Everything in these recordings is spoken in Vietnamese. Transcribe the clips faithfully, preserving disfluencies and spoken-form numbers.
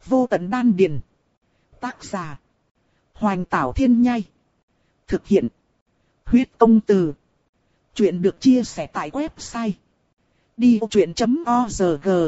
Vô tận đan điền. Tác giả. Hoành Tảo Thiên Nhai. Thực hiện. Huyết Công Từ. Chuyện được chia sẻ tại website đi vô chuyện chấm org.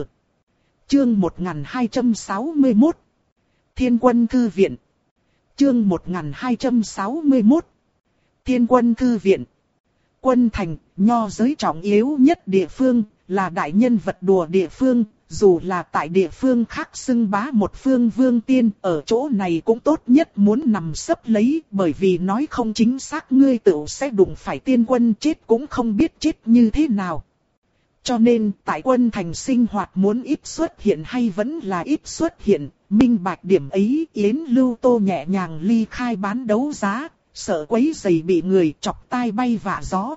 Chương một nghìn hai trăm sáu mươi mốt. Thiên Quân Thư Viện. Chương một nghìn hai trăm sáu mươi mốt. Thiên Quân Thư Viện. Quân thành, nho giới trọng yếu nhất địa phương, là đại nhân vật đùa địa phương. Dù là tại địa phương khác xưng bá một phương vương tiên, ở chỗ này cũng tốt nhất muốn nằm sấp lấy, bởi vì nói không chính xác ngươi tự sẽ đụng phải tiên quân chết cũng không biết chết như thế nào. Cho nên, tại quân thành sinh hoạt muốn ít xuất hiện hay vẫn là ít xuất hiện, minh bạch điểm ấy, Yến Lưu Tô nhẹ nhàng ly khai bán đấu giá, sợ quấy rầy bị người chọc tai bay vạ gió.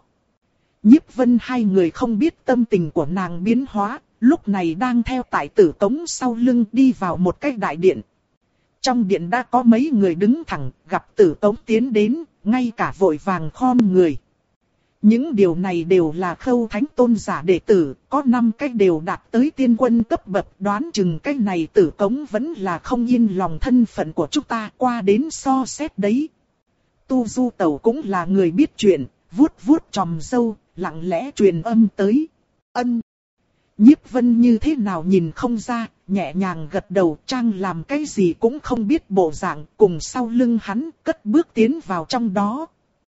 Nhiếp Vân hai người không biết tâm tình của nàng biến hóa. Lúc này đang theo tại Tử Tống sau lưng đi vào một cái đại điện. Trong điện đã có mấy người đứng thẳng, gặp Tử Tống tiến đến, ngay cả vội vàng khom người. Những điều này đều là Khâu Thánh Tôn giả đệ tử, có năm cách đều đạt tới tiên quân cấp bậc, đoán chừng cái này Tử Tống vẫn là không yên lòng thân phận của chúng ta, qua đến so xét đấy. Tu Du Tẩu cũng là người biết chuyện, vuốt vuốt chòm râu, lặng lẽ truyền âm tới. Ân. Nhiếp Vân như thế nào nhìn không ra, nhẹ nhàng gật đầu, trang làm cái gì cũng không biết bộ dạng, cùng sau lưng hắn, cất bước tiến vào trong đó.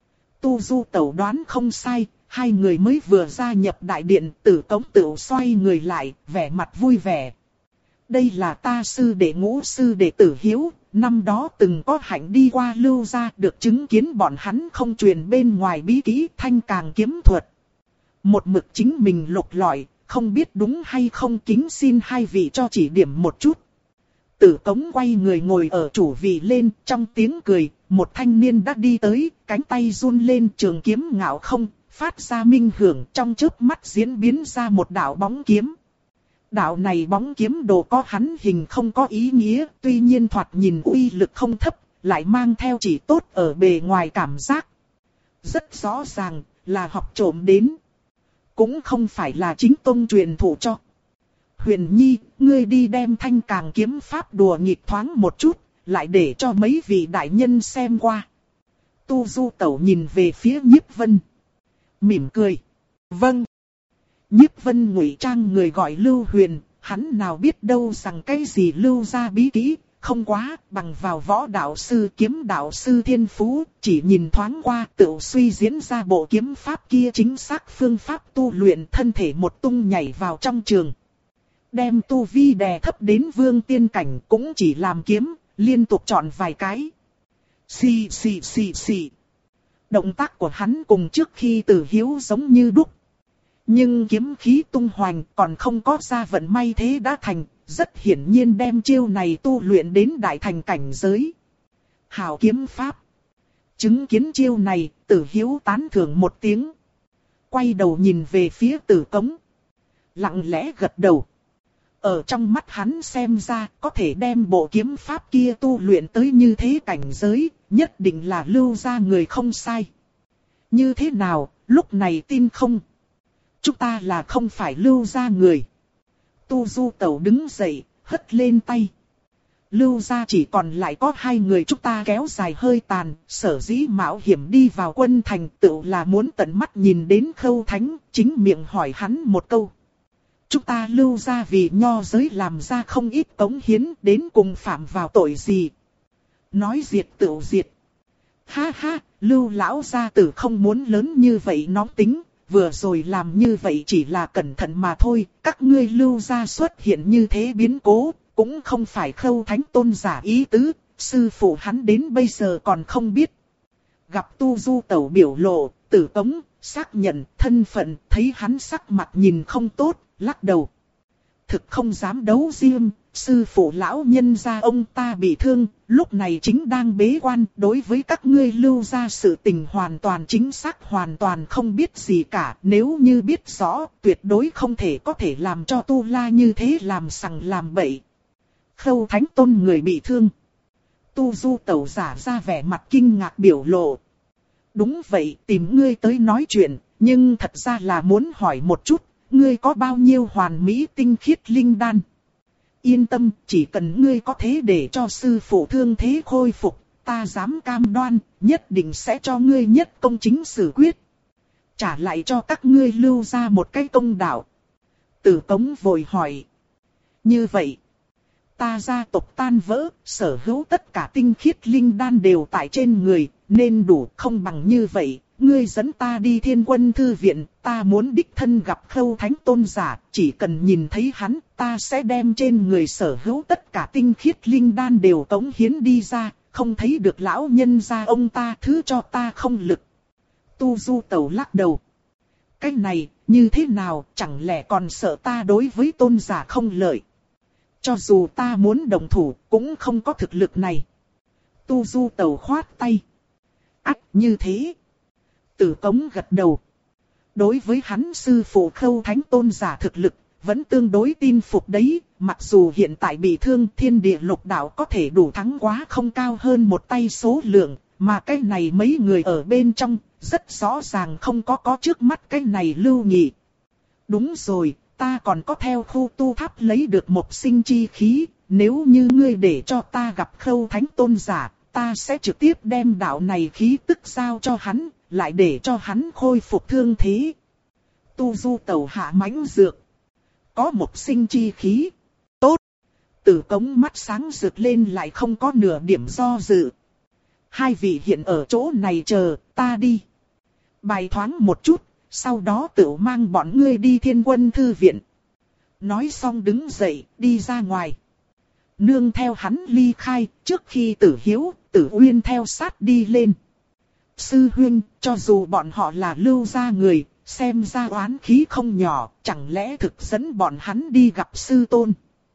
Tu Du Tẩu đoán không sai, hai người mới vừa gia nhập đại điện, Tử Tống tự xoay người lại, vẻ mặt vui vẻ. Đây là ta sư đệ Ngũ sư đệ Tử Hiếu, năm đó từng có hạnh đi qua Lưu gia, được chứng kiến bọn hắn không truyền bên ngoài bí kỹ Thanh Càng kiếm thuật. Một mực chính mình lục lọi. Không biết đúng hay không, kính xin hai vị cho chỉ điểm một chút. Tử Tống quay người ngồi ở chủ vị lên, trong tiếng cười, một thanh niên đã đi tới, cánh tay run lên, trường kiếm ngạo không, phát ra minh hưởng, trong chớp mắt diễn biến ra một đạo bóng kiếm. Đạo này bóng kiếm đồ có hắn hình không có ý nghĩa, tuy nhiên thoạt nhìn uy lực không thấp, lại mang theo chỉ tốt ở bề ngoài cảm giác. Rất rõ ràng, là học trộm đến. Cũng không phải là chính tông truyền thụ cho. Huyền Nhi, ngươi đi đem Thanh Càng kiếm pháp đùa nghịch thoáng một chút, lại để cho mấy vị đại nhân xem qua. Tu Du Tẩu nhìn về phía Nhiếp Vân. Mỉm cười. Vâng. Nhiếp Vân ngụy trang người gọi Lưu Huyền, hắn nào biết đâu rằng cái gì lưu ra bí kỹ. Không quá, bằng vào võ đạo sư kiếm đạo sư thiên phú, chỉ nhìn thoáng qua tự suy diễn ra bộ kiếm pháp kia chính xác phương pháp tu luyện, thân thể một tung nhảy vào trong trường. Đem tu vi đè thấp đến vương tiên cảnh, cũng chỉ làm kiếm, liên tục chọn vài cái. Xì xì xì xì. Động tác của hắn cùng trước khi Tử Hiếu giống như đúc. Nhưng kiếm khí tung hoành còn không có ra vận may thế đã thành. Rất hiển nhiên đem chiêu này tu luyện đến đại thành cảnh giới. Hảo kiếm pháp. Chứng kiến chiêu này, Tử Hiếu tán thưởng một tiếng. Quay đầu nhìn về phía Tử Tống. Lặng lẽ gật đầu. Ở trong mắt hắn xem ra, có thể đem bộ kiếm pháp kia tu luyện tới như thế cảnh giới, nhất định là lưu ra người không sai. Như thế nào, lúc này tin không? Chúng ta là không phải lưu ra người. Tu Du Tẩu đứng dậy, hất lên tay. Lưu gia chỉ còn lại có hai người, chúng ta kéo dài hơi tàn, sở dĩ mạo hiểm đi vào quân thành tựu là muốn tận mắt nhìn đến Khâu Thánh, chính miệng hỏi hắn một câu. Chúng ta Lưu gia vì nho giới làm ra không ít cống hiến, đến cùng phạm vào tội gì? Nói diệt tựu diệt. Ha ha, Lưu lão gia tử không muốn lớn như vậy nóng tính. Vừa rồi làm như vậy chỉ là cẩn thận mà thôi, các ngươi Lưu gia xuất hiện như thế biến cố, cũng không phải Khâu Thánh Tôn giả ý tứ, sư phụ hắn đến bây giờ còn không biết. Gặp Tu Du Tẩu biểu lộ, Tử Tống, xác nhận thân phận, thấy hắn sắc mặt nhìn không tốt, lắc đầu. Thực không dám đấu riêng, sư phụ lão nhân gia ông ta bị thương, lúc này chính đang bế quan, đối với các ngươi Lưu gia sự tình hoàn toàn chính xác, hoàn toàn không biết gì cả, nếu như biết rõ, tuyệt đối không thể có thể làm cho Tu La như thế làm sằng làm bậy. Khâu Thánh Tôn người bị thương. Tu Du Tẩu giả ra vẻ mặt kinh ngạc biểu lộ. Đúng vậy, tìm ngươi tới nói chuyện, nhưng thật ra là muốn hỏi một chút. Ngươi có bao nhiêu hoàn mỹ tinh khiết linh đan? Yên tâm, chỉ cần ngươi có thế để cho sư phụ thương thế khôi phục, ta dám cam đoan, nhất định sẽ cho ngươi nhất công chính xử quyết. Trả lại cho các ngươi lưu ra một cái công đạo. Tử Tống vội hỏi. Như vậy, ta gia tộc tan vỡ, sở hữu tất cả tinh khiết linh đan đều tại trên người, nên đủ. Không bằng như vậy, ngươi dẫn ta đi Thiên Quân Thư Viện, ta muốn đích thân gặp Khâu Thánh Tôn giả, chỉ cần nhìn thấy hắn, ta sẽ đem trên người sở hữu tất cả tinh khiết linh đan đều cống hiến đi ra, không thấy được lão nhân gia ông ta thứ cho ta không lực. Tu Du Tẩu lắc đầu. Cái này, như thế nào, chẳng lẽ còn sợ ta đối với tôn giả không lợi? Cho dù ta muốn đồng thủ, cũng không có thực lực này. Tu Du Tẩu khoát tay. Ách, như thế. Tử Tống gật đầu. Đối với hắn sư phụ Khâu Thánh Tôn giả thực lực, vẫn tương đối tin phục đấy. Mặc dù hiện tại bị thương, thiên địa lục đạo có thể đủ thắng quá không cao hơn một tay số lượng. Mà cái này mấy người ở bên trong, rất rõ ràng không có có trước mắt cái này Lưu Nhị. Đúng rồi, ta còn có theo khu tu tháp lấy được một sinh chi khí. Nếu như ngươi để cho ta gặp Khâu Thánh Tôn giả, ta sẽ trực tiếp đem đạo này khí tức giao cho hắn, lại để cho hắn khôi phục thương thế. Tu Du Tẩu hạ mãnh dược. Có một sinh chi khí. Tốt. Tử Tống mắt sáng rực lên lại không có nửa điểm do dự. Hai vị hiện ở chỗ này chờ, ta đi. Bài thoáng một chút, sau đó tự mang bọn ngươi đi Thiên Quân Thư Viện. Nói xong đứng dậy, đi ra ngoài. Nương theo hắn ly khai, trước khi Tử Hiếu, Tử Uyên theo sát đi lên. Sư huynh, cho dù bọn họ là Lưu gia người, xem ra oán khí không nhỏ, chẳng lẽ thực dẫn bọn hắn đi gặp sư tôn.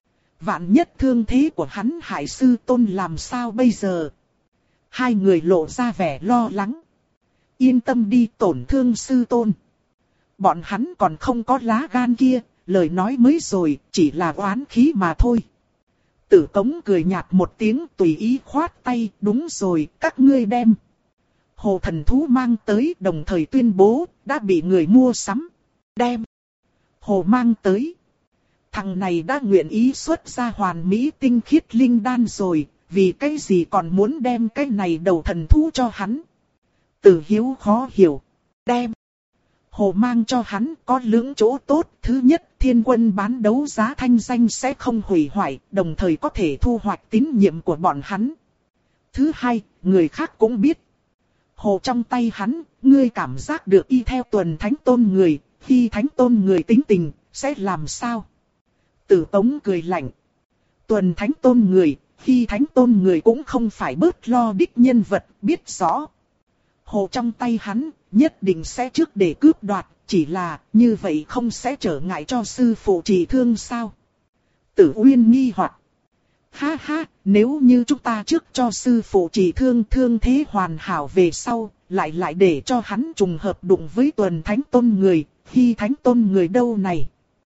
Vạn nhất thương thế của hắn hại sư tôn làm sao bây giờ? Hai người lộ ra vẻ lo lắng. Yên tâm đi, tổn thương sư tôn. Bọn hắn còn không có lá gan kia, lời nói mới rồi, chỉ là oán khí mà thôi. Tử Tống cười nhạt một tiếng, tùy ý khoát tay. Đúng rồi, các ngươi đem Hồ Thần Thú mang tới, đồng thời tuyên bố đã bị người mua sắm. Đem Hồ mang tới. Thằng này đã nguyện ý xuất ra hoàn mỹ tinh khiết linh đan rồi, vì cái gì còn muốn đem cái này đầu thần thú cho hắn? Tử Hiếu khó hiểu. Đem Hồ mang cho hắn có lưỡng chỗ tốt. Thứ nhất, Thiên Quân bán đấu giá thanh danh sẽ không hủy hoại, đồng thời có thể thu hoạch tín nhiệm của bọn hắn. Thứ hai, người khác cũng biết. Hồ trong tay hắn, ngươi cảm giác được y theo Tuần Thánh Tôn người, khi Thánh Tôn người tính tình, sẽ làm sao? Tử Tống cười lạnh. Tuần Thánh Tôn người, khi Thánh Tôn người cũng không phải bớt lo đích nhân vật, biết rõ. Hồ trong tay hắn, nhất định sẽ trước để cướp đoạt, chỉ là như vậy không sẽ trở ngại cho sư phụ trị thương sao? Tử Uyên nghi hoặc. Ha ha, nếu như chúng ta trước cho sư phụ trị thương thương thế hoàn hảo về sau, lại lại để cho hắn trùng hợp đụng với Tuần Thánh Tôn người, khi Thánh Tôn người đâu này?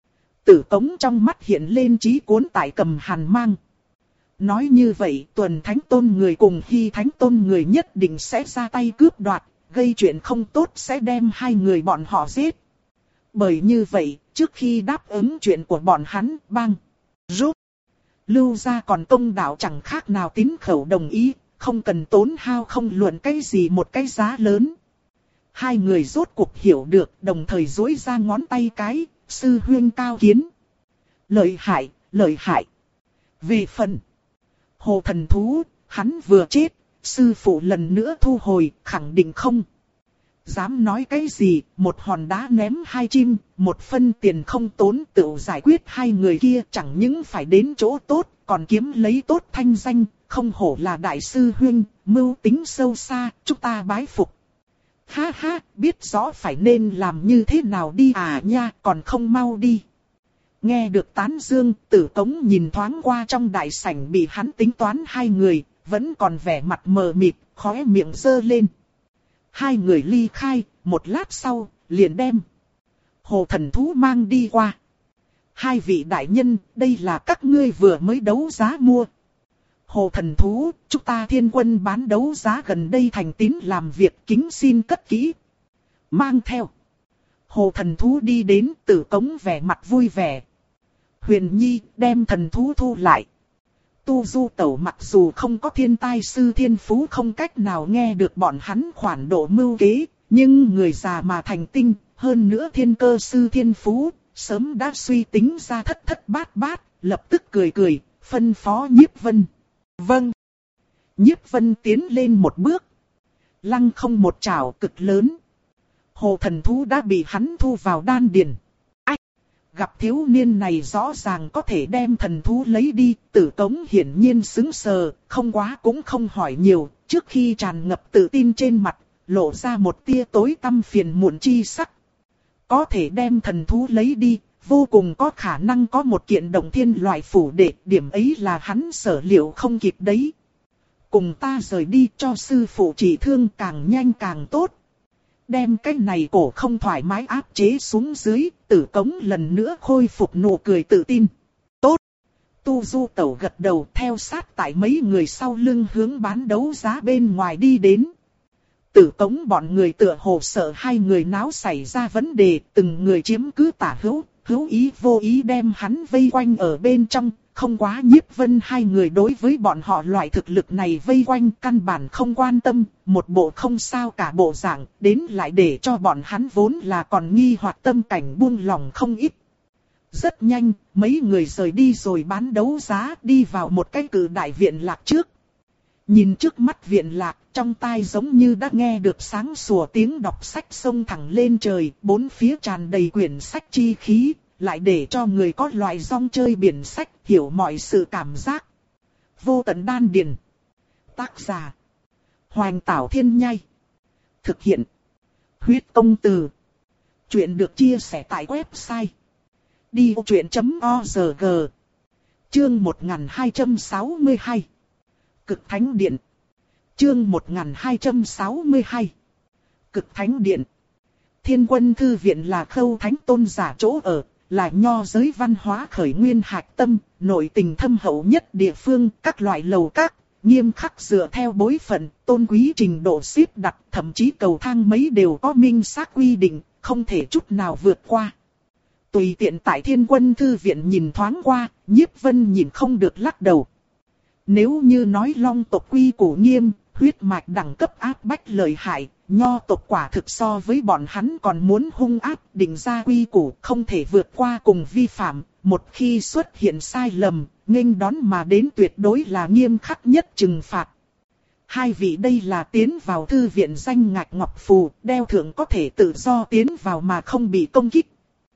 Tử Tống trong mắt hiện lên trí cuốn tại cầm hàn mang. Nói như vậy, Tuần Thánh Tôn người cùng khi Thánh Tôn người nhất định sẽ ra tay cướp đoạt, gây chuyện không tốt sẽ đem hai người bọn họ giết. Bởi như vậy, trước khi đáp ứng chuyện của bọn hắn, bang, rút, Lưu gia còn công đạo chẳng khác nào tín khẩu đồng ý, không cần tốn hao không luận cái gì một cái giá lớn. Hai người rốt cuộc hiểu được, đồng thời duỗi ra ngón tay cái, sư huynh cao kiến. Lợi hại, lợi hại. Về phần Hồ Thần Thú, hắn vừa chết, sư phụ lần nữa thu hồi, khẳng định không dám nói cái gì, một hòn đá ném hai chim, một phân tiền không tốn tự giải quyết hai người kia, chẳng những phải đến chỗ tốt, còn kiếm lấy tốt thanh danh, không hổ là đại sư huynh, mưu tính sâu xa, chúng ta bái phục. Ha ha, biết rõ phải nên làm như thế nào đi à nha, còn không mau đi. Nghe được tán dương, Tử Tống nhìn thoáng qua trong đại sảnh bị hắn tính toán hai người, vẫn còn vẻ mặt mờ mịt, khóe miệng giơ lên. Hai người ly khai, một lát sau, liền đem Hồ Thần Thú mang đi qua. Hai vị đại nhân, đây là các ngươi vừa mới đấu giá mua. Hồ Thần Thú, chúng ta Thiên Quân bán đấu giá gần đây thành tín làm việc, kính xin cất kỹ. Mang theo Hồ Thần Thú đi đến, Tử Tống vẻ mặt vui vẻ. Huyền Nhi, đem thần thú thu lại. Tu Du Tẩu mặc dù không có thiên tai sư thiên phú không cách nào nghe được bọn hắn khoản độ mưu kế, nhưng người già mà thành tinh, hơn nữa thiên cơ sư thiên phú, sớm đã suy tính ra thất thất bát bát, lập tức cười cười, phân phó Nhiếp Vân. Vâng. Nhiếp Vân tiến lên một bước. Lăng không một trảo cực lớn. Hồ thần thú đã bị hắn thu vào đan điền. Ách! Gặp thiếu niên này rõ ràng có thể đem thần thú lấy đi, Tử Tống hiển nhiên sững sờ, không quá cũng không hỏi nhiều, trước khi tràn ngập tự tin trên mặt, lộ ra một tia tối tăm phiền muộn chi sắc. Có thể đem thần thú lấy đi, vô cùng có khả năng có một kiện động thiên loại phủ đệ, điểm ấy là hắn sở liệu không kịp đấy. Cùng ta rời đi cho sư phụ trị thương càng nhanh càng tốt. Đem cái này cổ không thoải mái áp chế xuống dưới, Tử Tống lần nữa khôi phục nụ cười tự tin. Tốt! Tu Du Tẩu gật đầu theo sát tại mấy người sau lưng hướng bán đấu giá bên ngoài đi đến. Tử Tống bọn người tựa hồ sợ hai người náo xảy ra vấn đề, từng người chiếm cứ tả hữu, hữu ý vô ý đem hắn vây quanh ở bên trong. Không quá Nhiếp Vân hai người đối với bọn họ loại thực lực này vây quanh căn bản không quan tâm, một bộ không sao cả bộ dạng, đến lại để cho bọn hắn vốn là còn nghi hoặc tâm cảnh buông lòng không ít. Rất nhanh, mấy người rời đi rồi bán đấu giá đi vào một cái cử đại viện lạc trước. Nhìn trước mắt viện lạc, trong tai giống như đã nghe được sáng sủa tiếng đọc sách xông thẳng lên trời, bốn phía tràn đầy quyển sách chi khí. Lại để cho người có loại rong chơi biển sách hiểu mọi sự cảm giác. Vô tận đan điền. Tác giả. Hoành Tảo Thiên Nhai. Thực hiện. Huyết Công Từ. Chuyện được chia sẻ tại website. đi ô chuyện chấm o rờ giê. Chương một nghìn hai trăm sáu mươi hai. Cực Thánh Điện. Chương một nghìn hai trăm sáu mươi hai. Cực Thánh Điện. Thiên Quân Thư Viện là Khâu Thánh Tôn giả chỗ ở. Là nho giới văn hóa khởi nguyên hạch tâm, nội tình thâm hậu nhất địa phương, các loại lầu các, nghiêm khắc dựa theo bối phận, tôn quý trình độ xếp đặt, thậm chí cầu thang mấy đều có minh xác quy định, không thể chút nào vượt qua. Tùy tiện tại Thiên Quân Thư Viện nhìn thoáng qua, Nhiếp Vân nhìn không được lắc đầu. Nếu như nói Long tộc quy củ nghiêm, huyết mạch đẳng cấp áp bách lợi hại, nho tộc quả thực so với bọn hắn còn muốn hung ác, định ra quy củ không thể vượt qua cùng vi phạm, một khi xuất hiện sai lầm, nghênh đón mà đến tuyệt đối là nghiêm khắc nhất trừng phạt. Hai vị đây là tiến vào thư viện danh ngạch ngọc phù, đeo thượng có thể tự do tiến vào mà không bị công kích.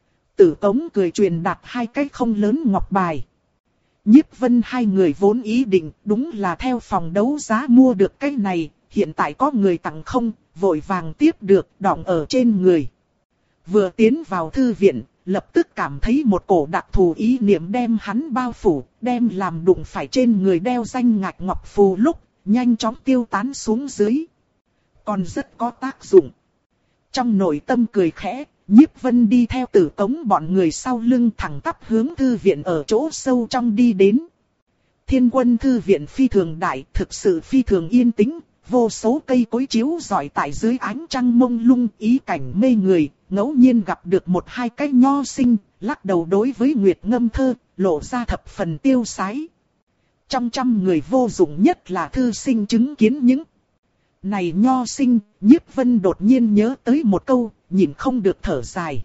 Tử Tống cười truyền đạt hai cái không lớn ngọc bài. Nhiếp Vân hai người vốn ý định đúng là theo phòng đấu giá mua được cái này, hiện tại có người tặng không, vội vàng tiếp được đọng ở trên người. Vừa tiến vào thư viện, lập tức cảm thấy một cổ đặc thù ý niệm đem hắn bao phủ, đem làm đụng phải trên người đeo danh ngạch ngọc phù lúc, nhanh chóng tiêu tán xuống dưới. Còn rất có tác dụng. Trong nội tâm cười khẽ, Nhiếp Vân đi theo Tử Tống bọn người sau lưng thẳng tắp hướng thư viện ở chỗ sâu trong đi đến. Thiên Quân Thư Viện phi thường đại, thực sự phi thường yên tĩnh, vô số cây cối chiếu rọi tại dưới ánh trăng mông lung, ý cảnh mê người, ngẫu nhiên gặp được một hai cái nho sinh, lắc đầu đối với Nguyệt ngâm thơ, lộ ra thập phần tiêu sái. Trong trăm người vô dụng nhất là thư sinh chứng kiến những này nho sinh, Nhiếp Vân đột nhiên nhớ tới một câu, nhìn không được thở dài.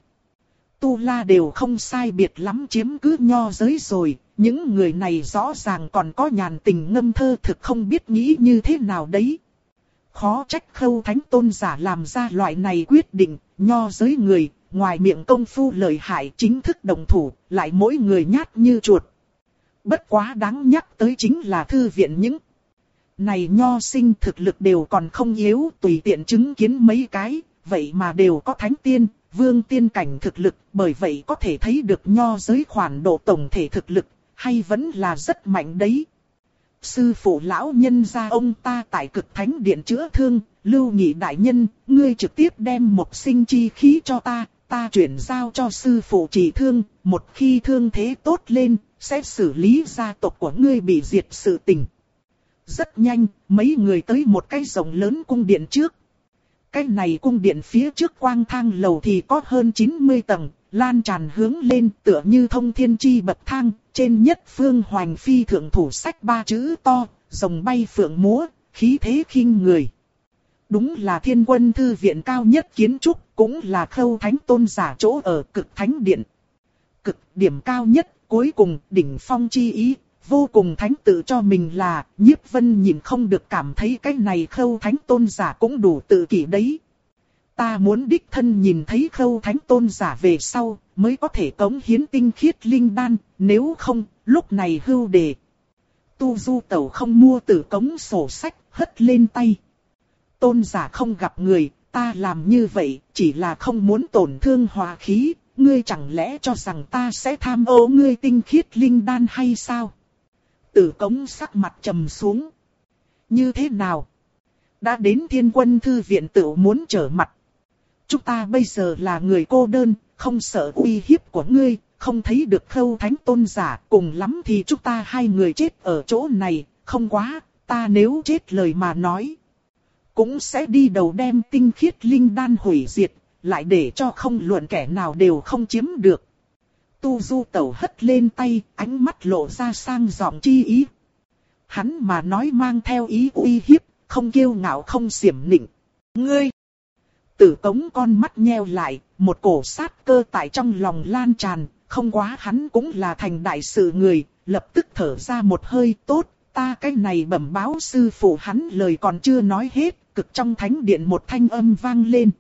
Tu La đều không sai biệt lắm chiếm cứ nho giới rồi, những người này rõ ràng còn có nhàn tình ngâm thơ thực không biết nghĩ như thế nào đấy. Khó trách Khâu Thánh Tôn giả làm ra loại này quyết định, nho giới người, ngoài miệng công phu lợi hại chính thức đồng thủ, lại mỗi người nhát như chuột. Bất quá đáng nhắc tới chính là thư viện những này nho sinh thực lực đều còn không yếu, tùy tiện chứng kiến mấy cái, vậy mà đều có thánh tiên, vương tiên cảnh thực lực, bởi vậy có thể thấy được nho giới khoản độ tổng thể thực lực, hay vẫn là rất mạnh đấy. Sư phụ lão nhân gia ông ta tại Cực Thánh Điện chữa thương, Lưu Nhị đại nhân, ngươi trực tiếp đem một sinh chi khí cho ta, ta chuyển giao cho sư phụ trị thương, một khi thương thế tốt lên, sẽ xử lý gia tộc của ngươi bị diệt sự tình. Rất nhanh, mấy người tới một cái rộng lớn cung điện trước. Cái này cung điện phía trước quang thang lầu thì có hơn chín mươi tầng, lan tràn hướng lên tựa như thông thiên chi bậc thang, trên nhất phương hoành phi thượng thủ sách ba chữ to, rồng bay phượng múa, khí thế khinh người. Đúng là Thiên Quân Thư viện cao nhất kiến trúc, cũng là Khâu Thánh Tôn giả chỗ ở Cực Thánh Điện. Cực điểm cao nhất, cuối cùng đỉnh phong chi ý, vô cùng thánh tự cho mình là, Nhiếp Vân nhìn không được cảm thấy cái này Khâu Thánh Tôn giả cũng đủ tự kỷ đấy. Ta muốn đích thân nhìn thấy Khâu Thánh Tôn giả về sau, mới có thể cống hiến tinh khiết linh đan, nếu không, lúc này hưu đề. Tu Du Tẩu không mua tử cống sổ sách, hất lên tay. Tôn giả không gặp người, ta làm như vậy, chỉ là không muốn tổn thương hòa khí, ngươi chẳng lẽ cho rằng ta sẽ tham ô ngươi tinh khiết linh đan hay sao? Tử cống sắc mặt trầm xuống. Như thế nào? Đã đến Thiên Quân Thư viện tự muốn trở mặt. Chúng ta bây giờ là người cô đơn, không sợ uy hiếp của ngươi, không thấy được Khâu Thánh Tôn giả, cùng lắm thì chúng ta hai người chết ở chỗ này, không quá, ta nếu chết lời mà nói. Cũng sẽ đi đầu đem tinh khiết linh đan hủy diệt, lại để cho không luận kẻ nào đều không chiếm được. Tu Du Tẩu hất lên tay, ánh mắt lộ ra sang giọng chi ý. Hắn mà nói mang theo ý uy hiếp, không kiêu ngạo không xiểm nịnh. Ngươi! Tử Cống con mắt nheo lại, một cổ sát cơ tại trong lòng lan tràn, không quá hắn cũng là thành đại sự người, lập tức thở ra một hơi tốt, ta cái này bẩm báo sư phụ hắn lời còn chưa nói hết, cực trong thánh điện một thanh âm vang lên.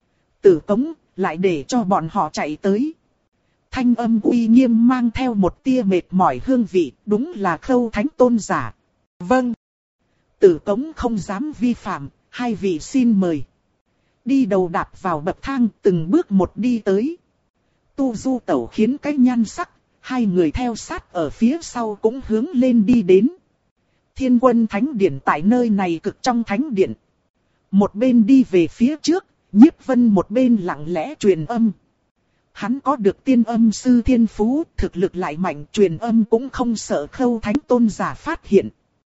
Tử Cống, lại để cho bọn họ chạy tới. Thanh âm uy nghiêm mang theo một tia mệt mỏi hương vị, đúng là Khâu Thánh Tôn giả. Vâng. Tử Cống không dám vi phạm, hai vị xin mời. Đi đầu đạp vào bậc thang, từng bước một đi tới. Tu Du Tẩu khiến cái nhan sắc, hai người theo sát ở phía sau cũng hướng lên đi đến. Thiên Quân Thánh Điện tại nơi này cực trong thánh điện. Một bên đi về phía trước, Nhiếp Vân một bên lặng lẽ truyền âm. Hắn có được tiên âm sư thiên phú, thực lực lại mạnh, truyền âm cũng không sợ Khâu Thánh Tôn giả phát hiện.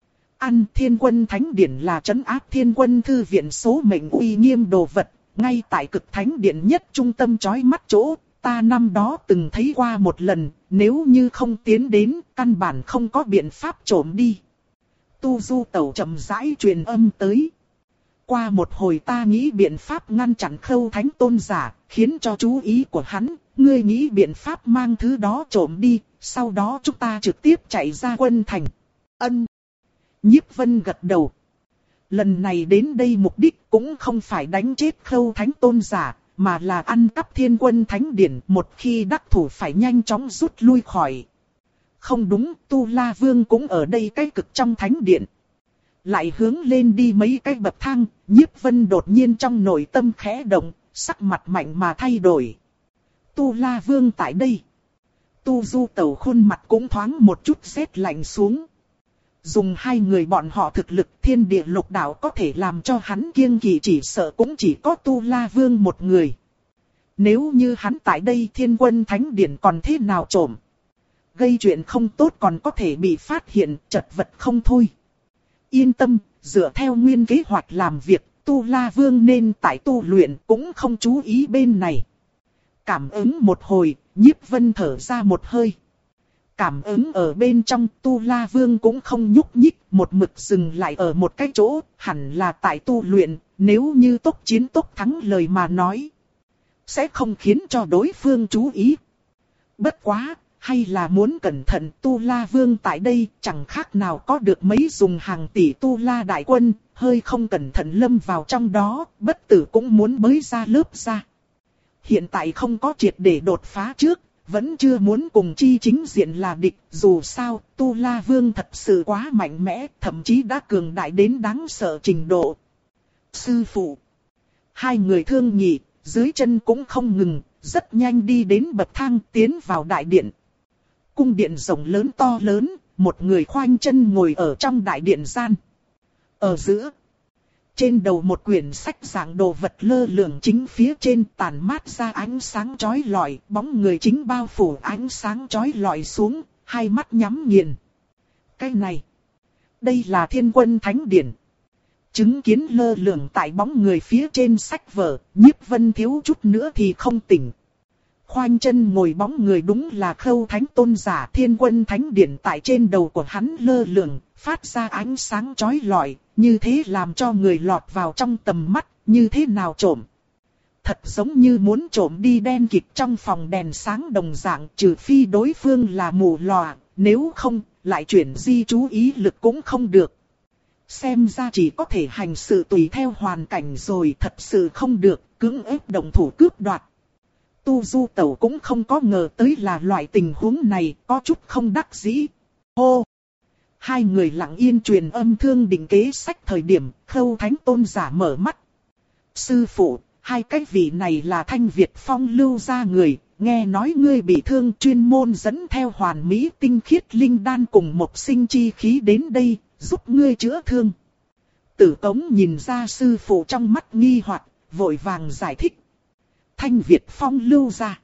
Ăn Thiên Quân Thánh Điện là trấn áp Thiên Quân Thư viện số mệnh uy nghiêm đồ vật, ngay tại cực thánh điện nhất trung tâm chói mắt chỗ, ta năm đó từng thấy qua một lần, nếu như không tiến đến, căn bản không có biện pháp trộm đi. Tu Du Tẩu chậm rãi truyền âm tới. Qua một hồi ta nghĩ biện pháp ngăn chặn Khâu Thánh Tôn giả, khiến cho chú ý của hắn, ngươi nghĩ biện pháp mang thứ đó trộm đi, sau đó chúng ta trực tiếp chạy ra quân thành. Ân. Nhiếp Vân gật đầu. Lần này đến đây mục đích cũng không phải đánh chết Khâu Thánh Tôn giả, mà là ăn cắp Thiên Quân Thánh Điển, một khi đắc thủ phải nhanh chóng rút lui khỏi. Không đúng, Tu La Vương cũng ở đây cái cực trong thánh điện. Lại hướng lên đi mấy cái bậc thang, Nhiếp Vân đột nhiên trong nội tâm khẽ động, sắc mặt mạnh mà thay đổi. Tu La Vương tại đây. Tu Du Tẩu khuôn mặt cũng thoáng một chút rét lạnh xuống. Dùng hai người bọn họ thực lực thiên địa lục đạo có thể làm cho hắn kiêng kỵ chỉ sợ cũng chỉ có Tu La Vương một người. Nếu như hắn tại đây Thiên Quân Thánh Điển còn thế nào trộm. Gây chuyện không tốt còn có thể bị phát hiện, chật vật không thôi. Yên tâm, dựa theo nguyên kế hoạch làm việc, Tu La Vương nên tại tu luyện cũng không chú ý bên này. Cảm ứng một hồi, Nhiếp Vân thở ra một hơi. Cảm ứng ở bên trong, Tu La Vương cũng không nhúc nhích, một mực dừng lại ở một cái chỗ, hẳn là tại tu luyện, nếu như tốc chiến tốc thắng lời mà nói. Sẽ không khiến cho đối phương chú ý. Bất quá, hay là muốn cẩn thận, Tu La Vương tại đây chẳng khác nào có được mấy dùng hàng tỷ Tu La đại quân, hơi không cẩn thận lâm vào trong đó, bất tử cũng muốn mới ra lớp ra. Hiện tại không có triệt để đột phá trước, vẫn chưa muốn cùng chi chính diện là địch, dù sao, Tu La Vương thật sự quá mạnh mẽ, thậm chí đã cường đại đến đáng sợ trình độ. Sư phụ, hai người thương nhị, dưới chân cũng không ngừng, rất nhanh đi đến bậc thang tiến vào đại điện. Cung điện rộng lớn to lớn, một người khoanh chân ngồi ở trong đại điện gian. Ở giữa, trên đầu một quyển sách dạng đồ vật lơ lửng chính phía trên tản mát ra ánh sáng chói lọi, bóng người chính bao phủ ánh sáng chói lọi xuống, hai mắt nhắm nghiền. Cái này, đây là Thiên Quân Thánh Điển. Chứng kiến lơ lửng tại bóng người phía trên sách vở, Nhiếp Vân thiếu chút nữa thì không tỉnh. khoanh chân ngồi bóng người đúng là Khâu Thánh Tôn giả. Thiên Quân Thánh Điển tại trên đầu của hắn lơ lửng, phát ra ánh sáng chói lọi, như thế làm cho người lọt vào trong tầm mắt, như thế nào trộm. Thật giống như muốn trộm đi đen kịt trong phòng đèn sáng đồng dạng, trừ phi đối phương là mù lòa, nếu không, lại chuyển di chú ý lực cũng không được. Xem ra chỉ có thể hành sự tùy theo hoàn cảnh rồi, thật sự không được, cưỡng ép động thủ cướp đoạt. Tu Du Tẩu cũng không có ngờ tới là loại tình huống này, có chút không đắc dĩ. Hô! Hai người lặng yên truyền âm thương định kế sách thời điểm, Khâu Thánh Tôn giả mở mắt. Sư phụ, hai cái vị này là Thanh Việt Phong lưu ra người, nghe nói ngươi bị thương, chuyên môn dẫn theo hoàn mỹ tinh khiết linh đan cùng một sinh chi khí đến đây, giúp ngươi chữa thương. Tử Tống nhìn ra sư phụ trong mắt nghi hoặc, vội vàng giải thích. Thanh Việt Phong lưu ra.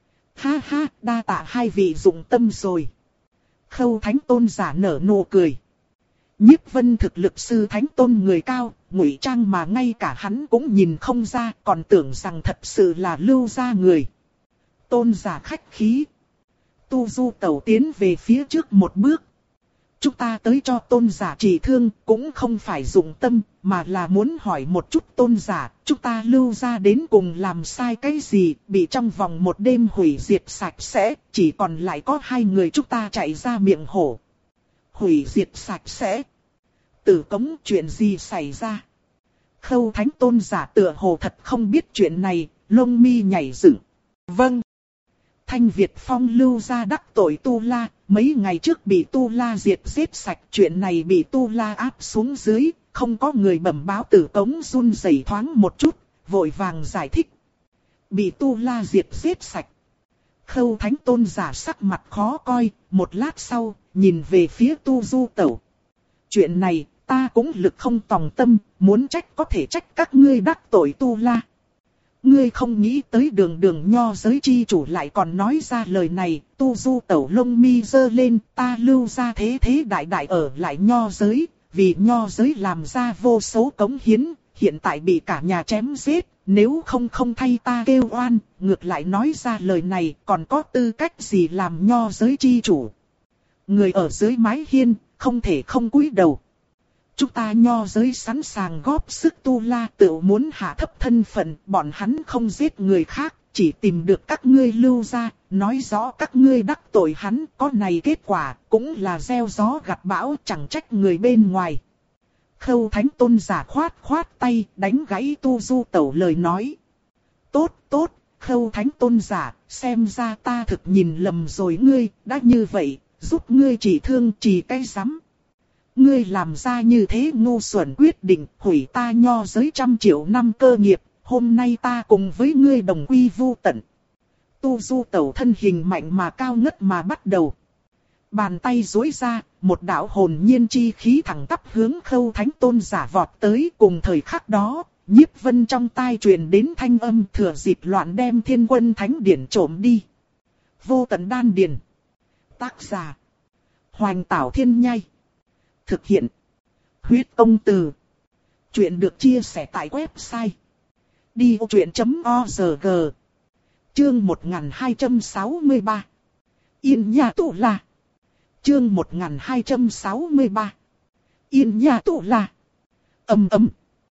Ha ha, đa tạ hai vị dụng tâm rồi. Khâu Thánh Tôn giả nở nụ cười. Nhiếp Vân thực lực sư Thánh Tôn người cao, ngụy trang mà ngay cả hắn cũng nhìn không ra, còn tưởng rằng thật sự là lưu ra người. Tôn giả khách khí. Tu Du Tẩu tiến về phía trước một bước. Chúng ta tới cho tôn giả trị thương, cũng không phải dụng tâm, mà là muốn hỏi một chút tôn giả, chúng ta lưu ra đến cùng làm sai cái gì, bị trong vòng một đêm hủy diệt sạch sẽ, chỉ còn lại có hai người chúng ta chạy ra miệng hổ. Hủy diệt sạch sẽ. Tử Tống, chuyện gì xảy ra? Khâu Thánh Tôn giả tựa hồ thật không biết chuyện này, lông mi nhảy dựng. Vâng. Thanh Việt Phong lưu ra đắc tội Tu La, mấy ngày trước bị Tu La diệt giết sạch, chuyện này bị Tu La áp xuống dưới, không có người bẩm báo. Tử Tống run rẩy thoáng một chút, vội vàng giải thích. Bị Tu La diệt giết sạch. Khâu Thánh Tôn giả sắc mặt khó coi, một lát sau, nhìn về phía Tu Du Tẩu. Chuyện này, ta cũng lực không tòng tâm, muốn trách có thể trách các ngươi đắc tội Tu La. Ngươi không nghĩ tới đường đường nho giới chi chủ lại còn nói ra lời này. Tu Du Tẩu lông mi giơ lên, ta lưu ra thế thế đại đại ở lại nho giới, vì nho giới làm ra vô số cống hiến, hiện tại bị cả nhà chém giết, nếu không không thay ta kêu oan, ngược lại nói ra lời này, còn có tư cách gì làm nho giới chi chủ. Người ở dưới mái hiên, không thể không cúi đầu. Chúng ta nho giới sẵn sàng góp sức Tu La, tự muốn hạ thấp thân phận, bọn hắn không giết người khác, chỉ tìm được các ngươi lưu ra, nói rõ các ngươi đắc tội hắn, có này kết quả, cũng là gieo gió gặt bão, chẳng trách người bên ngoài. Khâu Thánh Tôn giả khoát khoát tay, đánh gãy Tu Du Tẩu lời nói. Tốt, tốt, Khâu Thánh Tôn giả, xem ra ta thực nhìn lầm rồi, ngươi, đã như vậy, giúp ngươi trị thương trì cái rắm. Ngươi làm ra như thế ngu xuẩn quyết định, hủy ta nho giới trăm triệu năm cơ nghiệp, hôm nay ta cùng với ngươi đồng quy vu tận. Tu Du Tẩu thân hình mạnh mà cao ngất mà bắt đầu. Bàn tay duỗi ra, một đạo hồn nhiên chi khí thẳng tắp hướng Khâu Thánh Tôn giả vọt tới. Cùng thời khắc đó, Nhiếp Vân trong tai truyền đến thanh âm thừa dịp loạn đem Thiên Quân Thánh Điển trộm đi. Vô Tận Đan Điển. Tác giả: Hoành Tảo Thiên Nhai. Thực hiện: Huyết Công Từ. Chuyện được chia sẻ tại website đi ô truyện chấm org. Chương một nghìn hai trăm sáu mươi ba. Yên Nha Tu La. Chương một nghìn hai trăm sáu mươi ba. Yên Nha Tu La. Ầm ầm.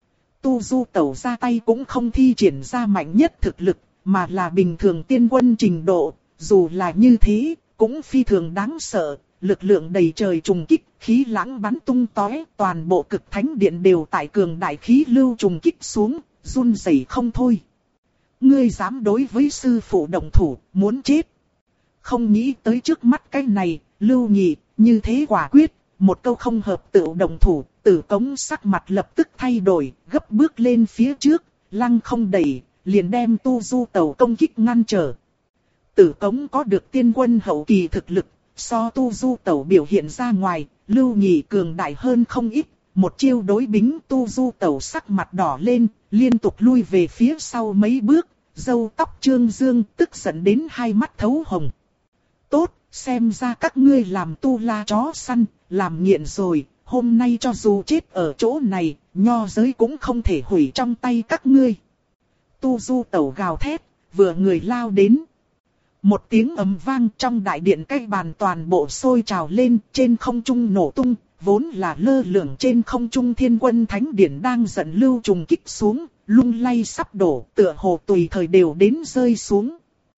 Tu Du Tẩu ra tay cũng không thi triển ra mạnh nhất thực lực, mà là bình thường tiên quân trình độ, dù là như thế, cũng phi thường đáng sợ. Lực lượng đầy trời trùng kích, khí lãng bắn tung tóe, toàn bộ Cực Thánh Điện đều tại cường đại khí lưu trùng kích xuống, run rẩy không thôi. Ngươi dám đối với sư phụ động thủ, muốn chết. Không nghĩ tới trước mắt cái này, Lưu Nhị, như thế quả quyết, một câu không hợp tự động thủ, Tử Tống sắc mặt lập tức thay đổi, gấp bước lên phía trước, lăng không đẩy, liền đem Tu Du Tẩu công kích ngăn trở. Tử Tống có được tiên quân hậu kỳ thực lực, so Tu Du Tẩu biểu hiện ra ngoài, Lưu Nhị cường đại hơn không ít, một chiêu đối bính. Tu Du Tẩu sắc mặt đỏ lên, liên tục lui về phía sau mấy bước, râu tóc trương dương, tức giận đến hai mắt thấu hồng. Tốt, xem ra các ngươi làm Tu La chó săn, làm nghiện rồi, hôm nay cho dù chết ở chỗ này, nho giới cũng không thể hủy trong tay các ngươi. Tu Du Tẩu gào thét, vừa người lao đến. Một tiếng ầm vang trong đại điện, cái bàn toàn bộ sôi trào lên, trên không trung nổ tung, vốn là lơ lửng trên không trung Thiên Quân Thánh Điển đang giận lưu trùng kích xuống, lung lay sắp đổ, tựa hồ tùy thời đều đến rơi xuống.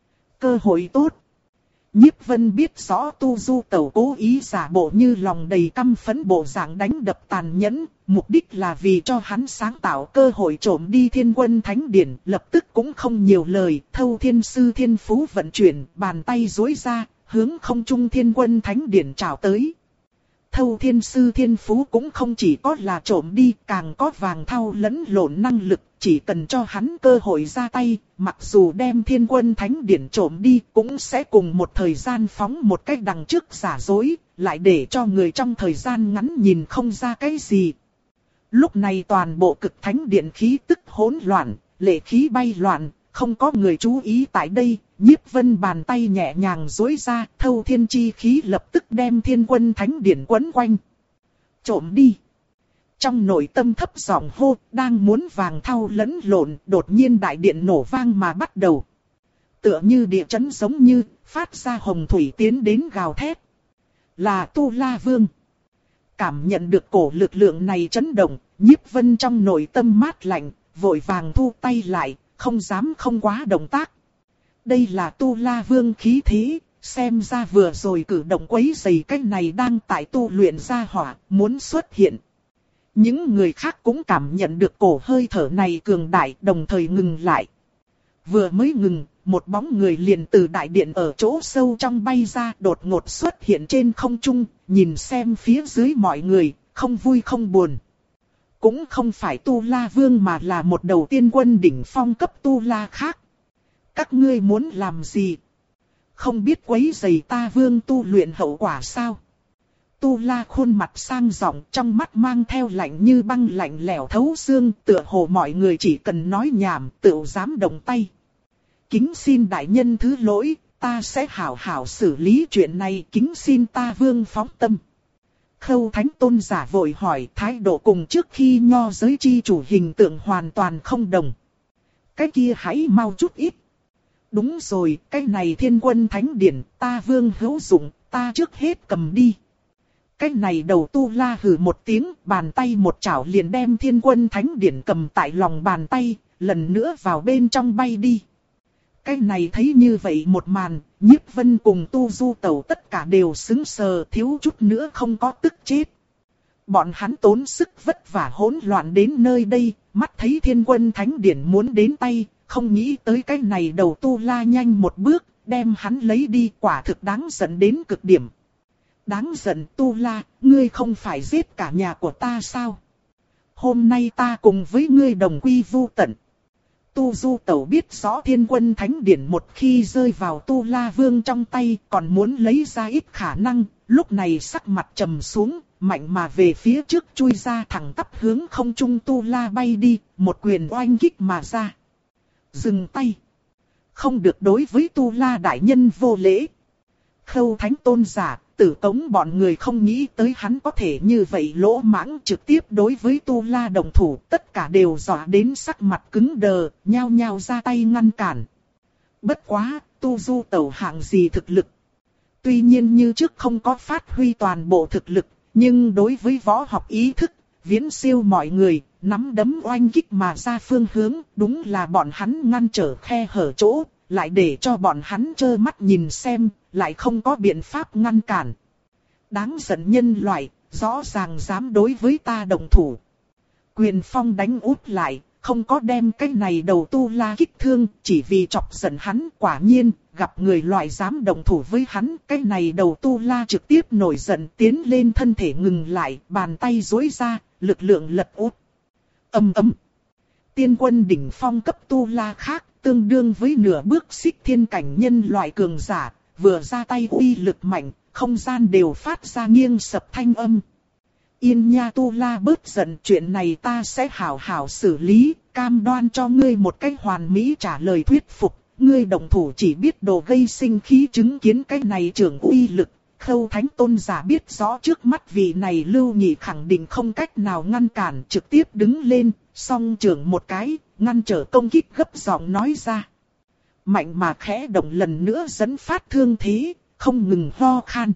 Cơ hội tốt. Nhiếp Vân biết rõ Tu Du Tẩu cố ý giả bộ như lòng đầy căm phẫn bộ dạng đánh đập tàn nhẫn, mục đích là vì cho hắn sáng tạo cơ hội trộm đi Thiên Quân Thánh Điển, lập tức cũng không nhiều lời, Thâu Thiên Sư Thiên Phú vận chuyển, bàn tay duỗi ra, hướng không trung Thiên Quân Thánh Điển trảo tới. Thâu Thiên Sư Thiên Phú cũng không chỉ có là trộm đi, càng có vàng thao lẫn lộn năng lực, chỉ cần cho hắn cơ hội ra tay, mặc dù đem Thiên Quân Thánh Điển trộm đi, cũng sẽ cùng một thời gian phóng một cách đằng trước giả dối, lại để cho người trong thời gian ngắn nhìn không ra cái gì. Lúc này toàn bộ Cực Thánh Điện khí tức hỗn loạn, lệ khí bay loạn, không có người chú ý tại đây. Nhiếp Vân bàn tay nhẹ nhàng duỗi ra, thâu thiên chi khí lập tức đem Thiên Quân Thánh Điển quấn quanh. Trộm đi. Trong nội tâm thấp giọng hô, đang muốn vàng thau lẫn lộn, đột nhiên đại điện nổ vang mà bắt đầu. Tựa như địa chấn giống như, phát ra hồng thủy tiến đến gào thét. Là Tu La Vương. Cảm nhận được cổ lực lượng này chấn động, Nhiếp Vân trong nội tâm mát lạnh, vội vàng thu tay lại, không dám không quá động tác. Đây là Tu La Vương khí thế, xem ra vừa rồi cử động quấy rầy cái này đang tại tu luyện ra hỏa, muốn xuất hiện. Những người khác cũng cảm nhận được cổ hơi thở này cường đại, đồng thời ngừng lại. Vừa mới ngừng, một bóng người liền từ đại điện ở chỗ sâu trong bay ra, đột ngột xuất hiện trên không trung, nhìn xem phía dưới mọi người, không vui không buồn. Cũng không phải Tu La Vương mà là một đầu tiên quân đỉnh phong cấp Tu La khác. Các ngươi muốn làm gì? Không biết quấy rầy ta Vương tu luyện hậu quả sao? Tu La khuôn mặt sang giọng, trong mắt mang theo lạnh như băng, lạnh lẽo thấu xương, tựa hồ mọi người chỉ cần nói nhảm, tựu dám động tay. Kính xin đại nhân thứ lỗi, ta sẽ hảo hảo xử lý chuyện này, kính xin ta Vương phóng tâm. Khâu Thánh Tôn giả vội hỏi, thái độ cùng trước khi nho giới chi chủ hình tượng hoàn toàn không đồng. Cái kia hãy mau chút ít. Đúng rồi, cái này Thiên Quân Thánh Điển, ta Vương hữu dụng, ta trước hết cầm đi. Cái này đầu Tu La hừ một tiếng, bàn tay một chảo liền đem Thiên Quân Thánh Điển cầm tại lòng bàn tay, lần nữa vào bên trong bay đi. Cái này thấy như vậy một màn, Nhiếp Vân cùng Tu Du Tẩu tất cả đều sững sờ, thiếu chút nữa không có tức chết. Bọn hắn tốn sức vất vả hỗn loạn đến nơi đây, mắt thấy Thiên Quân Thánh Điển muốn đến tay, không nghĩ tới cái này đầu Tu La nhanh một bước, đem hắn lấy đi, quả thực đáng giận đến cực điểm. Đáng giận Tu La, ngươi không phải giết cả nhà của ta sao? Hôm nay ta cùng với ngươi đồng quy vu tận. Tu Du Tẩu biết rõ Thiên Quân Thánh Điển một khi rơi vào Tu La Vương trong tay còn muốn lấy ra ít khả năng, lúc này sắc mặt trầm xuống, mạnh mà về phía trước chui ra, thẳng tắp hướng không trung Tu La bay đi, một quyền oanh kích mà ra. Dừng tay. Không được đối với Tu La đại nhân vô lễ. Khâu Thánh Tôn giả, Tử Tống bọn người không nghĩ tới hắn có thể như vậy lỗ mãng trực tiếp đối với Tu La đồng thủ, tất cả đều dọa đến sắc mặt cứng đờ, nhao nhao ra tay ngăn cản. Bất quá, Tu Du Tẩu hạng gì thực lực? Tuy nhiên như trước không có phát huy toàn bộ thực lực, nhưng đối với võ học ý thức, viễn siêu mọi người, nắm đấm oanh kích mà ra phương hướng, đúng là bọn hắn ngăn trở khe hở chỗ, lại để cho bọn hắn trơ mắt nhìn xem, lại không có biện pháp ngăn cản. Đáng giận nhân loại, rõ ràng dám đối với ta đồng thủ. Quyền phong đánh út lại, không có đem cái này đầu Tu La kích thương, chỉ vì chọc giận hắn. Quả nhiên, gặp người loại dám đồng thủ với hắn, cái này đầu Tu La trực tiếp nổi giận, tiến lên, thân thể ngừng lại, bàn tay duỗi ra, lực lượng lật út. Ầm ầm. Tiên quân đỉnh phong cấp Tu La khác, tương đương với nửa bước xích thiên cảnh nhân loại cường giả, vừa ra tay uy lực mạnh, không gian đều phát ra nghiêng sập thanh âm. Yên nha Tu La bớt giận, chuyện này ta sẽ hảo hảo xử lý, cam đoan cho ngươi một cách hoàn mỹ trả lời thuyết phục. Ngươi đồng thủ chỉ biết đồ gây sinh khí, chứng kiến cái này trưởng uy lực. Khâu Thánh Tôn giả biết rõ trước mắt vị này Lưu Nhị khẳng định không cách nào ngăn cản, trực tiếp đứng lên, song trưởng một cái, ngăn trở công kích, gấp giọng nói ra. mạnh mà khẽ động lần nữa dẫn phát thương thế, không ngừng ho khan.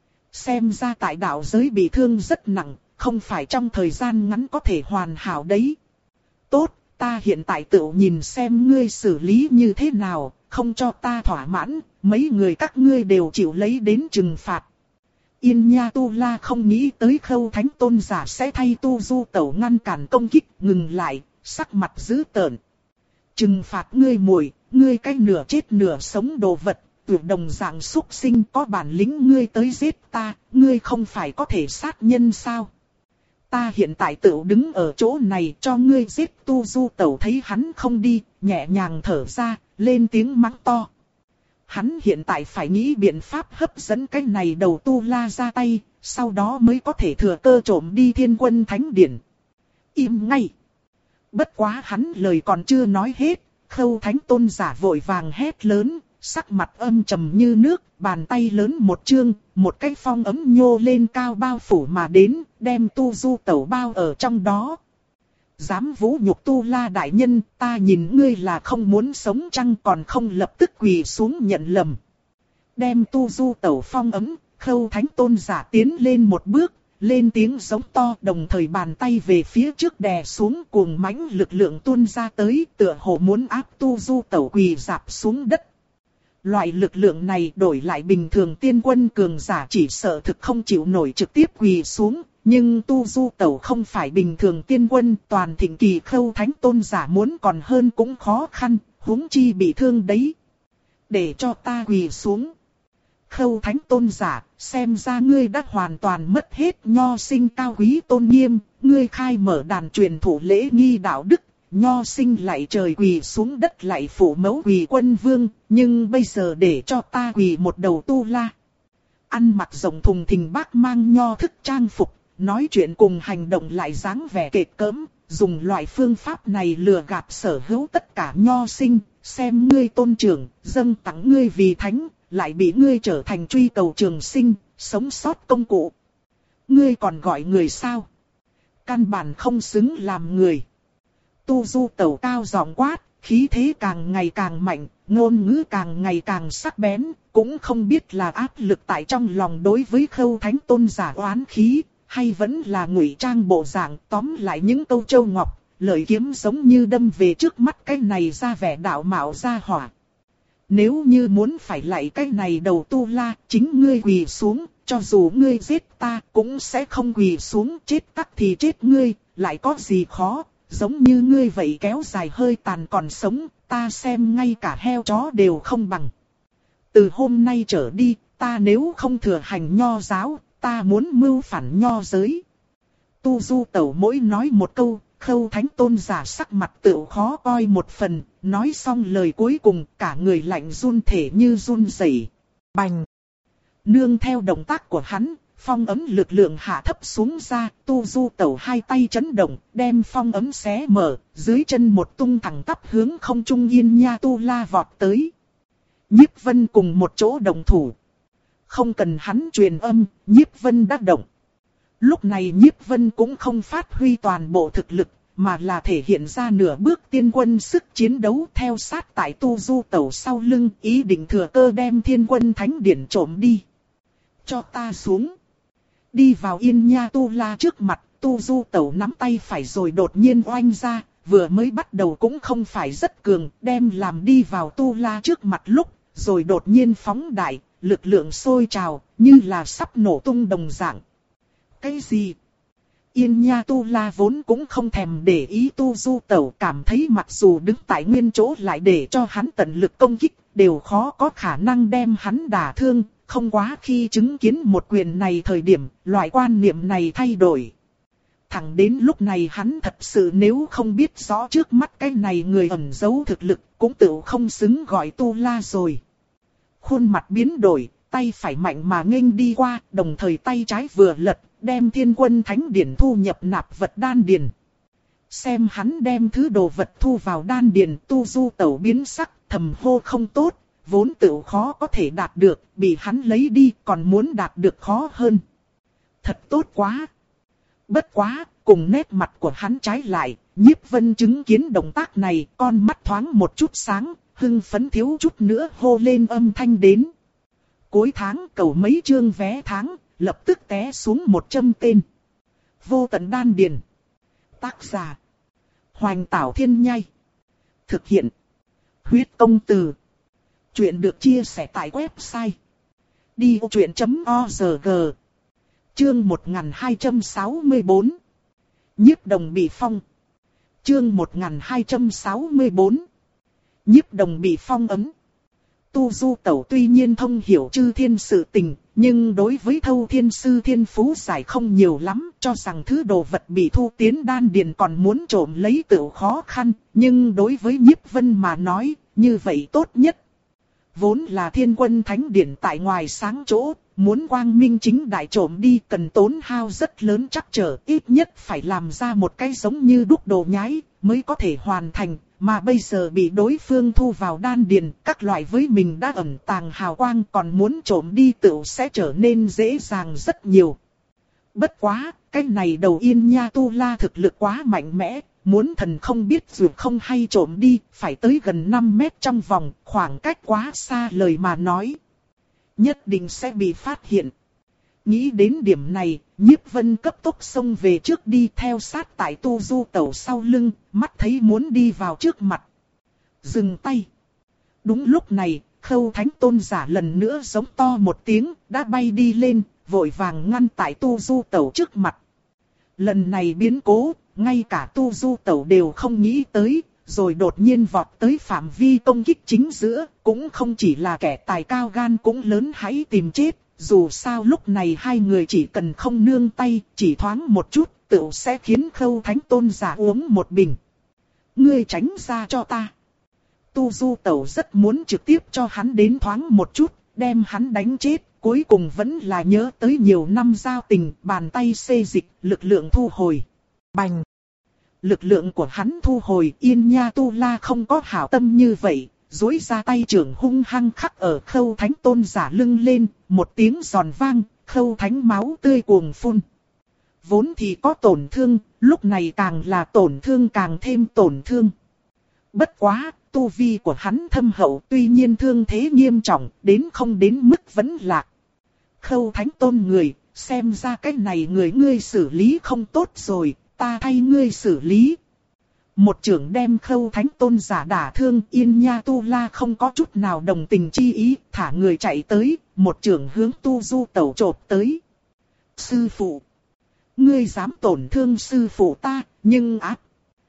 Xem ra tại đạo giới bị thương rất nặng, không phải trong thời gian ngắn có thể hoàn hảo đấy. Tốt, ta hiện tại tự nhìn xem ngươi xử lý như thế nào, không cho ta thỏa mãn, mấy người các ngươi đều chịu lấy đến trừng phạt. Yên Nha Tu La không nghĩ tới Khâu Thánh Tôn giả sẽ thay Tu Du Tẩu ngăn cản công kích, ngừng lại, sắc mặt dữ tợn. Trừng phạt ngươi muội, ngươi cái nửa chết nửa sống đồ vật, tuyệt đồng dạng súc sinh, có bản lĩnh ngươi tới giết ta, ngươi không phải có thể sát nhân sao? Ta hiện tại tự đứng ở chỗ này cho ngươi giết. Tu Du Tẩu thấy hắn không đi, nhẹ nhàng thở ra, lên tiếng mắng to. Hắn hiện tại phải nghĩ biện pháp hấp dẫn cái này đầu Tu La ra tay, sau đó mới có thể thừa cơ trộm đi Thiên Quân Thánh Điển. Im ngay! Bất quá hắn lời còn chưa nói hết, Khâu Thánh Tôn giả vội vàng hét lớn, sắc mặt âm trầm như nước, bàn tay lớn một chương, một cái phong ấm nhô lên cao bao phủ mà đến, đem Tu Du Tẩu bao ở trong đó. Dám vũ nhục Tu La đại nhân, ta nhìn ngươi là không muốn sống chăng, còn không lập tức quỳ xuống nhận lầm. Đem Tu Du Tẩu phong ấm, Khâu Thánh Tôn giả tiến lên một bước, lên tiếng giống to, đồng thời bàn tay về phía trước đè xuống, cuồng mãnh lực lượng tuôn ra tới, tựa hồ muốn áp Tu Du Tẩu quỳ rạp xuống đất. Loại lực lượng này đổi lại bình thường tiên quân cường giả chỉ sợ thực không chịu nổi trực tiếp quỳ xuống, nhưng Tu Du Tẩu không phải bình thường tiên quân, toàn thịnh kỳ Khâu Thánh Tôn giả muốn còn hơn cũng khó khăn, huống chi bị thương đấy. Để cho ta quỳ xuống. Khâu Thánh Tôn giả, xem ra ngươi đã hoàn toàn mất hết nho sinh cao quý tôn nghiêm, ngươi khai mở đàn truyền thủ lễ nghi đạo đức, nho sinh lại trời quỳ xuống đất lại phủ mẫu quỳ quân vương, nhưng bây giờ để cho ta quỳ một đầu Tu La. Ăn mặc rộng thùng thình bác mang nho thức trang phục, nói chuyện cùng hành động lại dáng vẻ kệch cỡm, dùng loại phương pháp này lừa gạt sở hữu tất cả nho sinh, xem ngươi tôn trưởng, dâng tặng ngươi vì thánh, lại bị ngươi trở thành truy cầu trường sinh, sống sót công cụ. Ngươi còn gọi người sao? Căn bản không xứng làm người. Tu Du Tẩu cao giọng quát, khí thế càng ngày càng mạnh, ngôn ngữ càng ngày càng sắc bén, cũng không biết là áp lực tại trong lòng đối với Khâu Thánh Tôn giả oán khí, hay vẫn là ngụy trang bộ dạng, tóm lại những câu châu ngọc, lời kiếm giống như đâm về trước mắt cái này ra vẻ đạo mạo ra hỏa. Nếu như muốn phải lại cái này đầu Tu La, chính ngươi quỳ xuống, cho dù ngươi giết ta cũng sẽ không quỳ xuống, chết tắc thì chết ngươi, lại có gì khó, giống như ngươi vậy kéo dài hơi tàn còn sống, ta xem ngay cả heo chó đều không bằng. Từ hôm nay trở đi, ta nếu không thừa hành nho giáo, ta muốn mưu phản nho giới. Tu Du Tẩu mỗi nói một câu, Khâu Thánh Tôn giả sắc mặt tựu khó coi một phần, nói xong lời cuối cùng cả người lạnh run thể như run rẩy. Bành! Nương theo động tác của hắn, phong ấm lực lượng hạ thấp xuống ra, Tu Du Tẩu hai tay chấn động, đem phong ấm xé mở, dưới chân một tung thẳng tắp hướng không trung Yên Nha Tu La vọt tới. Nhiếp Vân cùng một chỗ đồng thủ. Không cần hắn truyền âm, Nhiếp Vân đã động. Lúc này Nhiếp Vân cũng không phát huy toàn bộ thực lực, mà là thể hiện ra nửa bước tiên quân sức chiến đấu theo sát tại Tu Du Tẩu sau lưng, ý định thừa cơ đem Thiên Quân Thánh Điển trộm đi. Cho ta xuống. Đi vào Yên Nha Tu La trước mặt, Tu Du Tẩu nắm tay phải rồi đột nhiên oanh ra, vừa mới bắt đầu cũng không phải rất cường, đem làm đi vào Tu La trước mặt lúc, rồi đột nhiên phóng đại, lực lượng sôi trào, như là sắp nổ tung đồng dạng. Cái gì? Yên Nha Tu La vốn cũng không thèm để ý Tu Du Tẩu, cảm thấy mặc dù đứng tại nguyên chỗ lại để cho hắn tận lực công kích, đều khó có khả năng đem hắn đả thương, không quá khi chứng kiến một quyền này thời điểm, loại quan niệm này thay đổi. Thẳng đến lúc này hắn thật sự nếu không biết rõ trước mắt cái này người ẩn giấu thực lực, cũng tự không xứng gọi Tu La rồi. Khuôn mặt biến đổi, tay phải mạnh mà nghênh đi qua, đồng thời tay trái vừa lật, đem Thiên Quân Thánh Điển thu nhập nạp vật đan điền. Xem hắn đem thứ đồ vật thu vào đan điền, Tu Du Tẩu biến sắc, thầm hô không tốt, vốn tự khó có thể đạt được, bị hắn lấy đi còn muốn đạt được khó hơn. Thật tốt quá! Bất quá, cùng nét mặt của hắn trái lại, Nhiếp Vân chứng kiến động tác này, con mắt thoáng một chút sáng, hưng phấn thiếu chút nữa hô lên âm thanh đến. Cuối tháng cầu mấy chương vé tháng, lập tức té xuống một châm tên. Vô tận đan điền. Tác giả: Hoành Tảo Thiên Nhai. Thực hiện: Huyết Công Từ. Chuyện được chia sẻ tại website đi ô chuyện chấm org. Chương một nghìn hai trăm sáu mươi tư. Nhiếp Đồng bị phong. Chương một nghìn hai trăm sáu mươi tư. Nhiếp Đồng bị phong ấn. Tu Du Tẩu tuy nhiên thông hiểu chư thiên sự tình, nhưng đối với Thâu Thiên Sư thiên phú giải không nhiều lắm, cho rằng thứ đồ vật bị thu tiến đan điền còn muốn trộm lấy tự khó khăn, nhưng đối với Nhiếp Vân mà nói, như vậy tốt nhất. Vốn là Thiên Quân Thánh Điển tại ngoài sáng chỗ, muốn quang minh chính đại trộm đi cần tốn hao rất lớn trắc trở, ít nhất phải làm ra một cái giống như đúc đồ nhái, mới có thể hoàn thành, mà bây giờ bị đối phương thu vào đan điền, các loại với mình đã ẩn tàng hào quang còn muốn trộm đi tựu sẽ trở nên dễ dàng rất nhiều. Bất quá, cái này đầu Yên Nha Tu La thực lực quá mạnh mẽ, muốn thần không biết dù không hay trộm đi, phải tới gần năm mét trong vòng, khoảng cách quá xa lời mà nói. Nhất định sẽ bị phát hiện. Nghĩ đến điểm này, Nhiếp Vân cấp tốc xông về trước đi theo sát tại Tu Du Tẩu sau lưng, mắt thấy muốn đi vào trước mặt. Dừng tay. Đúng lúc này, Khâu Thánh Tôn giả lần nữa giống to một tiếng, đã bay đi lên, vội vàng ngăn tại Tu Du Tẩu trước mặt. Lần này biến cố, ngay cả Tu Du Tẩu đều không nghĩ tới, rồi đột nhiên vọt tới phạm vi công kích chính giữa, cũng không chỉ là kẻ tài cao gan cũng lớn hãy tìm chết. Dù sao lúc này hai người chỉ cần không nương tay, chỉ thoáng một chút, tựu sẽ khiến Khâu Thánh Tôn giả uống một bình. Ngươi tránh ra cho ta. Tu Du Tẩu rất muốn trực tiếp cho hắn đến thoáng một chút, đem hắn đánh chết, cuối cùng vẫn là nhớ tới nhiều năm giao tình, bàn tay xê dịch, lực lượng thu hồi. Bành! Lực lượng của hắn thu hồi, Yên Nha Tu La không có hảo tâm như vậy. Duỗi ra tay trưởng hung hăng khắc ở Khâu Thánh Tôn giả lưng lên, một tiếng giòn vang, Khâu Thánh máu tươi cuồng phun. Vốn thì có tổn thương, lúc này càng là tổn thương càng thêm tổn thương. Bất quá, tu vi của hắn thâm hậu tuy nhiên thương thế nghiêm trọng, đến không đến mức vẫn lạc. Khâu Thánh Tôn người, xem ra cái này người ngươi xử lý không tốt rồi, ta thay ngươi xử lý. Một trưởng đem Khâu Thánh Tôn giả đả thương, Yên Nha Tu La không có chút nào đồng tình chi ý, thả người chạy tới, một trưởng hướng Tu Du Tẩu chộp tới. Sư phụ! Ngươi dám tổn thương sư phụ ta, nhưng ác!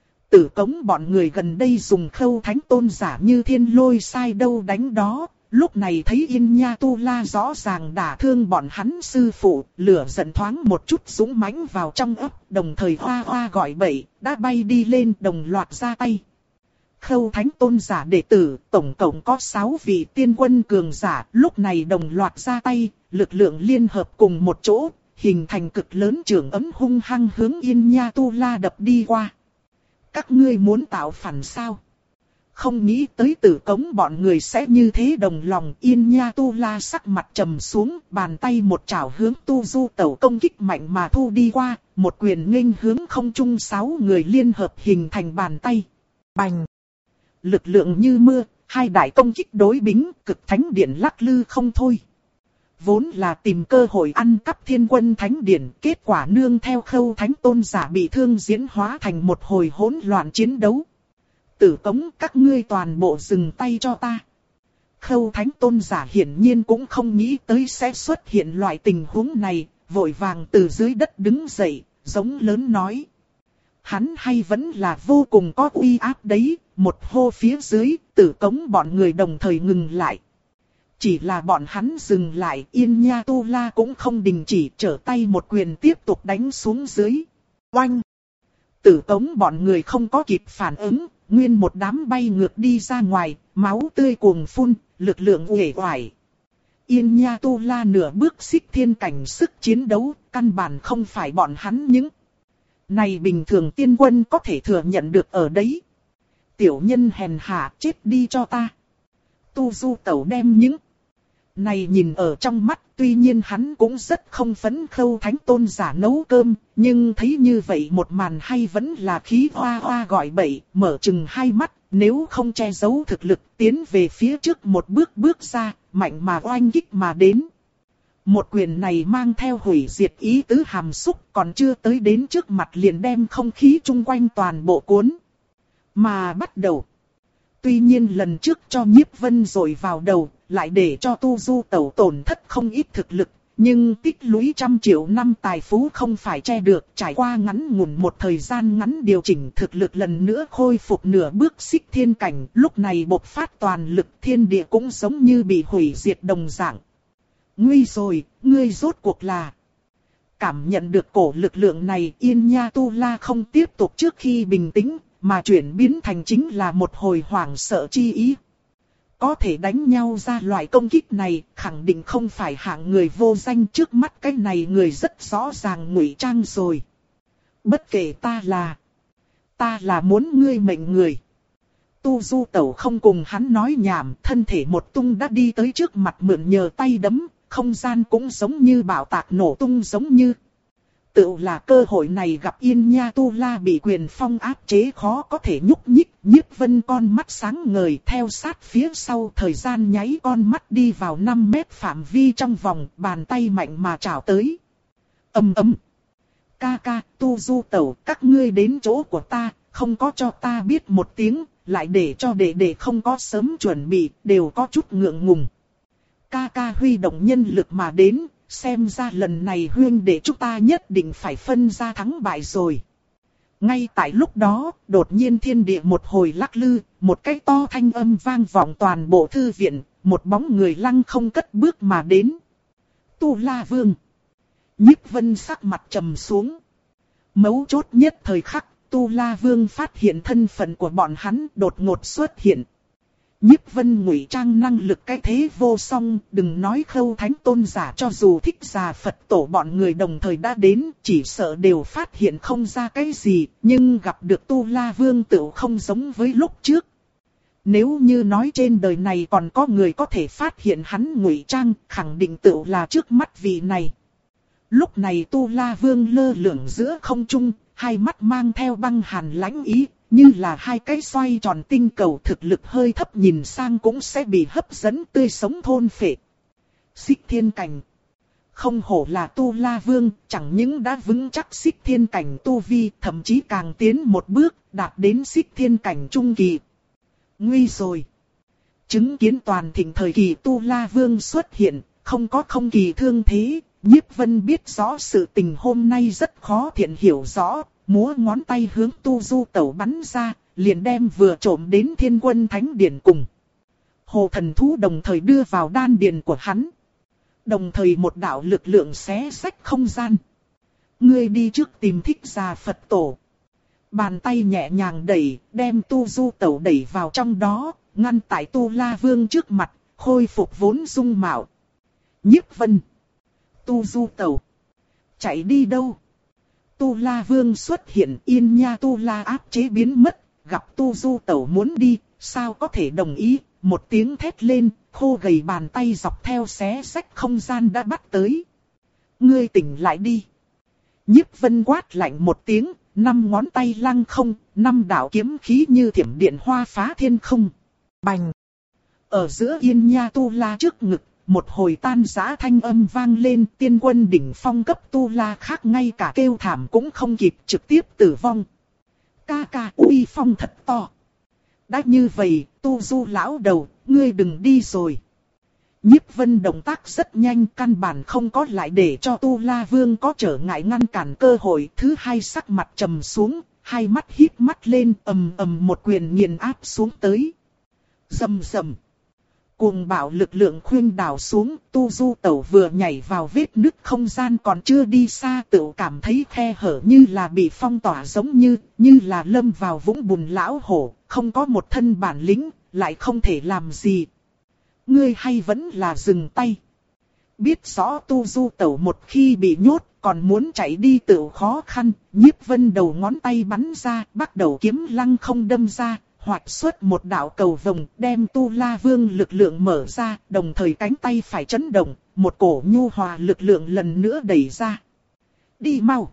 Tử Cống bọn người gần đây dùng Khâu Thánh Tôn giả như thiên lôi sai đâu đánh đó. Lúc này thấy Yên Nha Tu La rõ ràng đả thương bọn hắn sư phụ, lửa giận thoáng một chút dũng mãnh vào trong ấp, đồng thời hoa hoa gọi bậy, đã bay đi lên đồng loạt ra tay. Khâu Thánh Tôn giả đệ tử, tổng cộng có sáu vị tiên quân cường giả, lúc này đồng loạt ra tay, lực lượng liên hợp cùng một chỗ, hình thành cực lớn trường ấm hung hăng hướng Yên Nha Tu La đập đi qua. Các ngươi muốn tạo phản sao? Không nghĩ tới Tử Cống bọn người sẽ như thế đồng lòng. Yên Nha Tu La sắc mặt trầm xuống, bàn tay một chảo hướng Tu Du Tẩu công kích mạnh mà thu đi qua, một quyền nghênh hướng không trung sáu người liên hợp hình thành bàn tay. Bành! Lực lượng như mưa, hai đại công kích đối bính, cực thánh điện lắc lư không thôi. Vốn là tìm cơ hội ăn cắp Thiên Quân Thánh Điển, kết quả nương theo Khâu Thánh Tôn giả bị thương diễn hóa thành một hồi hỗn loạn chiến đấu. Tử Cống, các ngươi toàn bộ dừng tay cho ta. Khâu Thánh Tôn giả hiển nhiên cũng không nghĩ tới sẽ xuất hiện loại tình huống này, vội vàng từ dưới đất đứng dậy, giống lớn nói. Hắn hay vẫn là vô cùng có uy áp đấy, một hô phía dưới, Tử Cống bọn người đồng thời ngừng lại. Chỉ là bọn hắn dừng lại, Yên Nha Tu La cũng không đình chỉ, trở tay một quyền tiếp tục đánh xuống dưới. Oanh! Tử Cống bọn người không có kịp phản ứng, nguyên một đám bay ngược đi ra ngoài, máu tươi cuồng phun, lực lượng uể oải. Yên Nha Tu La nửa bước xích thiên cảnh sức chiến đấu, căn bản không phải bọn hắn những này bình thường tiên quân có thể thừa nhận được ở đấy. Tiểu nhân hèn hạ chết đi cho ta. Tu Du Tẩu đem những này nhìn ở trong mắt, tuy nhiên hắn cũng rất không phấn khâu thánh tôn giả nấu cơm, nhưng thấy như vậy một màn hay vẫn là khí hoa hoa gọi bậy, mở chừng hai mắt, nếu không che giấu thực lực, tiến về phía trước một bước bước ra, mạnh mà oanh kích mà đến. Một quyền này mang theo hủy diệt ý tứ hàm xúc, còn chưa tới đến trước mặt liền đem không khí chung quanh toàn bộ cuốn. Mà bắt đầu. Tuy nhiên lần trước cho Nhiếp Vân rồi vào đầu, lại để cho Tu Du Tẩu tổn thất không ít thực lực, nhưng tích lũy trăm triệu năm tài phú không phải che được, trải qua ngắn ngủn một thời gian ngắn điều chỉnh thực lực lần nữa khôi phục nửa bước xích thiên cảnh, lúc này bộc phát toàn lực, thiên địa cũng giống như bị hủy diệt đồng dạng. Nguy rồi, ngươi rốt cuộc là... Cảm nhận được cổ lực lượng này, Yên Nha Tu La không tiếp tục trước khi bình tĩnh, mà chuyển biến thành chính là một hồi hoảng sợ chi ý. Có thể đánh nhau ra loại công kích này, khẳng định không phải hạng người vô danh, trước mắt cái này người rất rõ ràng ngụy trang rồi. Bất kể ta là... Ta là muốn ngươi mệnh người. Tu Du Tẩu không cùng hắn nói nhảm, thân thể một tung đã đi tới trước mặt mượn nhờ tay đấm, không gian cũng giống như bạo tạc nổ tung giống như. Tự là cơ hội này gặp Yên Nha Tu La bị quyền phong áp chế khó có thể nhúc nhích, Nhiếp Vân con mắt sáng ngời theo sát phía sau, thời gian nháy con mắt đi vào năm mét phạm vi trong vòng, bàn tay mạnh mà trảo tới. Ầm ầm. Ca ca, Tu Du Tẩu, các ngươi đến chỗ của ta, không có cho ta biết một tiếng, lại để cho đệ đệ không có sớm chuẩn bị, đều có chút ngượng ngùng. Ca ca huy động nhân lực mà đến, xem ra lần này huyên đệ chúng ta nhất định phải phân ra thắng bại rồi. Ngay tại lúc đó, đột nhiên thiên địa một hồi lắc lư, một cái to thanh âm vang vọng toàn bộ thư viện, một bóng người lăng không cất bước mà đến. Tu La Vương. Nhiếp Vân sắc mặt trầm xuống. Mấu chốt nhất thời khắc, Tu La Vương phát hiện thân phận của bọn hắn đột ngột xuất hiện. Nhiếp Vân ngụy trang năng lực cái thế vô song, đừng nói Khâu Thánh Tôn giả, cho dù Thích Giả Phật Tổ bọn người đồng thời đã đến, chỉ sợ đều phát hiện không ra cái gì, nhưng gặp được Tu La Vương tựu không giống với lúc trước. Nếu như nói trên đời này còn có người có thể phát hiện hắn ngụy trang, khẳng định tựu là trước mắt vị này. Lúc này Tu La Vương lơ lửng giữa không trung, hai mắt mang theo băng hàn lãnh ý, như là hai cái xoay tròn tinh cầu, thực lực hơi thấp nhìn sang cũng sẽ bị hấp dẫn tươi sống thôn phệ. Xích thiên cảnh. Không hổ là Tu La Vương, chẳng những đã vững chắc xích thiên cảnh tu vi, thậm chí càng tiến một bước, đạt đến xích thiên cảnh trung kỳ. Nguy rồi. Chứng kiến toàn thịnh thời kỳ Tu La Vương xuất hiện, không có không kỳ thương thế, Nhiếp Vân biết rõ sự tình hôm nay rất khó thiện hiểu rõ. Múa ngón tay hướng Tu Du Tẩu bắn ra, liền đem vừa trộm đến Thiên Quân Thánh Điển cùng Hồ Thần Thú đồng thời đưa vào đan điền của hắn. Đồng thời một đạo lực lượng xé rách không gian. Ngươi đi trước tìm Thích Giả Phật Tổ. Bàn tay nhẹ nhàng đẩy, đem Tu Du Tẩu đẩy vào trong đó, ngăn tại Tu La Vương trước mặt, khôi phục vốn dung mạo. Nhiếp Vân. Tu Du Tẩu. Chạy đi đâu? Tu La Vương xuất hiện, Yên Nha Tu La áp chế biến mất, gặp Tu Du Tẩu muốn đi, sao có thể đồng ý, một tiếng thét lên, khô gầy bàn tay dọc theo xé rách không gian đã bắt tới. Ngươi tỉnh lại đi. Nhiếp Vân quát lạnh một tiếng, năm ngón tay lăng không, năm đạo kiếm khí như thiểm điện hoa phá thiên không. Bành! Ở giữa Yên Nha Tu La trước ngực, một hồi tan rã thanh âm vang lên, tiên quân đỉnh phong cấp Tu La khác ngay cả kêu thảm cũng không kịp, trực tiếp tử vong. Ca ca uy phong thật to. Đã như vậy, Tu Du lão đầu, ngươi đừng đi rồi. Nhiếp Vân động tác rất nhanh, căn bản không có lại để cho Tu La Vương có trở ngại ngăn cản cơ hội. Thứ hai sắc mặt trầm xuống, hai mắt híp mắt lên, ầm ầm một quyền nghiền áp xuống tới. Rầm rầm. Cuồng bạo lực lượng khuynh đảo xuống, Tu Du Tẩu vừa nhảy vào vết nứt không gian còn chưa đi xa tự cảm thấy khe hở như là bị phong tỏa, giống như, như là lâm vào vũng bùn lão hổ, không có một thân bản lĩnh, lại không thể làm gì. Ngươi hay vẫn là dừng tay. Biết rõ Tu Du Tẩu một khi bị nhốt, còn muốn chạy đi tự khó khăn, Nhiếp Vân đầu ngón tay bắn ra, bắt đầu kiếm lăng không đâm ra, hoạch xuất một đạo cầu vồng đem Tu La Vương lực lượng mở ra, đồng thời cánh tay phải chấn động, một cổ nhu hòa lực lượng lần nữa đẩy ra. Đi mau!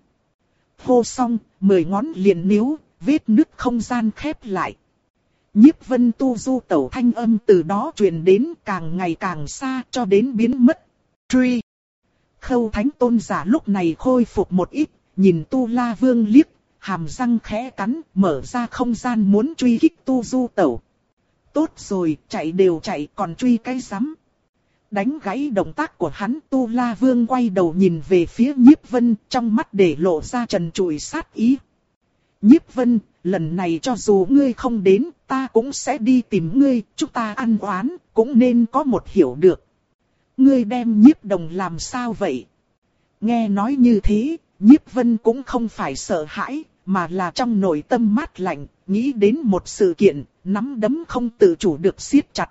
Hô xong, mười ngón liền níu, vết nứt không gian khép lại. Nhiếp Vân tu du tẩu thanh âm từ đó truyền đến càng ngày càng xa cho đến biến mất. Truy! Khâu Thánh Tôn giả lúc này khôi phục một ít, nhìn Tu La Vương liếc, hàm răng khẽ cắn, mở ra không gian muốn truy kích tu du tẩu. Tốt rồi, chạy đều chạy còn truy cái rắm. Đánh gãy động tác của hắn, Tu La Vương quay đầu nhìn về phía Nhiếp Vân, trong mắt để lộ ra trần trụi sát ý. Nhiếp Vân, lần này cho dù ngươi không đến, ta cũng sẽ đi tìm ngươi, chúng ta ăn oán, cũng nên có một hiểu được. Ngươi đem Nhiếp Đồng làm sao vậy? Nghe nói như thế, Nhiếp Vân cũng không phải sợ hãi, mà là trong nội tâm mát lạnh, nghĩ đến một sự kiện, nắm đấm không tự chủ được siết chặt.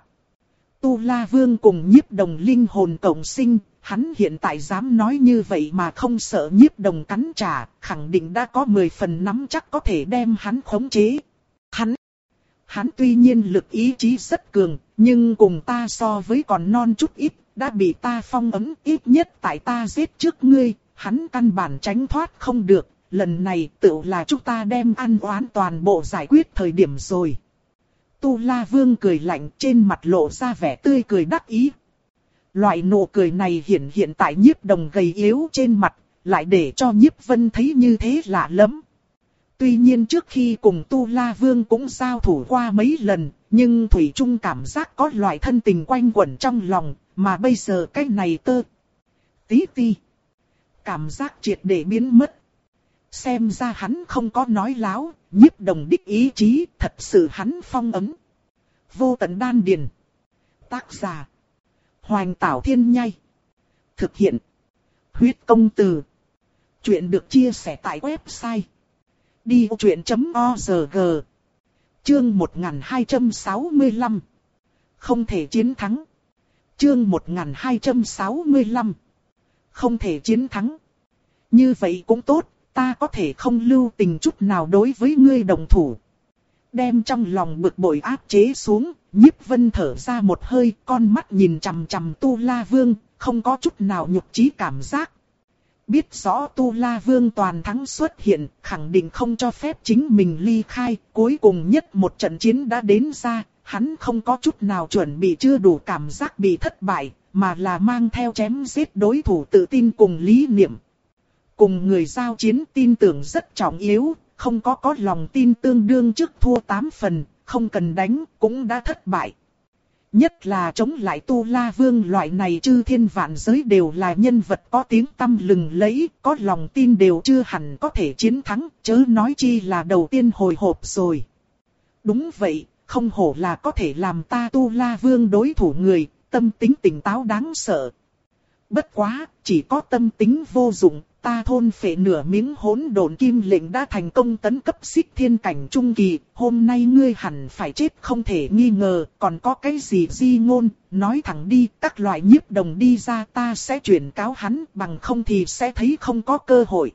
Tu La Vương cùng Nhiếp Đồng linh hồn cộng sinh, hắn hiện tại dám nói như vậy mà không sợ Nhiếp Đồng cắn trả, khẳng định đã có mười phần nắm chắc có thể đem hắn khống chế. Hắn, hắn tuy nhiên lực ý chí rất cường, nhưng cùng ta so với còn non chút ít, đã bị ta phong ấn ít nhất tại ta giết trước ngươi, hắn căn bản tránh thoát không được, lần này tự là chúng ta đem ăn oán toàn bộ giải quyết thời điểm rồi. Tu La Vương cười lạnh trên mặt lộ ra vẻ tươi cười đắc ý. Loại nụ cười này hiện hiện tại Nhiếp Đồng gầy yếu trên mặt, lại để cho Nhiếp Vân thấy như thế lạ lắm. Tuy nhiên trước khi cùng Tu La Vương cũng giao thủ qua mấy lần, nhưng Thủy Trung cảm giác có loại thân tình quanh quẩn trong lòng, mà bây giờ cái này tơ. Tí ti. Cảm giác triệt để biến mất. Xem ra hắn không có nói láo, Nhiếp Đồng đích ý chí, thật sự hắn phong ấn. Vô Tận Đan Điền. Tác giả. Hoành Tảo Thiên Nhai. Thực hiện. Huyết Công Từ. Chuyện được chia sẻ tại website đi ô chuyện chấm org. Chương một nghìn hai trăm sáu mươi lăm. Không thể chiến thắng. Chương một nghìn hai trăm sáu mươi lăm. Không thể chiến thắng. Như vậy cũng tốt, ta có thể không lưu tình chút nào đối với ngươi đồng thủ. Đem trong lòng bực bội áp chế xuống, Nhiếp Vân thở ra một hơi, con mắt nhìn chằm chằm Tu La Vương, không có chút nào nhục chí cảm giác. Biết rõ Tu La Vương toàn thắng xuất hiện, khẳng định không cho phép chính mình ly khai, cuối cùng nhất một trận chiến đã đến ra, hắn không có chút nào chuẩn bị chưa đủ cảm giác bị thất bại, mà là mang theo chém giết đối thủ tự tin cùng lý niệm. Cùng người giao chiến tin tưởng rất trọng yếu, không có có lòng tin tương đương trước thua tám phần, không cần đánh cũng đã thất bại. Nhất là chống lại Tu La Vương loại này chư thiên vạn giới đều là nhân vật có tiếng tăm lừng lẫy, có lòng tin đều chưa hẳn có thể chiến thắng, chớ nói chi là đầu tiên hồi hộp rồi. Đúng vậy, không hổ là có thể làm ta Tu La Vương đối thủ người, tâm tính tỉnh táo đáng sợ. Bất quá, chỉ có tâm tính vô dụng, ta thôn phệ nửa miếng hỗn độn kim lệnh đã thành công tấn cấp xích thiên cảnh trung kỳ, hôm nay ngươi hẳn phải chết không thể nghi ngờ, còn có cái gì di ngôn, nói thẳng đi, các loại Nhiếp Đồng đi ra ta sẽ chuyển cáo hắn, bằng không thì sẽ thấy không có cơ hội.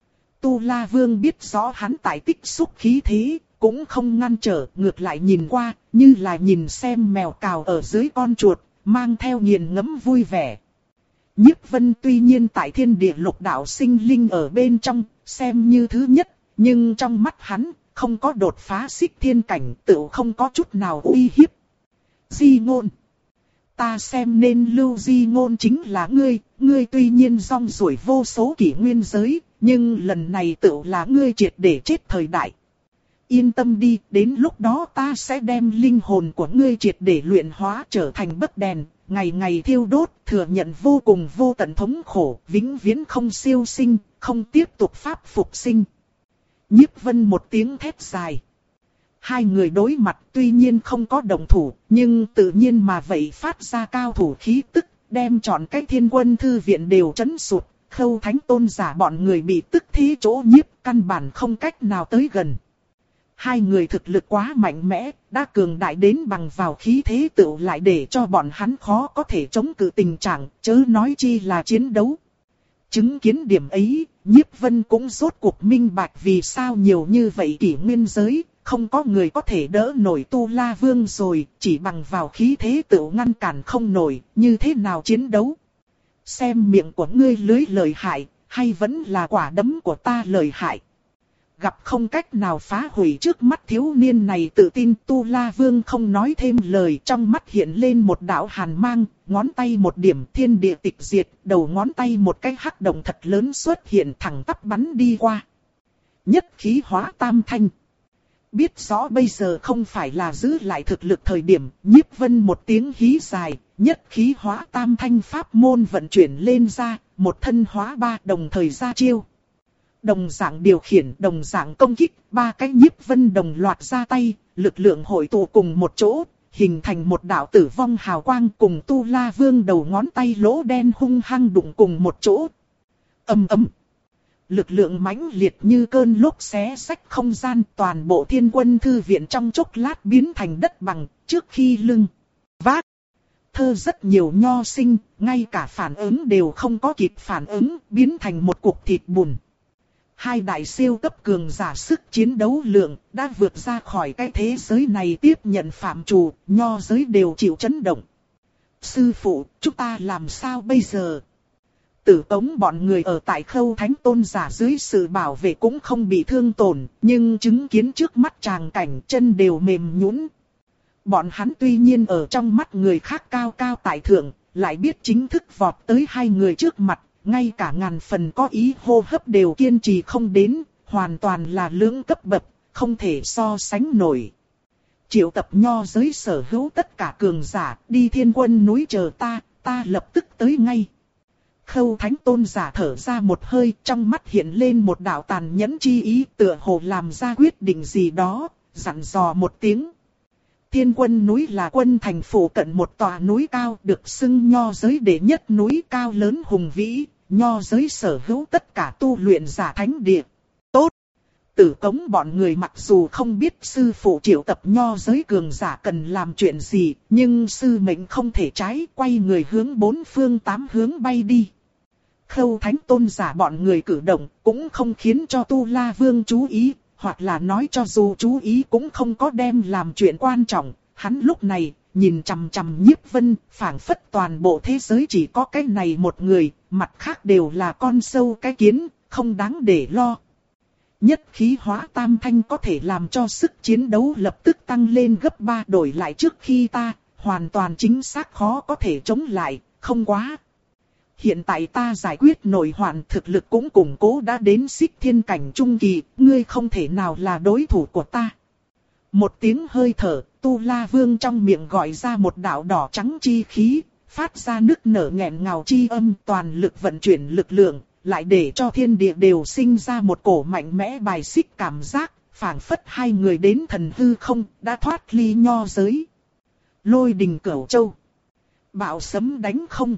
Tu La Vương biết rõ hắn tại tích xúc khí thế, cũng không ngăn trở, ngược lại nhìn qua, như là nhìn xem mèo cào ở dưới con chuột, mang theo nghiền ngẫm vui vẻ. Nhiếp Vân tuy nhiên tại thiên địa lục đạo sinh linh ở bên trong, xem như thứ nhất, nhưng trong mắt hắn, không có đột phá xích thiên cảnh, tự không có chút nào uy hiếp. Di ngôn. Ta xem nên lưu di ngôn chính là ngươi, ngươi tuy nhiên rong ruổi vô số kỷ nguyên giới, nhưng lần này tự là ngươi triệt để chết thời đại. Yên tâm đi, đến lúc đó ta sẽ đem linh hồn của ngươi triệt để luyện hóa trở thành bấc đèn, ngày ngày thiêu đốt, thừa nhận vô cùng vô tận thống khổ, vĩnh viễn không siêu sinh, không tiếp tục pháp phục sinh. Nhiếp Vân một tiếng thét dài. Hai người đối mặt tuy nhiên không có đồng thủ, nhưng tự nhiên mà vậy phát ra cao thủ khí tức, đem trọn cái Thiên Quân thư viện đều chấn sụt, Khâu Thánh Tôn giả bọn người bị tức thế chỗ nhiếp, căn bản không cách nào tới gần. Hai người thực lực quá mạnh mẽ, đã cường đại đến bằng vào khí thế tựu lại để cho bọn hắn khó có thể chống cự tình trạng, chớ nói chi là chiến đấu. Chứng kiến điểm ấy, Nhiếp Vân cũng rốt cuộc minh bạch vì sao nhiều như vậy kỷ nguyên giới, không có người có thể đỡ nổi Tu La Vương rồi, chỉ bằng vào khí thế tự ngăn cản không nổi, như thế nào chiến đấu? Xem miệng của ngươi lưới lợi hại, hay vẫn là quả đấm của ta lợi hại? Gặp không cách nào phá hủy trước mắt thiếu niên này tự tin, Tu La Vương không nói thêm lời, trong mắt hiện lên một đạo hàn mang, ngón tay một điểm thiên địa tịch diệt, đầu ngón tay một cái hắc động thật lớn xuất hiện thẳng tắp bắn đi qua. Nhất khí hóa tam thanh. Biết rõ bây giờ không phải là giữ lại thực lực thời điểm, Nhiếp Vân một tiếng hí dài, nhất khí hóa tam thanh pháp môn vận chuyển lên ra, một thân hóa ba đồng thời ra chiêu. Đồng dạng điều khiển, đồng dạng công kích, ba cái Nhiếp Vân đồng loạt ra tay, lực lượng hội tụ cùng một chỗ, hình thành một đạo tử vong hào quang cùng Tu La Vương đầu ngón tay lỗ đen hung hăng đụng cùng một chỗ. Ầm ầm. Lực lượng mãnh liệt như cơn lốc xé rách không gian, toàn bộ Thiên Quân thư viện trong chốc lát biến thành đất bằng, trước khi lưng vác thơ rất nhiều nho sinh, ngay cả phản ứng đều không có kịp phản ứng, biến thành một cục thịt bùn. Hai đại siêu cấp cường giả sức chiến đấu lượng đã vượt ra khỏi cái thế giới này, tiếp nhận phạm trù, nho giới đều chịu chấn động. Sư phụ, chúng ta làm sao bây giờ? Tử Tống bọn người ở tại Khâu Thánh Tôn giả dưới sự bảo vệ cũng không bị thương tổn, nhưng chứng kiến trước mắt tràng cảnh chân đều mềm nhũn. Bọn hắn tuy nhiên ở trong mắt người khác cao cao tại thượng, lại biết chính thức vọt tới hai người trước mặt, ngay cả ngàn phần có ý hô hấp đều kiên trì không đến, hoàn toàn là lưỡng cấp bậc, không thể so sánh nổi. Triệu tập nho giới sở hữu tất cả cường giả, đi Thiên Quân núi chờ ta, ta lập tức tới ngay. Khâu Thánh Tôn giả thở ra một hơi, trong mắt hiện lên một đạo tàn nhẫn chi ý, tựa hồ làm ra quyết định gì đó, dặn dò một tiếng. Thiên Quân núi là quân thành phủ cận một tòa núi cao, được xưng nho giới đệ nhất núi cao lớn hùng vĩ, nho giới sở hữu tất cả tu luyện giả thánh địa. Tốt! Tử Tống bọn người mặc dù không biết sư phụ triệu tập nho giới cường giả cần làm chuyện gì, nhưng sư mệnh không thể trái, quay người hướng bốn phương tám hướng bay đi. Khâu Thánh Tôn giả bọn người cử động cũng không khiến cho Tu La Vương chú ý, hoặc là nói cho dù chú ý cũng không có đem làm chuyện quan trọng. Hắn lúc này nhìn chằm chằm Nhiếp Vân, phảng phất toàn bộ thế giới chỉ có cái này một người, mặt khác đều là con sâu cái kiến, không đáng để lo. Nhất khí hóa tam thanh có thể làm cho sức chiến đấu lập tức tăng lên gấp ba, đổi lại trước khi ta, hoàn toàn chính xác khó có thể chống lại, không quá. Hiện tại ta giải quyết nội hoạn, thực lực cũng củng cố đã đến xích thiên cảnh trung kỳ, ngươi không thể nào là đối thủ của ta. Một tiếng hơi thở, Tu La Vương trong miệng gọi ra một đạo đỏ trắng chi khí, phát ra nức nở nghẹn ngào chi âm, toàn lực vận chuyển lực lượng, lại để cho thiên địa đều sinh ra một cổ mạnh mẽ bài xích cảm giác, phảng phất hai người đến thần hư không, đã thoát ly nho giới. Lôi đình cửu châu, bão sấm đánh không.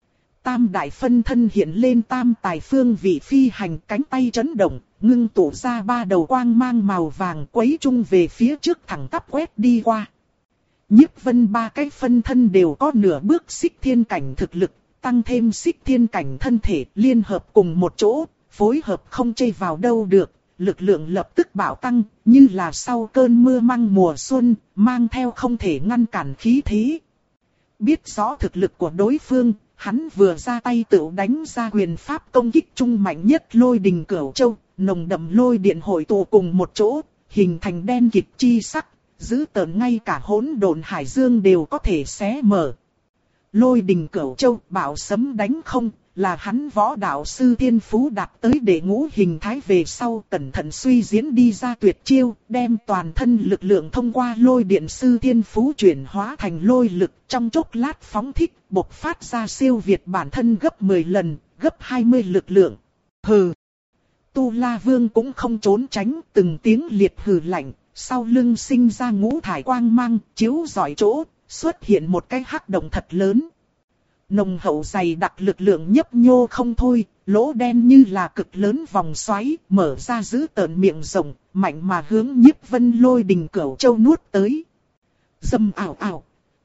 Tam đại phân thân hiện lên tam tài phương vị phi hành, cánh tay chấn động, ngưng tụ ra ba đầu quang mang màu vàng quấy chung về phía trước thẳng tắp quét đi qua. Nhiếp Vân ba cái phân thân đều có nửa bước xích thiên cảnh thực lực, tăng thêm xích thiên cảnh thân thể liên hợp cùng một chỗ, phối hợp không chây vào đâu được, lực lượng lập tức bạo tăng, như là sau cơn mưa măng mùa xuân, mang theo không thể ngăn cản khí thế. Biết rõ thực lực của đối phương, hắn vừa ra tay tự đánh ra quyền pháp công kích trung mạnh nhất lôi đình cửu châu, nồng đậm lôi điện hội tụ cùng một chỗ, hình thành đen kịt chi sắc, giữ tợn ngay cả hỗn độn hải dương đều có thể xé mở. Lôi đình cửu châu, bão sấm đánh không, là hắn võ đạo sư thiên phú đạt tới đệ ngũ hình thái về sau cẩn thận suy diễn đi ra tuyệt chiêu, đem toàn thân lực lượng thông qua lôi điện sư thiên phú chuyển hóa thành lôi lực, trong chốc lát phóng thích, bộc phát ra siêu việt bản thân gấp mười lần, gấp hai mươi lực lượng. Hừ! Tu La Vương cũng không trốn tránh, từng tiếng liệt hừ lạnh, sau lưng sinh ra ngũ thải quang mang, chiếu rọi chỗ, xuất hiện một cái hắc động thật lớn. Nồng hậu dày đặc lực lượng nhấp nhô không thôi, lỗ đen như là cực lớn vòng xoáy, mở ra giữ tợn miệng rộng, mạnh mà hướng Nhiếp Vân lôi đình cửu châu nuốt tới. Dầm ảo ảo.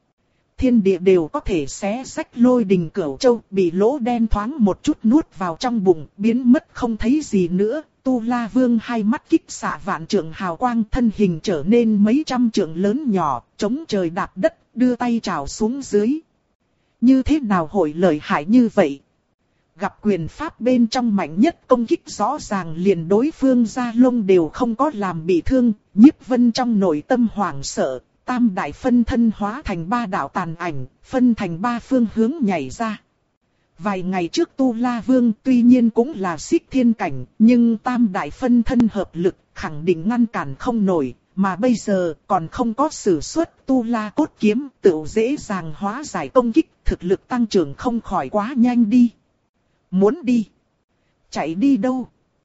Thiên địa đều có thể xé rách lôi đình cửu châu, bị lỗ đen thoáng một chút nuốt vào trong bụng, biến mất không thấy gì nữa, Tu La Vương hai mắt kích xạ vạn trượng hào quang, thân hình trở nên mấy trăm trượng lớn nhỏ, chống trời đạp đất, đưa tay trào xuống dưới. Như thế nào hội lợi hại như vậy? Gặp quyền pháp bên trong mạnh nhất công kích rõ ràng liền đối phương ra lông đều không có làm bị thương, Nhiếp Vân trong nội tâm hoảng sợ, tam đại phân thân hóa thành ba đạo tàn ảnh, phân thành ba phương hướng nhảy ra. Vài ngày trước Tu La Vương tuy nhiên cũng là xích thiên cảnh, nhưng tam đại phân thân hợp lực khẳng định ngăn cản không nổi, mà bây giờ còn không có sử xuất Tu La cốt kiếm, tự dễ dàng hóa giải công kích, thực lực tăng trưởng không khỏi quá nhanh đi. Muốn đi? Chạy đi đâu?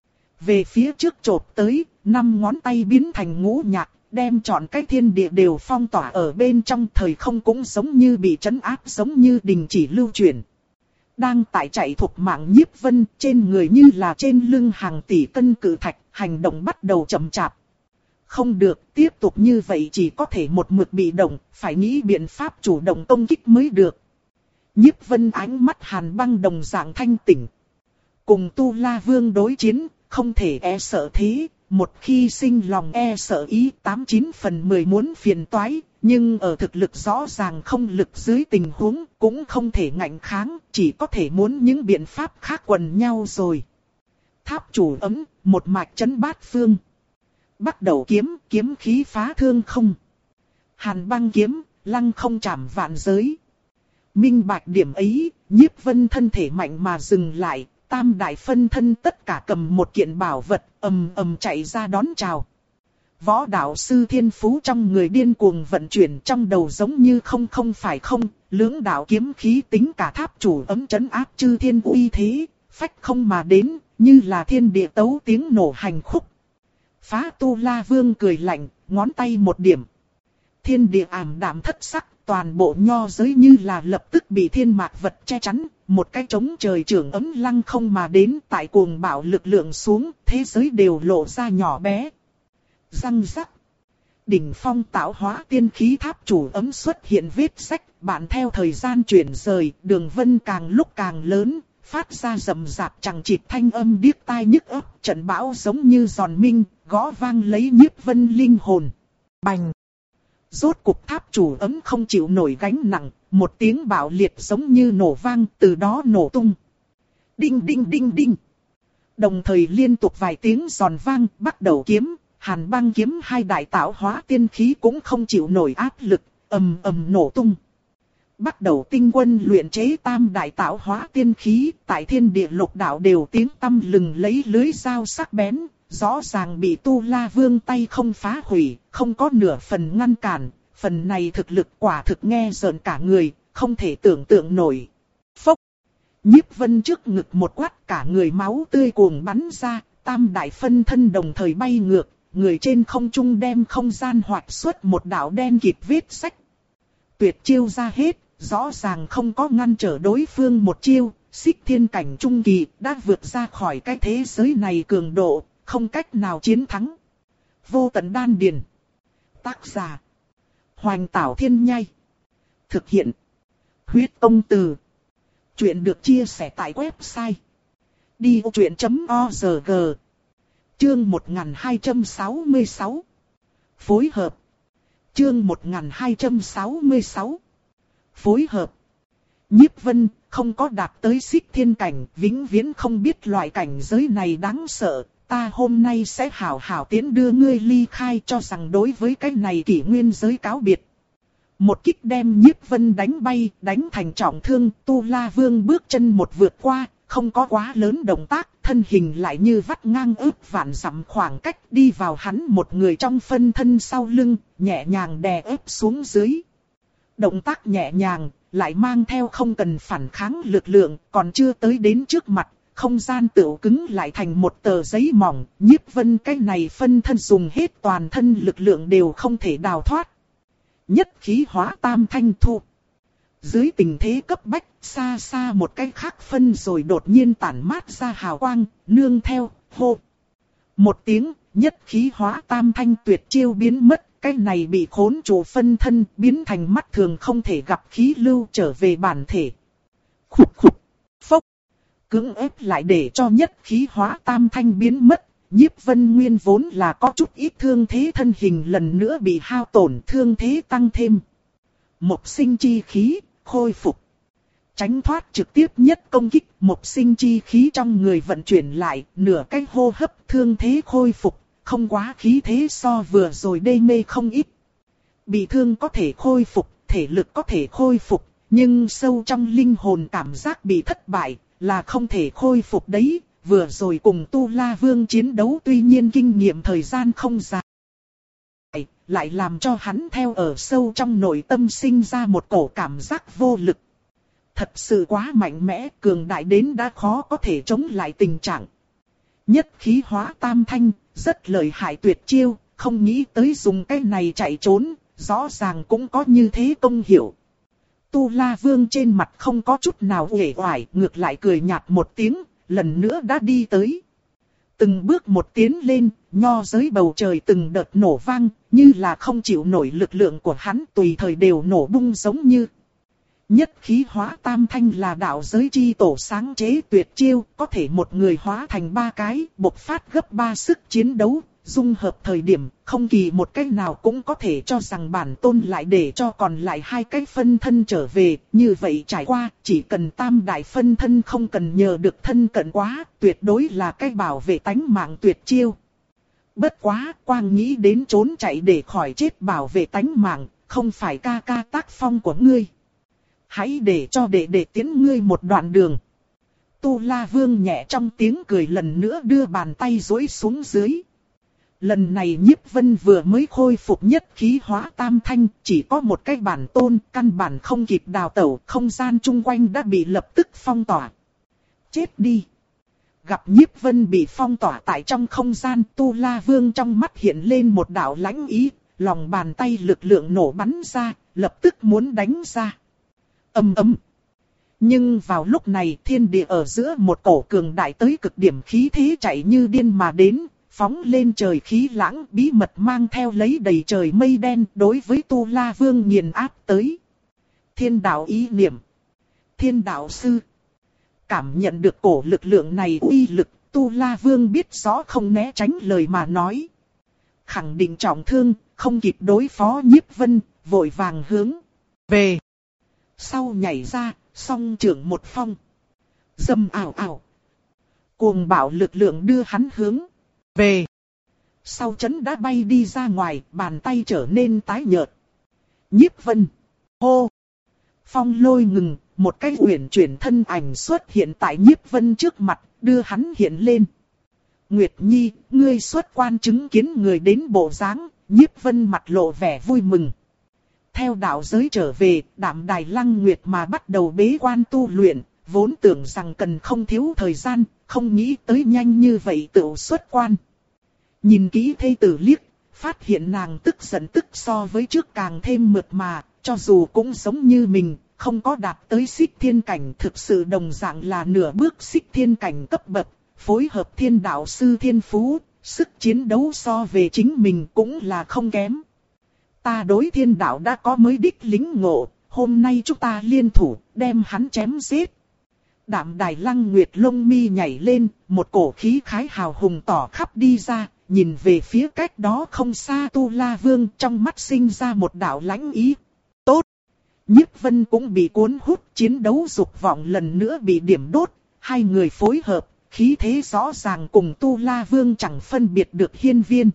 Về phía trước chộp tới, năm ngón tay biến thành ngũ nhạc, đem trọn cái thiên địa đều phong tỏa ở bên trong, thời không cũng giống như bị trấn áp, giống như đình chỉ lưu chuyển. Đang tại chạy thục mạng Nhiếp Vân, trên người như là trên lưng hàng tỷ cân cự thạch, hành động bắt đầu chậm chạp. Không được, tiếp tục như vậy chỉ có thể một mực bị động, phải nghĩ biện pháp chủ động công kích mới được. Nhiếp Vân ánh mắt hàn băng đồng dạng thanh tỉnh. Cùng Tu La Vương đối chiến, không thể e sợ thế, một khi sinh lòng e sợ ý tám chín phần mười muốn phiền toái, nhưng ở thực lực rõ ràng không lực dưới tình huống cũng không thể ngạnh kháng, chỉ có thể muốn những biện pháp khác quần nhau rồi. Tháp chủ ấm, một mạch chấn bát phương. Bắt đầu kiếm, kiếm khí phá thương không. Hàn băng kiếm, lăng không chạm vạn giới. Minh bạch điểm ấy, Nhiếp Vân thân thể mạnh mà dừng lại, tam đại phân thân tất cả cầm một kiện bảo vật, ầm ầm chạy ra đón chào. Võ đạo sư thiên phú trong người điên cuồng vận chuyển, trong đầu giống như không không phải không, lưỡng đạo kiếm khí tính cả tháp chủ ấm trấn áp chư thiên uy thế, phách không mà đến, như là thiên địa tấu tiếng nổ hành khúc. Phá Tu La Vương cười lạnh, ngón tay một điểm. Thiên địa ảm đạm thất sắc, toàn bộ nho giới như là lập tức bị thiên mạc vật che chắn, một cái trống trời trưởng ấm lăng không mà đến, tại cuồng bạo lực lượng xuống, thế giới đều lộ ra nhỏ bé. Răng rắc. Đỉnh phong tạo hóa tiên khí tháp chủ ấm xuất hiện vết rách, bạn theo thời gian chuyển rời, đường vân càng lúc càng lớn, phát ra rầm rạp chẳng chịt thanh âm điếc tai nhức óc, trận bão giống như giòn minh, gõ vang lấy Nhiếp Vân linh hồn. Bành. Rốt cục tháp chủ ấm không chịu nổi gánh nặng, một tiếng bạo liệt giống như nổ vang, từ đó nổ tung. Đinh đinh đinh đinh. Đồng thời liên tục vài tiếng giòn vang, bắt đầu kiếm, hàn băng kiếm hai đại tạo hóa tiên khí cũng không chịu nổi áp lực, ầm ầm nổ tung. Bắt đầu tinh quân luyện chế tam đại tạo hóa tiên khí, tại thiên địa lục đạo đều tiếng tăm lừng lấy lưới dao sắc bén. Rõ ràng bị Tu La Vương tay không phá hủy, không có nửa phần ngăn cản, phần này thực lực quả thực nghe rợn cả người, không thể tưởng tượng nổi. Phốc! Nhiếp Vân trước ngực một quát, cả người máu tươi cuồng bắn ra, tam đại phân thân đồng thời bay ngược, người trên không trung đem không gian hoạt xuất một đạo đen kịt vết rách. Tuyệt chiêu ra hết, rõ ràng không có ngăn trở đối phương một chiêu, xích thiên cảnh trung kỳ đã vượt ra khỏi cái thế giới này cường độ. Không cách nào chiến thắng. Vô tận đan điền. Tác giả. Hoành Tảo Thiên Nhai. Thực hiện. Huyết Tông Từ. Chuyện được chia sẻ tại website. đi vô chuyện chấm org. Chương một nghìn hai trăm sáu mươi sáu. Phối hợp. Chương một nghìn hai trăm sáu mươi sáu. Phối hợp. Nhiếp Vân không có đạt tới xích thiên cảnh, vĩnh viễn không biết loại cảnh giới này đáng sợ. Ta hôm nay sẽ hảo hảo tiến đưa ngươi ly khai, cho rằng đối với cái này kỷ nguyên giới cáo biệt. Một kích đem Nhiếp Vân đánh bay, đánh thành trọng thương. Tu La Vương bước chân một vượt qua, không có quá lớn động tác, thân hình lại như vắt ngang ước vạn dặm khoảng cách, đi vào hắn một người trong phân thân sau lưng, nhẹ nhàng đè ép xuống dưới. Động tác nhẹ nhàng, lại mang theo không cần phản kháng lực lượng, còn chưa tới đến trước mặt. Không gian tựu cứng lại thành một tờ giấy mỏng, Nhiếp Vân cái này phân thân dùng hết toàn thân lực lượng đều không thể đào thoát. Nhất khí hóa tam thanh thu. Dưới tình thế cấp bách, xa xa một cái khác phân rồi đột nhiên tản mát ra hào quang, nương theo, hô. Một tiếng, nhất khí hóa tam thanh tuyệt chiêu biến mất, cái này bị khốn trụ phân thân biến thành mắt thường không thể gặp khí lưu trở về bản thể. Khục khục, phốc. Cưỡng ép lại để cho nhất khí hóa tam thanh biến mất, Nhiếp Vân Nguyên vốn là có chút ít thương thế, thân hình lần nữa bị hao tổn, thương thế tăng thêm. Một sinh chi khí, khôi phục. Tránh thoát trực tiếp nhất công kích, một sinh chi khí trong người vận chuyển lại, nửa cái hô hấp, thương thế khôi phục, không quá khí thế so vừa rồi đê mê không ít. Bị thương có thể khôi phục, thể lực có thể khôi phục, nhưng sâu trong linh hồn cảm giác bị thất bại, là không thể khôi phục đấy. Vừa rồi cùng Tu La Vương chiến đấu tuy nhiên kinh nghiệm thời gian không dài, lại làm cho hắn theo ở sâu trong nội tâm sinh ra một cổ cảm giác vô lực. Thật sự quá mạnh mẽ, cường đại đến đã khó có thể chống lại tình trạng. Nhất khí hóa tam thanh, rất lợi hại tuyệt chiêu, không nghĩ tới dùng cái này chạy trốn, rõ ràng cũng có như thế công hiệu. Tu La Vương trên mặt không có chút nào uể oải, ngược lại cười nhạt một tiếng, lần nữa đã đi tới. Từng bước một tiến lên, nho giới bầu trời từng đợt nổ vang, như là không chịu nổi lực lượng của hắn, tùy thời đều nổ bung giống như. Nhất khí hóa tam thanh là đạo giới chi tổ sáng chế tuyệt chiêu, có thể một người hóa thành ba cái, bộc phát gấp ba sức chiến đấu, dung hợp thời điểm, không kỳ một cách nào cũng có thể cho rằng bản tôn lại để cho còn lại hai cái phân thân trở về, như vậy trải qua, chỉ cần tam đại phân thân không cần nhờ được thân cận quá, tuyệt đối là cái bảo vệ tánh mạng tuyệt chiêu. Bất quá, quang nghĩ đến trốn chạy để khỏi chết bảo vệ tánh mạng, không phải ca ca tác phong của ngươi. Hãy để cho đệ đệ tiến ngươi một đoạn đường. Tu La Vương nhẹ trong tiếng cười lần nữa đưa bàn tay duỗi xuống dưới. Lần này Nhiếp Vân vừa mới khôi phục nhất khí hóa tam thanh, chỉ có một cái bản tôn, căn bản không kịp đào tẩu, không gian chung quanh đã bị lập tức phong tỏa. Chết đi! Gặp Nhiếp Vân bị phong tỏa tại trong không gian, Tu La Vương trong mắt hiện lên một đạo lãnh ý, lòng bàn tay lực lượng nổ bắn ra, lập tức muốn đánh ra. Ầm ầm. Nhưng vào lúc này thiên địa ở giữa một cổ cường đại tới cực điểm khí thế chạy như điên mà đến, phóng lên trời khí lãng bí mật mang theo lấy đầy trời mây đen đối với Tu La Vương nghiền áp tới. Thiên đạo ý niệm. Thiên đạo sư. Cảm nhận được cổ lực lượng này uy lực, Tu La Vương biết rõ không né tránh lời mà nói. Khẳng định trọng thương, không kịp đối phó Nhiếp Vân, vội vàng hướng về sau nhảy ra, song trưởng một phong. Dầm ảo ảo. Cuồng bạo lực lượng đưa hắn hướng về sau chấn đã bay đi ra ngoài, bàn tay trở nên tái nhợt. Nhiếp Vân. Hô. Phong lôi ngừng, một cái uyển chuyển thân ảnh xuất hiện tại Nhiếp Vân trước mặt, đưa hắn hiện lên. Nguyệt Nhi, ngươi xuất quan chứng kiến người đến bộ dáng, Nhiếp Vân mặt lộ vẻ vui mừng. Theo đạo giới trở về, Đạm Đài Lăng Nguyệt mà bắt đầu bế quan tu luyện, vốn tưởng rằng cần không thiếu thời gian, không nghĩ tới nhanh như vậy tự xuất quan. Nhìn kỹ thê tử liếc, phát hiện nàng tức giận tức so với trước càng thêm mượt mà, cho dù cũng giống như mình, không có đạt tới xích thiên cảnh, thực sự đồng dạng là nửa bước xích thiên cảnh cấp bậc, phối hợp thiên đạo sư thiên phú, sức chiến đấu so về chính mình cũng là không kém. Ta đối thiên đạo đã có mới đích lính ngộ, hôm nay chúng ta liên thủ, đem hắn chém giết. Đạm Đài Lăng Nguyệt lông mi nhảy lên, một cổ khí khái hào hùng tỏ khắp đi ra, nhìn về phía cách đó không xa Tu La Vương, trong mắt sinh ra một đạo lãnh ý. Tốt! Nhiếp Vân cũng bị cuốn hút, chiến đấu dục vọng lần nữa bị điểm đốt, hai người phối hợp, khí thế rõ ràng cùng Tu La Vương chẳng phân biệt được hiên viên.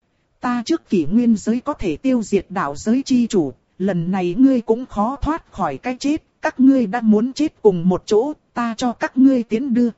Ta trước kỷ nguyên giới có thể tiêu diệt đạo giới chi chủ, lần này ngươi cũng khó thoát khỏi cái chết, các ngươi đã muốn chết cùng một chỗ, ta cho các ngươi tiến đưa.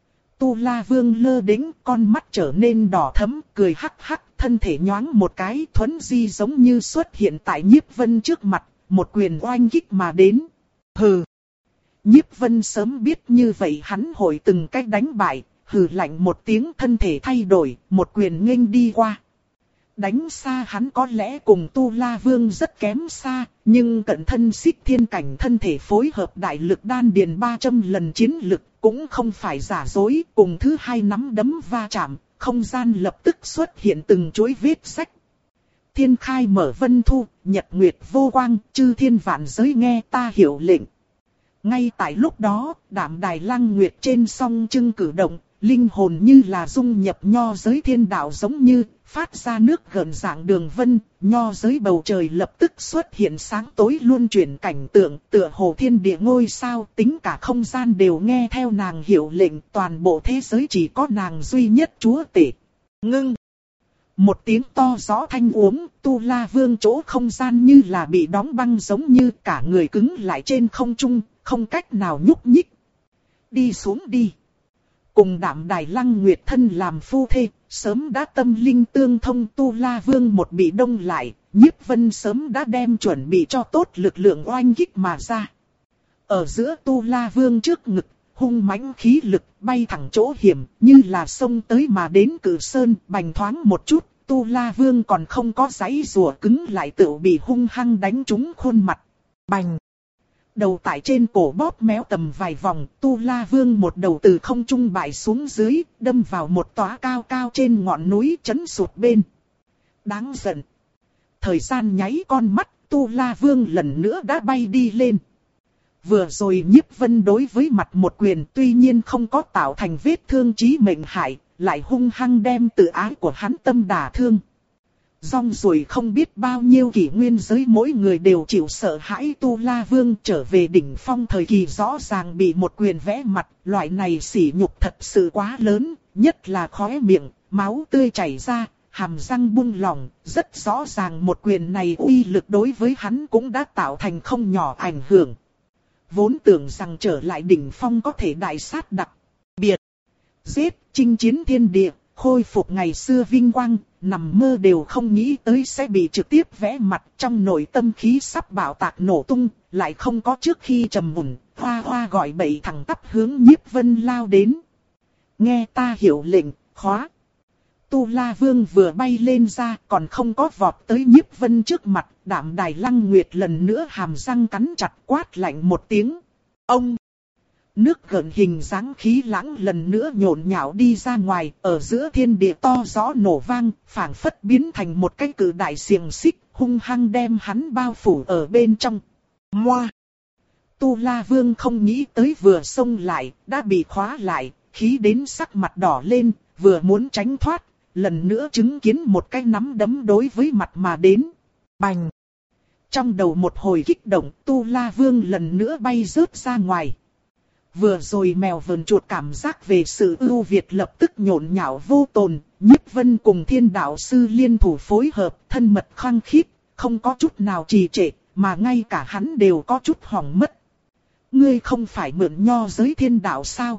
Tu La Vương lơ đễnh, con mắt trở nên đỏ thẫm, cười hắc hắc, thân thể nhoáng một cái, thuấn di giống như xuất hiện tại Nhiếp Vân trước mặt, một quyền oanh kích mà đến. Hừ. Nhiếp Vân sớm biết như vậy hắn hội từng cách đánh bại, hừ lạnh một tiếng, thân thể thay đổi, một quyền nghênh đi qua. Đánh xa hắn có lẽ cùng Tu La Vương rất kém xa, nhưng cận thân xích thiên cảnh thân thể phối hợp đại lực đan điền ba trăm lần chiến lực cũng không phải giả dối, cùng thứ hai nắm đấm va chạm, không gian lập tức xuất hiện từng chuỗi vết rách. Thiên khai mở vân thu, nhật nguyệt vô quang, chư thiên vạn giới nghe ta hiểu lệnh. Ngay tại lúc đó, Đạm Đài Lăng Nguyệt trên song chưng cử động, linh hồn như là dung nhập nho giới thiên đạo giống như, phát ra nước gợn dạng đường vân, nho giới bầu trời lập tức xuất hiện sáng tối luân chuyển cảnh tượng, tựa hồ thiên địa ngôi sao, tính cả không gian đều nghe theo nàng hiệu lệnh, toàn bộ thế giới chỉ có nàng duy nhất chúa tể. Ngưng! Một tiếng to rõ thanh uống, Tu La Vương chỗ không gian như là bị đóng băng giống như cả người cứng lại trên không trung, không cách nào nhúc nhích. Đi xuống đi! Cùng Đạm Đài Lăng Nguyệt thân làm phu thê, sớm đã tâm linh tương thông. Tu La Vương một bị đông lại, Nhiếp Vân sớm đã đem chuẩn bị cho tốt lực lượng oanh kích mà ra. Ở giữa Tu La Vương trước ngực, hung mãnh khí lực bay thẳng chỗ hiểm, như là sông tới mà đến Cử Sơn, bành thoáng một chút, Tu La Vương còn không có giãy giụa cứng lại tự bị hung hăng đánh trúng khuôn mặt. Bành! Đầu tại trên cổ bóp méo tầm vài vòng, Tu La Vương một đầu từ không trung bại xuống dưới, đâm vào một tòa cao cao trên ngọn núi chấn sụt bên. Đáng giận! Thời gian nháy con mắt, Tu La Vương lần nữa đã bay đi lên. Vừa rồi Nhiếp Vân đối với mặt một quyền tuy nhiên không có tạo thành vết thương chí mệnh hại, lại hung hăng đem tự ái của hắn tâm đả thương. Rong ruổi không biết bao nhiêu kỷ nguyên giới mỗi người đều chịu sợ hãi. Tu La Vương trở về đỉnh phong thời kỳ rõ ràng bị một quyền vẽ mặt, loại này sỉ nhục thật sự quá lớn, nhất là khóe miệng, máu tươi chảy ra, hàm răng bung lỏng, rất rõ ràng một quyền này uy lực đối với hắn cũng đã tạo thành không nhỏ ảnh hưởng. Vốn tưởng rằng trở lại đỉnh phong có thể đại sát đặc biệt, giết, chinh chiến thiên địa, khôi phục ngày xưa vinh quang, nằm mơ đều không nghĩ tới sẽ bị trực tiếp vẽ mặt. Trong nội tâm khí sắp bạo tạc nổ tung, lại không có trước khi trầm mùn, hoa hoa gọi bậy thẳng tắp hướng Nhiếp Vân lao đến. Nghe ta hiệu lệnh, khóa. Tu La Vương vừa bay lên ra, còn không có vọt tới Nhiếp Vân trước mặt, Đạm Đài Lăng Nguyệt lần nữa hàm răng cắn chặt quát lạnh một tiếng. Ông! Nước gợn hình dáng khí lãng lần nữa nhộn nhạo đi ra ngoài, ở giữa thiên địa to rõ nổ vang, phảng phất biến thành một cái cự đại xiềng xích, hung hăng đem hắn bao phủ ở bên trong. Moa! Tu La Vương không nghĩ tới vừa xông lại, đã bị khóa lại, khí đến sắc mặt đỏ lên, vừa muốn tránh thoát, lần nữa chứng kiến một cái nắm đấm đối với mặt mà đến. Bành! Trong đầu một hồi kích động, Tu La Vương lần nữa bay rớt ra ngoài. Vừa rồi mèo vờn chuột cảm giác về sự ưu việt lập tức nhộn nhạo vô tồn, Nhiếp Vân cùng Thiên Đạo Sư liên thủ phối hợp, thân mật khăng khít, không có chút nào trì trệ, mà ngay cả hắn đều có chút hỏng mất. Ngươi không phải mượn nho giới thiên đạo sao?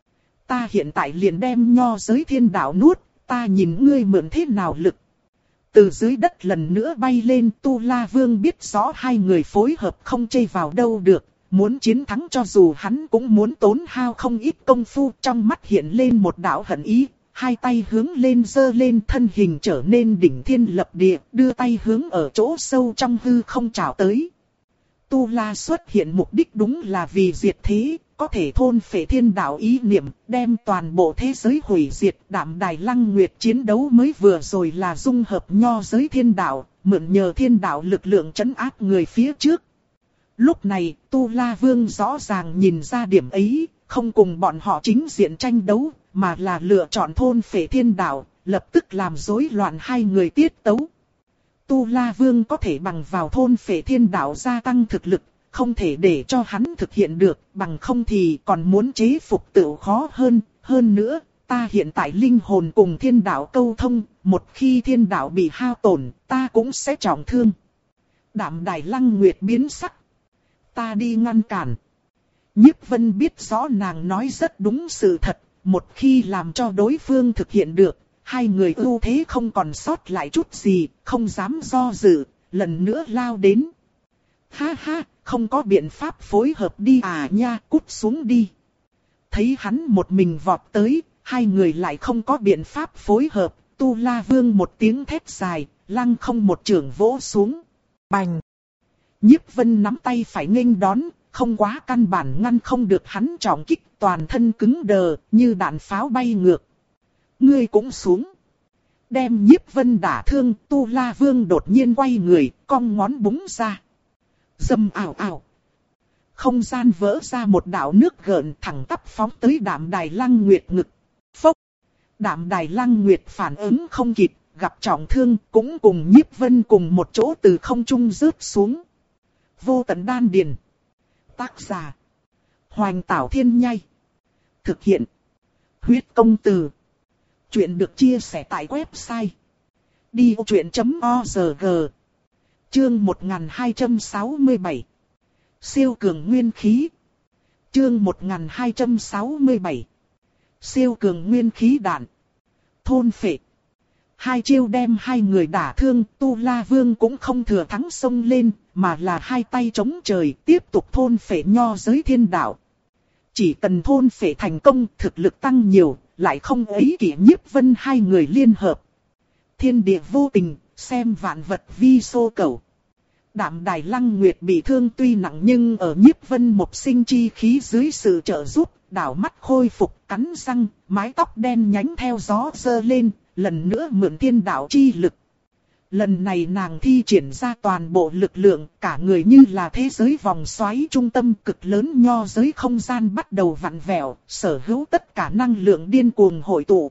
Ta hiện tại liền đem nho giới thiên đạo nuốt, ta nhìn ngươi mượn thế nào lực. Từ dưới đất lần nữa bay lên, Tu La Vương biết rõ hai người phối hợp không chê vào đâu được. Muốn chiến thắng cho dù hắn cũng muốn tốn hao không ít công phu. Trong mắt hiện lên một đạo hận ý, hai tay hướng lên giơ lên, thân hình trở nên đỉnh thiên lập địa, đưa tay hướng ở chỗ sâu trong hư không trào tới. Tu La xuất hiện mục đích đúng là vì diệt thế, có thể thôn phệ thiên đạo ý niệm, đem toàn bộ thế giới hủy diệt. Đạm Đài Lăng Nguyệt chiến đấu mới vừa rồi là dung hợp nho giới thiên đạo, mượn nhờ thiên đạo lực lượng trấn áp người phía trước. Lúc này, Tu La Vương rõ ràng nhìn ra điểm ấy, không cùng bọn họ chính diện tranh đấu, mà là lựa chọn thôn phệ thiên đạo, lập tức làm rối loạn hai người tiết tấu. Tu La Vương có thể bằng vào thôn phệ thiên đạo gia tăng thực lực, không thể để cho hắn thực hiện được, bằng không thì còn muốn chế phục tự khó hơn. Hơn nữa, ta hiện tại linh hồn cùng thiên đạo câu thông, một khi thiên đạo bị hao tổn, ta cũng sẽ trọng thương. Đạm Đài Lăng Nguyệt biến sắc. Ta đi ngăn cản. Nhiếp Vân biết rõ nàng nói rất đúng sự thật, một khi làm cho đối phương thực hiện được, hai người ưu thế không còn sót lại chút gì, không dám do dự, lần nữa lao đến. Ha ha, không có biện pháp phối hợp đi à nha, cút xuống đi. Thấy hắn một mình vọt tới, hai người lại không có biện pháp phối hợp, Tu La Vương một tiếng thét dài, lăng không một chưởng vỗ xuống. Bành! Nhiếp Vân nắm tay phải nghênh đón, không quá căn bản ngăn không được hắn trọng kích, toàn thân cứng đờ, như đạn pháo bay ngược. Ngươi cũng xuống. Đem Nhiếp Vân đả thương, Tu La Vương đột nhiên quay người, cong ngón búng ra. Dầm ảo ảo. Không gian vỡ ra một đạo nước gợn thẳng tắp phóng tới Đạm Đài Lăng Nguyệt ngực. Phốc. Đạm Đài Lăng Nguyệt phản ứng không kịp, gặp trọng thương cũng cùng Nhiếp Vân cùng một chỗ từ không trung rớt xuống. Vô tận đan điền. Tác giả. Hoành Tảo Thiên Nhai. Thực hiện. Huyết Công Từ. Chuyện được chia sẻ tại website đi ô chuyện chấm org. Chương một nghìn hai trăm sáu mươi bảy. Siêu cường nguyên khí. Chương một nghìn hai trăm sáu mươi bảy. Siêu cường nguyên khí đạn. Thôn phệ. Hai chiêu đem hai người đả thương, Tu La Vương cũng không thừa thắng xông lên, mà là hai tay chống trời tiếp tục thôn phệ nho giới thiên đạo. Chỉ cần thôn phệ thành công, thực lực tăng nhiều, lại không ấy kỷ Nhiếp Vân hai người liên hợp. Thiên địa vô tình, xem vạn vật vi xô cầu. Đạm Đài Lăng Nguyệt bị thương tuy nặng nhưng ở Nhiếp Vân một sinh chi khí dưới sự trợ giúp, đảo mắt khôi phục, cắn răng, mái tóc đen nhánh theo gió giơ lên, lần nữa mượn thiên đạo chi lực. Lần này nàng thi triển ra toàn bộ lực lượng, cả người như là thế giới vòng xoáy trung tâm cực lớn nho giới không gian bắt đầu vặn vẹo, sở hữu tất cả năng lượng điên cuồng hội tụ.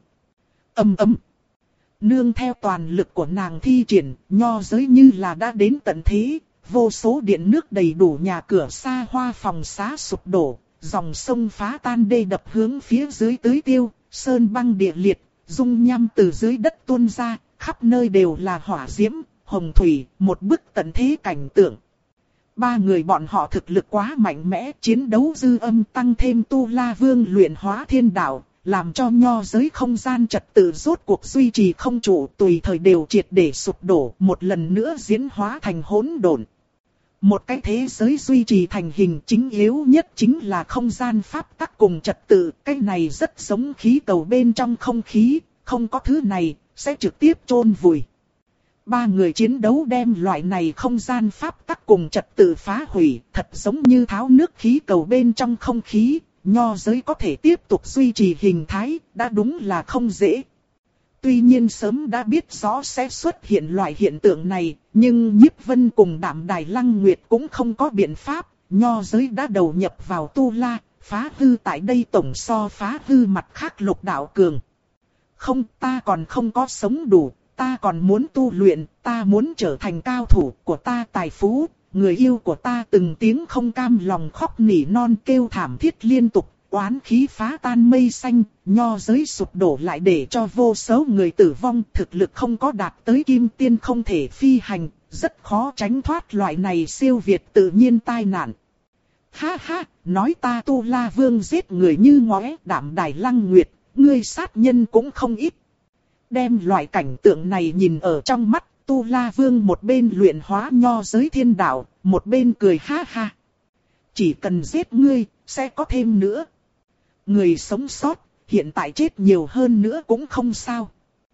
Ầm ầm. Nương theo toàn lực của nàng thi triển, nho giới như là đã đến tận thế, vô số điện nước đầy đủ nhà cửa xa hoa phòng xá sụp đổ, dòng sông phá tan đê đập hướng phía dưới tưới tiêu, sơn băng địa liệt, dung nham từ dưới đất tuôn ra, khắp nơi đều là hỏa diễm, hồng thủy, một bức tận thế cảnh tượng. Ba người bọn họ thực lực quá mạnh mẽ, chiến đấu dư âm tăng thêm Tu La Vương luyện hóa thiên đạo, làm cho nho giới không gian trật tự rốt cuộc duy trì không trụ, tùy thời đều triệt để sụp đổ, một lần nữa diễn hóa thành hỗn độn. Một cái thế giới duy trì thành hình chính yếu nhất chính là không gian pháp tắc cùng trật tự, cái này rất giống khí cầu bên trong không khí, không có thứ này, sẽ trực tiếp chôn vùi. Ba người chiến đấu đem loại này không gian pháp tắc cùng trật tự phá hủy, thật giống như tháo nước khí cầu bên trong không khí, nho giới có thể tiếp tục duy trì hình thái, đã đúng là không dễ. Tuy nhiên sớm đã biết rõ sẽ xuất hiện loại hiện tượng này, nhưng Nhiếp Vân cùng Đạm Đài Lăng Nguyệt cũng không có biện pháp, nho giới đã đầu nhập vào Tu La, phá hư tại đây tổng so phá hư mặt khác lục đạo cường. Không, ta còn không có sống đủ, ta còn muốn tu luyện, ta muốn trở thành cao thủ của ta tài phú, người yêu của ta từng tiếng không cam lòng khóc nỉ non kêu thảm thiết liên tục, oán khí phá tan mây xanh, nho giới sụp đổ lại để cho vô số người tử vong, thực lực không có đạt tới kim tiên không thể phi hành, rất khó tránh thoát loại này siêu việt tự nhiên tai nạn. Ha ha, nói ta Tu La Vương giết người như ngóe, Đạm Đài Lăng Nguyệt, ngươi sát nhân cũng không ít. Đem loại cảnh tượng này nhìn ở trong mắt, Tu La Vương một bên luyện hóa nho giới thiên đạo, một bên cười ha ha. Chỉ cần giết ngươi, sẽ có thêm nữa. Người sống sót, hiện tại chết nhiều hơn nữa cũng không sao.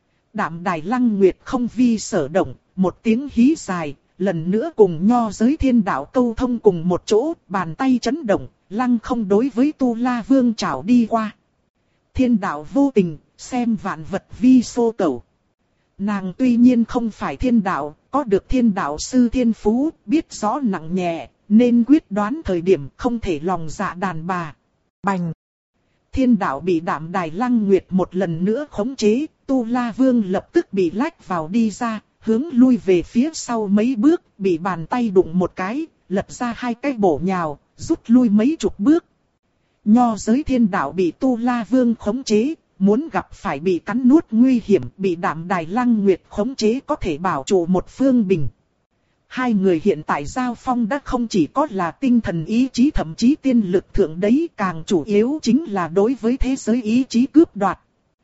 Đạm Đài Lăng Nguyệt không vi sở động, một tiếng hí dài, lần nữa cùng nho giới thiên đạo câu thông cùng một chỗ, bàn tay chấn động, lăng không đối với Tu La Vương trảo đi qua. Thiên đạo vô tình, xem vạn vật vi xô cầu. Nàng tuy nhiên không phải thiên đạo, có được thiên đạo sư thiên phú, biết rõ nặng nhẹ, nên quyết đoán thời điểm không thể lòng dạ đàn bà. Bành! Thiên đạo bị Đạm Đài Lăng Nguyệt một lần nữa khống chế, Tu La Vương lập tức bị lách vào đi ra, hướng lui về phía sau mấy bước, bị bàn tay đụng một cái, lật ra hai cái bổ nhào, rút lui mấy chục bước. Nho giới thiên đạo bị Tu La Vương khống chế, muốn gặp phải bị cắn nuốt nguy hiểm, bị Đạm Đài Lăng Nguyệt khống chế có thể bảo trụ một phương bình. Hai người hiện tại giao phong đã không chỉ có là tinh thần ý chí thậm chí tiên lực thượng đấy, càng chủ yếu chính là đối với thế giới ý chí cướp đoạt.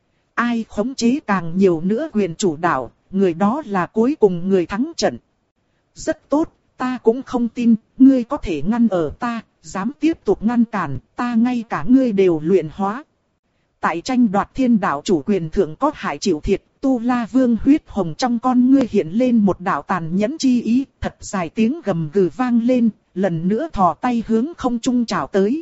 Ai khống chế càng nhiều nữa quyền chủ đạo, người đó là cuối cùng người thắng trận. Rất tốt, ta cũng không tin, ngươi có thể ngăn ở ta, dám tiếp tục ngăn cản, ta ngay cả ngươi đều luyện hóa. Tại tranh đoạt thiên đạo chủ quyền thượng có hại chịu thiệt, Tu La Vương huyết hồng trong con ngươi hiện lên một đạo tàn nhẫn chi ý, thật dài tiếng gầm gừ vang lên, lần nữa thò tay hướng không trung chào tới.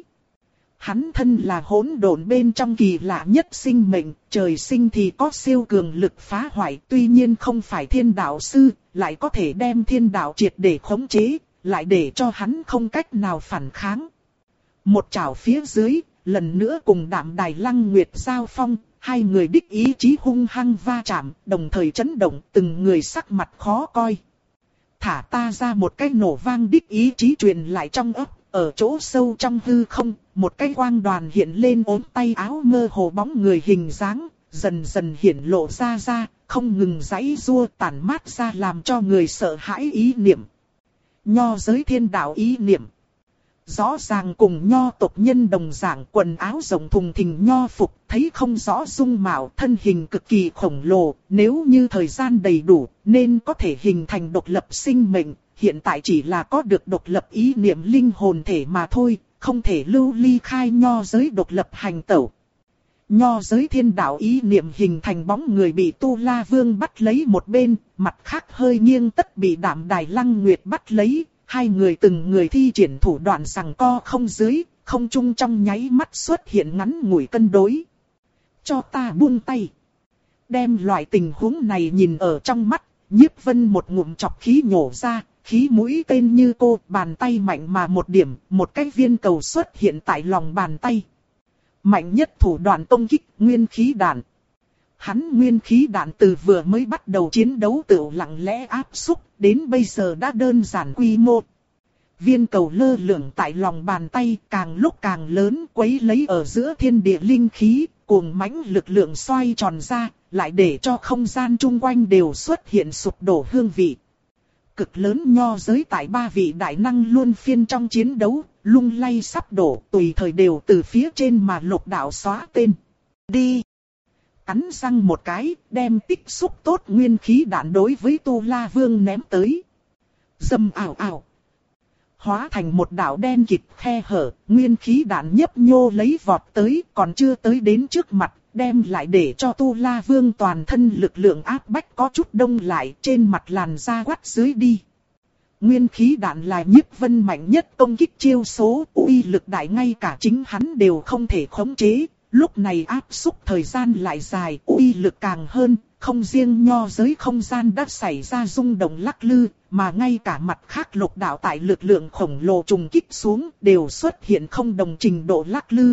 Hắn thân là hỗn độn bên trong kỳ lạ nhất sinh mệnh, trời sinh thì có siêu cường lực phá hoại, tuy nhiên không phải thiên đạo sư, lại có thể đem thiên đạo triệt để khống chế, lại để cho hắn không cách nào phản kháng. Một chảo phía dưới, lần nữa cùng Đạm Đài Lăng Nguyệt giao phong, hai người đích ý chí hung hăng va chạm, đồng thời chấn động, từng người sắc mặt khó coi. Thả ta ra, một cái nổ vang đích ý chí truyền lại trong ấp, ở chỗ sâu trong hư không, một cái quang đoàn hiện lên ốm tay áo mơ hồ bóng người hình dáng, dần dần hiển lộ ra ra, không ngừng giãy giụa tản mát ra làm cho người sợ hãi ý niệm. Nho giới thiên đạo ý niệm. Rõ ràng cùng nho tộc nhân đồng dạng, quần áo rộng thùng thình nho phục, thấy không rõ dung mạo, thân hình cực kỳ khổng lồ, nếu như thời gian đầy đủ, nên có thể hình thành độc lập sinh mệnh, hiện tại chỉ là có được độc lập ý niệm linh hồn thể mà thôi, không thể lưu ly khai nho giới độc lập hành tẩu. Nho giới thiên đạo ý niệm hình thành bóng người bị Tu La Vương bắt lấy một bên, mặt khác hơi nghiêng tất bị Đạm Đài Lăng Nguyệt bắt lấy. Hai người từng người thi triển thủ đoạn giằng co không dưới, không trung trong nháy mắt xuất hiện ngắn ngủi cân đối. Cho ta buông tay. Đem loại tình huống này nhìn ở trong mắt, Nhiếp Vân một ngụm chọc khí nhổ ra, khí mũi tên như cô, bàn tay mạnh mà một điểm, một cái viên cầu xuất hiện tại lòng bàn tay. Mạnh nhất thủ đoạn công kích, nguyên khí đạn. Hắn nguyên khí đạn từ vừa mới bắt đầu chiến đấu tự lặng lẽ áp xúc, đến bây giờ đã đơn giản quy mô. Viên cầu lơ lửng tại lòng bàn tay, càng lúc càng lớn, quấy lấy ở giữa thiên địa linh khí, cuồng mãnh lực lượng xoay tròn ra, lại để cho không gian chung quanh đều xuất hiện sụp đổ hương vị. Cực lớn nho giới tại ba vị đại năng luân phiên trong chiến đấu, lung lay sắp đổ, tùy thời đều từ phía trên mà lục đạo xóa tên. Đi! Cắn răng một cái, đem tích xúc tốt nguyên khí đạn đối với Tu La Vương ném tới. Dầm ảo ảo. Hóa thành một đạo đen kịt khe hở, nguyên khí đạn nhấp nhô lấy vọt tới, còn chưa tới đến trước mặt, đem lại để cho Tu La Vương toàn thân lực lượng áp bách có chút đông lại, trên mặt làn da quắt dưới đi. Nguyên khí đạn là Nhiếp Vân mạnh nhất công kích chiêu số, uy lực đại ngay cả chính hắn đều không thể khống chế. Lúc này áp xúc thời gian lại dài, uy lực càng hơn, không riêng nho giới không gian đã xảy ra rung động lắc lư, mà ngay cả mặt khác lục đạo tại lực lượng khổng lồ trùng kích xuống đều xuất hiện không đồng trình độ lắc lư.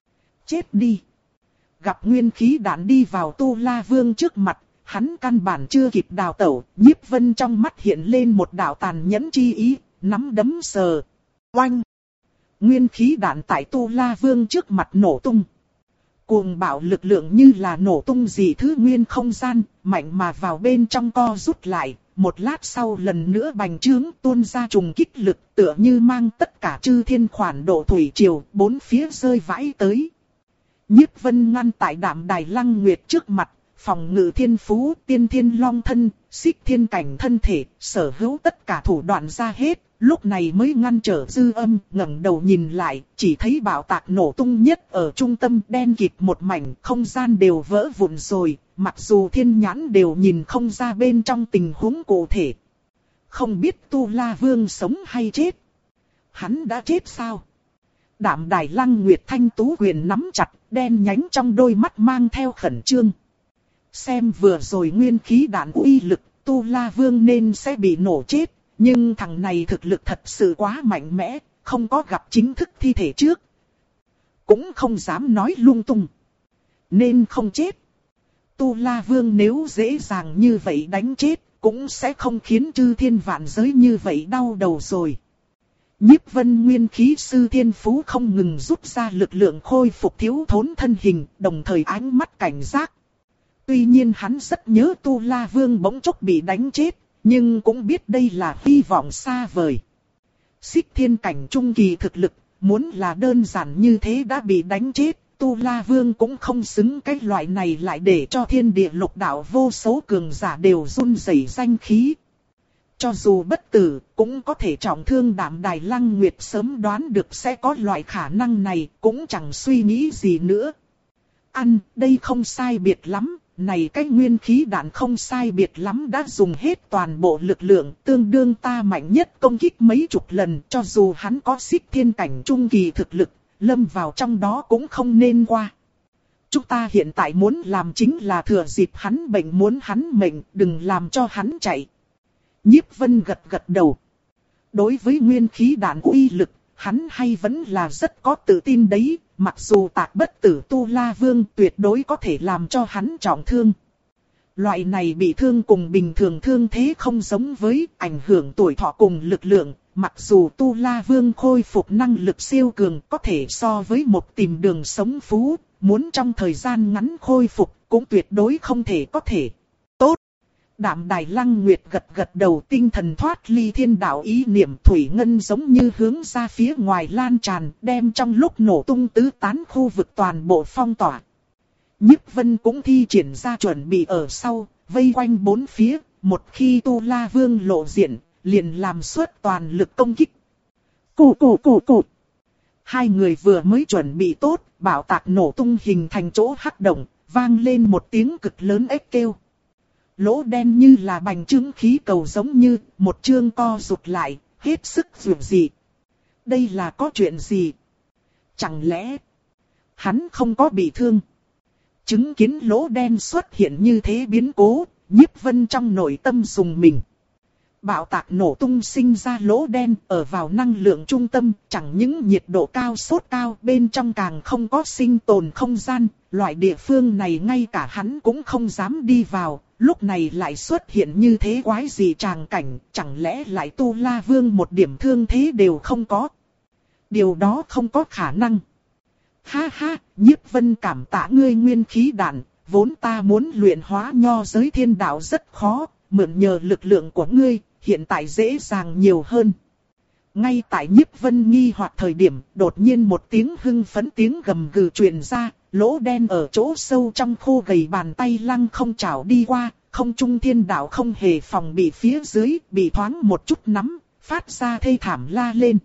Chết đi! Gặp nguyên khí đạn đi vào Tu La Vương trước mặt, hắn căn bản chưa kịp đào tẩu, Nhiếp Vân trong mắt hiện lên một đạo tàn nhẫn chi ý, nắm đấm sờ. Oanh! Nguyên khí đạn tại Tu La Vương trước mặt nổ tung. Cuồng bạo lực lượng như là nổ tung dị thứ nguyên không gian, mạnh mà vào bên trong co rút lại, một lát sau lần nữa bành trướng tuôn ra trùng kích lực, tựa như mang tất cả chư thiên khoản độ thủy triều, bốn phía rơi vãi tới. Nhiếp Vân ngăn tại Đạm Đài Lăng Nguyệt trước mặt, phòng ngự thiên phú, tiên thiên long thân, xích thiên cảnh thân thể, sở hữu tất cả thủ đoạn ra hết. Lúc này mới ngăn trở dư âm, ngẩng đầu nhìn lại, chỉ thấy bạo tạc nổ tung nhất ở trung tâm đen kịt một mảnh, không gian đều vỡ vụn rồi, mặc dù thiên nhãn đều nhìn không ra bên trong tình huống cụ thể. Không biết Tu La Vương sống hay chết? Hắn đã chết sao? Đạm Đài Lăng Nguyệt thanh tú quyền nắm chặt, đen nhánh trong đôi mắt mang theo khẩn trương. Xem vừa rồi nguyên khí đạn uy lực, Tu La Vương nên sẽ bị nổ chết. Nhưng thằng này thực lực thật sự quá mạnh mẽ, không có gặp chính thức thi thể trước. Cũng không dám nói lung tung. Nên không chết. Tu La Vương nếu dễ dàng như vậy đánh chết, cũng sẽ không khiến chư thiên vạn giới như vậy đau đầu rồi. Nhiếp Vân nguyên khí sư thiên phú không ngừng rút ra lực lượng khôi phục thiếu thốn thân hình, đồng thời ánh mắt cảnh giác. Tuy nhiên hắn rất nhớ Tu La Vương bỗng chốc bị đánh chết. Nhưng cũng biết đây là hy vọng xa vời. Xích thiên cảnh trung kỳ thực lực, muốn là đơn giản như thế đã bị đánh chết, Tu La Vương cũng không xứng cái loại này lại để cho thiên địa lục đạo vô số cường giả đều run rẩy danh khí. Cho dù bất tử, cũng có thể trọng thương. Đạm Đài Lăng Nguyệt sớm đoán được sẽ có loại khả năng này, cũng chẳng suy nghĩ gì nữa. Ăn, đây không sai biệt lắm. Này cái nguyên khí đạn không sai biệt lắm đã dùng hết toàn bộ lực lượng, tương đương ta mạnh nhất công kích mấy chục lần, cho dù hắn có xích thiên cảnh trung kỳ thực lực, lâm vào trong đó cũng không nên qua. Chúng ta hiện tại muốn làm chính là thừa dịp hắn bệnh muốn hắn mệnh, đừng làm cho hắn chạy. Nhiếp Vân gật gật đầu. Đối với nguyên khí đạn uy lực, hắn hay vẫn là rất có tự tin đấy, mặc dù tạc bất tử Tu La Vương tuyệt đối có thể làm cho hắn trọng thương. Loại này bị thương cùng bình thường thương thế không giống với ảnh hưởng tuổi thọ cùng lực lượng, mặc dù Tu La Vương khôi phục năng lực siêu cường có thể so với một tìm đường sống phú, muốn trong thời gian ngắn khôi phục cũng tuyệt đối không thể có thể. Tốt! Đạm Đài Lăng Nguyệt gật gật đầu, tinh thần thoát ly thiên đạo ý niệm thủy ngân giống như hướng ra phía ngoài lan tràn, đem trong lúc nổ tung tứ tán khu vực toàn bộ phong tỏa. Nhiếp Vân cũng thi triển ra chuẩn bị ở sau, vây quanh bốn phía, một khi Tu La Vương lộ diện, liền làm suốt toàn lực công kích. Cù cù cù cù. Hai người vừa mới chuẩn bị tốt, bảo tạc nổ tung hình thành chỗ hắc động, vang lên một tiếng cực lớn ếch kêu. Lỗ đen như là bành trướng khí cầu giống như một chương co rụt lại, hết sức dường dị. Đây là có chuyện gì? Chẳng lẽ hắn không có bị thương? Chứng kiến lỗ đen xuất hiện như thế biến cố, Nhiếp Vân trong nội tâm dùng mình. Bạo tạc nổ tung sinh ra lỗ đen ở vào năng lượng trung tâm, chẳng những nhiệt độ cao sốt cao, bên trong càng không có sinh tồn không gian, loại địa phương này ngay cả hắn cũng không dám đi vào, lúc này lại xuất hiện như thế quái gì tràng cảnh, chẳng lẽ lại Tu La Vương một điểm thương thế đều không có. Điều đó không có khả năng. Ha ha, Nhiếp Vân cảm tạ ngươi nguyên khí đạn, vốn ta muốn luyện hóa nho giới thiên đạo rất khó, mượn nhờ lực lượng của ngươi, hiện tại dễ dàng nhiều hơn. Ngay tại Nhiếp Vân nghi hoặc thời điểm, đột nhiên một tiếng hưng phấn tiếng gầm gừ truyền ra, lỗ đen ở chỗ sâu trong khô gầy bàn tay lăng không trào đi qua, không trung thiên đạo không hề phòng bị phía dưới, bị thoáng một chút nắm, phát ra thê thảm la lên.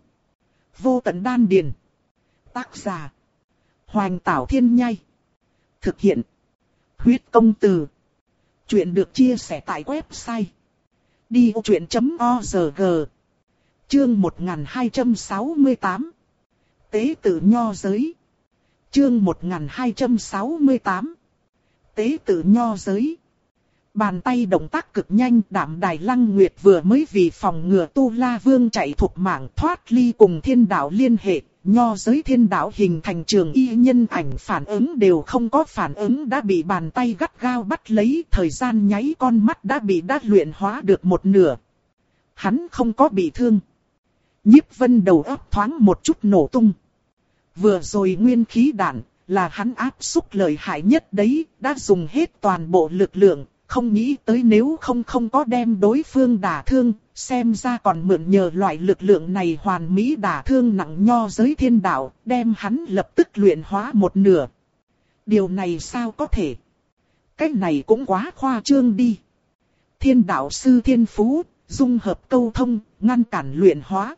Vô tận đan điền. Tác giả Hoành Tảo Thiên Nhai. Thực hiện Huyết Công Từ. Chuyện được chia sẻ tại website đi ô chuyện chấm org. Chương một nghìn hai trăm sáu mươi tám. Tế tự nho giới. Chương một nghìn hai trăm sáu mươi tám. Tế tự nho giới. Bàn tay động tác cực nhanh, Đạm Đài Lăng Nguyệt vừa mới vì phòng ngừa Tu La Vương chạy thục mạng thoát ly cùng thiên đạo liên hệ, nho giới thiên đạo hình thành trường y nhân ảnh phản ứng đều không có phản ứng đã bị bàn tay gắt gao bắt lấy, thời gian nháy con mắt đã bị đã luyện hóa được một nửa. Hắn không có bị thương. Nhiếp Vân đầu óc thoáng một chút nổ tung. Vừa rồi nguyên khí đạn là hắn áp xúc lợi hại nhất đấy, đã dùng hết toàn bộ lực lượng, không nghĩ tới nếu không không có đem đối phương đả thương, xem ra còn mượn nhờ loại lực lượng này hoàn mỹ đả thương nặng nho giới thiên đạo, đem hắn lập tức luyện hóa một nửa. Điều này sao có thể? Cái này cũng quá khoa trương đi. Thiên đạo sư thiên phú, dung hợp câu thông, ngăn cản luyện hóa.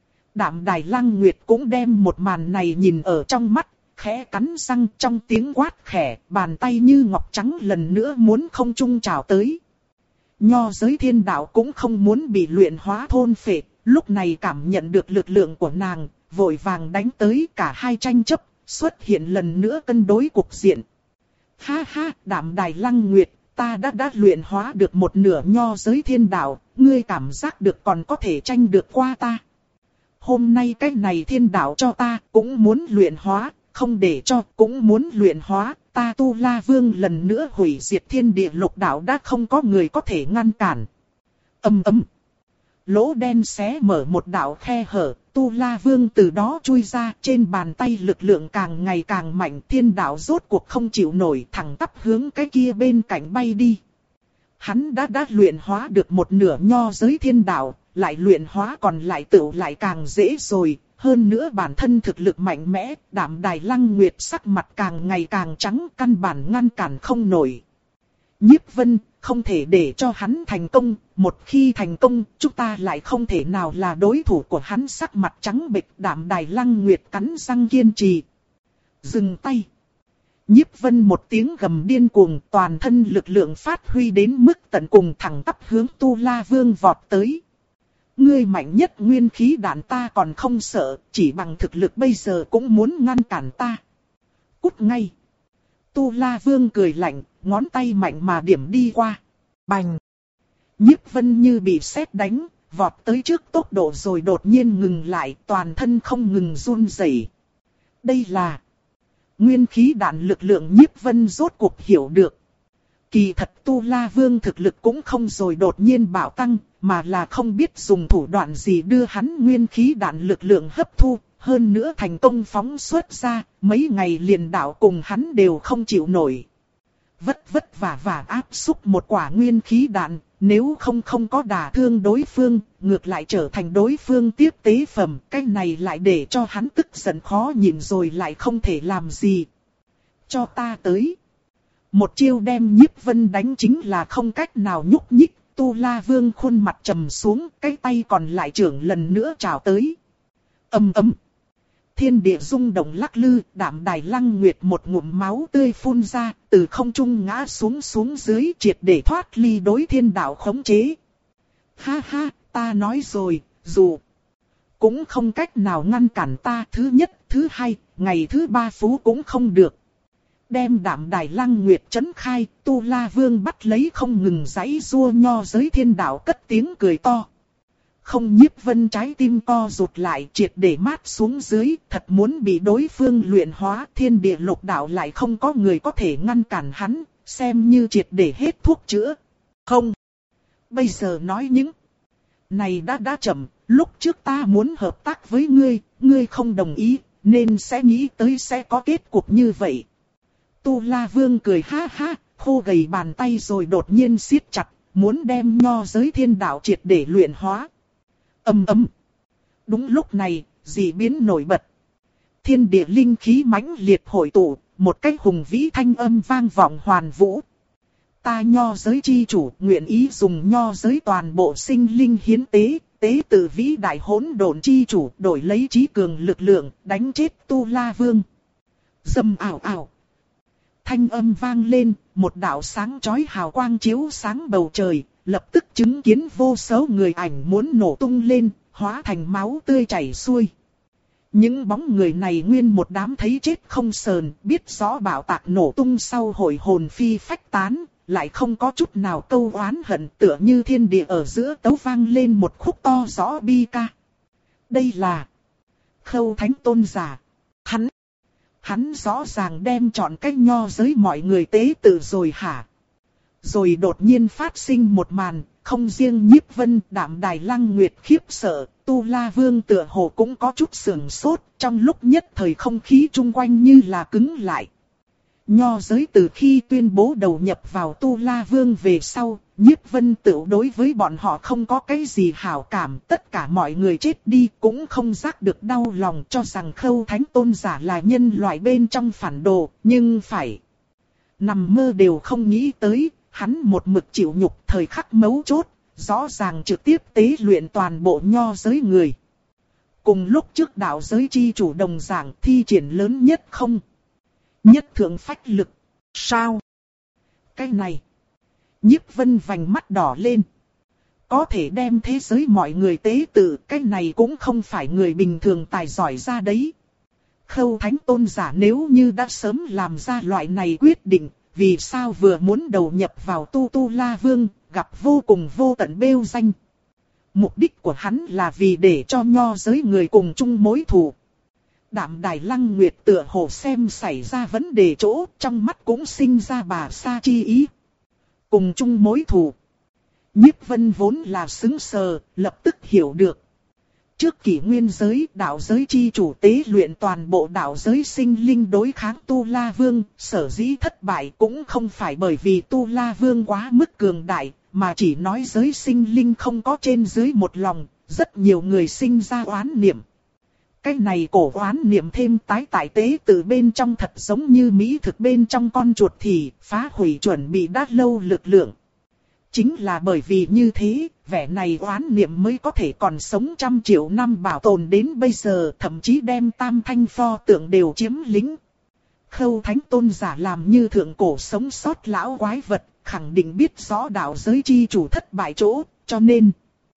Đạm Đài Lăng Nguyệt cũng đem một màn này nhìn ở trong mắt, khẽ cắn răng trong tiếng quát khẽ, bàn tay như ngọc trắng lần nữa muốn không trung trào tới. Nho giới thiên đạo cũng không muốn bị luyện hóa thôn phệ, lúc này cảm nhận được lực lượng của nàng, vội vàng đánh tới, cả hai tranh chấp, xuất hiện lần nữa cân đối cục diện. Ha ha, Đạm Đài Lăng Nguyệt, ta đã đã luyện hóa được một nửa nho giới thiên đạo, ngươi cảm giác được còn có thể tranh được qua ta. Hôm nay cái này thiên đạo cho ta cũng muốn luyện hóa, không để cho cũng muốn luyện hóa, ta Tu La Vương lần nữa hủy diệt thiên địa lục đạo đã không có người có thể ngăn cản. Âm ầm. Lỗ đen xé mở một đạo khe hở, Tu La Vương từ đó chui ra, trên bàn tay lực lượng càng ngày càng mạnh, thiên đạo rốt cuộc không chịu nổi, thẳng tắp hướng cái kia bên cạnh bay đi. Hắn đã đã luyện hóa được một nửa nho giới thiên đạo, lại luyện hóa còn lại tựu lại càng dễ rồi. Hơn nữa bản thân thực lực mạnh mẽ, Đạm Đài Lăng Nguyệt sắc mặt càng ngày càng trắng, căn bản ngăn cản không nổi. Nhiếp Vân, không thể để cho hắn thành công, một khi thành công, chúng ta lại không thể nào là đối thủ của hắn. Sắc mặt trắng bệch, Đạm Đài Lăng Nguyệt cắn răng kiên trì. Dừng tay. Nhiếp Vân một tiếng gầm điên cuồng, toàn thân lực lượng phát huy đến mức tận cùng, thẳng tắp hướng Tu La Vương vọt tới. Ngươi mạnh nhất nguyên khí đạn ta còn không sợ, chỉ bằng thực lực bây giờ cũng muốn ngăn cản ta. Cút ngay. Tu La Vương cười lạnh, ngón tay mạnh mà điểm đi qua. Bành. Nhiếp Vân như bị sét đánh, vọt tới trước tốc độ rồi đột nhiên ngừng lại, toàn thân không ngừng run rẩy. Đây là nguyên khí đạn lực lượng. Nhiếp Vân rốt cuộc hiểu được. Kỳ thật Tu La Vương thực lực cũng không rồi đột nhiên bạo tăng, mà là không biết dùng thủ đoạn gì đưa hắn nguyên khí đạn lực lượng hấp thu, hơn nữa thành công phóng xuất ra, mấy ngày liền đạo cùng hắn đều không chịu nổi. Vất vất vả vả áp xúc một quả nguyên khí đạn, nếu không không có đả thương đối phương, ngược lại trở thành đối phương tiếp tế phẩm, cái này lại để cho hắn tức giận khó nhịn rồi lại không thể làm gì. Cho ta tới. Một chiêu đem Nhiếp Vân đánh chính là không cách nào nhúc nhích, Tu La Vương khuôn mặt trầm xuống, cái tay còn lại trưởng lần nữa trào tới. Ầm ầm. Thiên địa rung động lắc lư, Đạm Đài Lăng Nguyệt một ngụm máu tươi phun ra, từ không trung ngã xuống xuống dưới, triệt để thoát ly đối thiên đạo khống chế. Ha ha, ta nói rồi, dù cũng không cách nào ngăn cản ta, thứ nhất, thứ hai, ngày thứ ba phú cũng không được. Đem Đạm Đài Lăng Nguyệt trấn khai, Tu La Vương bắt lấy không ngừng giãy giụa nho giới thiên đạo cất tiếng cười to. Không, Nhiếp Vân trái tim co rụt lại, triệt để mát xuống dưới, thật muốn bị đối phương luyện hóa, thiên địa lục đạo lại không có người có thể ngăn cản hắn, xem như triệt để hết thuốc chữa. Không, bây giờ nói những này đã đã chậm, lúc trước ta muốn hợp tác với ngươi, ngươi không đồng ý, nên sẽ nghĩ tới sẽ có kết cục như vậy. Tu La Vương cười ha ha, khô gầy bàn tay rồi đột nhiên siết chặt, muốn đem nho giới thiên đạo triệt để luyện hóa. Ầm ầm. Đúng lúc này, dị biến nổi bật. Thiên địa linh khí mãnh liệt hội tụ, một cách hùng vĩ thanh âm vang vọng hoàn vũ. Ta nho giới chi chủ nguyện ý dùng nho giới toàn bộ sinh linh hiến tế, tế tự vĩ đại hỗn độn chi chủ đổi lấy trí cường lực lượng, đánh chết Tu La Vương. Dầm ảo ảo. Thanh âm vang lên, một đạo sáng chói hào quang chiếu sáng bầu trời, lập tức chứng kiến vô số người ảnh muốn nổ tung lên, hóa thành máu tươi chảy xuôi. Những bóng người này nguyên một đám thấy chết không sờn, biết rõ bạo tạc nổ tung sau hồi hồn phi phách tán, lại không có chút nào câu oán hận, tựa như thiên địa ở giữa tấu vang lên một khúc to rõ bi ca. Đây là Khâu Thánh Tôn giả. Hắn, hắn rõ ràng đem chọn cách nho giới mọi người tế tự rồi hả? Rồi đột nhiên phát sinh một màn, không riêng Nhiếp Vân, Đạm Đài Lăng Nguyệt khiếp sợ, Tu La Vương tựa hồ cũng có chút sườn sốt, trong lúc nhất thời không khí chung quanh như là cứng lại. Nho giới từ khi tuyên bố đầu nhập vào Tu La Vương về sau, Nhiếp Vân tự đối với bọn họ không có cái gì hảo cảm, tất cả mọi người chết đi cũng không giác được đau lòng, cho rằng Khâu Thánh Tôn giả là nhân loại bên trong phản đồ, nhưng phải nằm mơ đều không nghĩ tới. Hắn một mực chịu nhục thời khắc mấu chốt, rõ ràng trực tiếp tế luyện toàn bộ nho giới người. Cùng lúc trước đạo giới chi chủ đồng dạng thi triển lớn nhất không. Nhất thượng phách lực. Sao? Cái này. Nhiếp Vân vành mắt đỏ lên. Có thể đem thế giới mọi người tế tự, cái này cũng không phải người bình thường tài giỏi ra đấy. Khâu Thánh Tôn giả nếu như đã sớm làm ra loại này quyết định, vì sao vừa muốn đầu nhập vào Tu Tu La Vương, gặp vô cùng vô tận bêu danh. Mục đích của hắn là vì để cho nho giới người cùng chung mối thù. Đạm Đài Lăng Nguyệt tựa hồ xem xảy ra vấn đề chỗ, trong mắt cũng sinh ra bà sa chi ý. Cùng chung mối thù. Nhiếp Vân vốn là sững sờ, lập tức hiểu được. Trước kỷ nguyên giới, đạo giới chi chủ tế luyện toàn bộ đạo giới sinh linh đối kháng Tu La Vương, sở dĩ thất bại cũng không phải bởi vì Tu La Vương quá mức cường đại, mà chỉ nói giới sinh linh không có trên dưới một lòng, rất nhiều người sinh ra oán niệm. Cái này cổ oán niệm thêm tái tại tế từ bên trong thật giống như mỹ thực bên trong con chuột thì phá hủy chuẩn bị đã lâu lực lượng. Chính là bởi vì như thế, vẻ này oán niệm mới có thể còn sống trăm triệu năm bảo tồn đến bây giờ, thậm chí đem tam thanh pho tượng đều chiếm lĩnh. Khâu Thánh Tôn giả làm như thượng cổ sống sót lão quái vật, khẳng định biết rõ đạo giới chi chủ thất bại chỗ, cho nên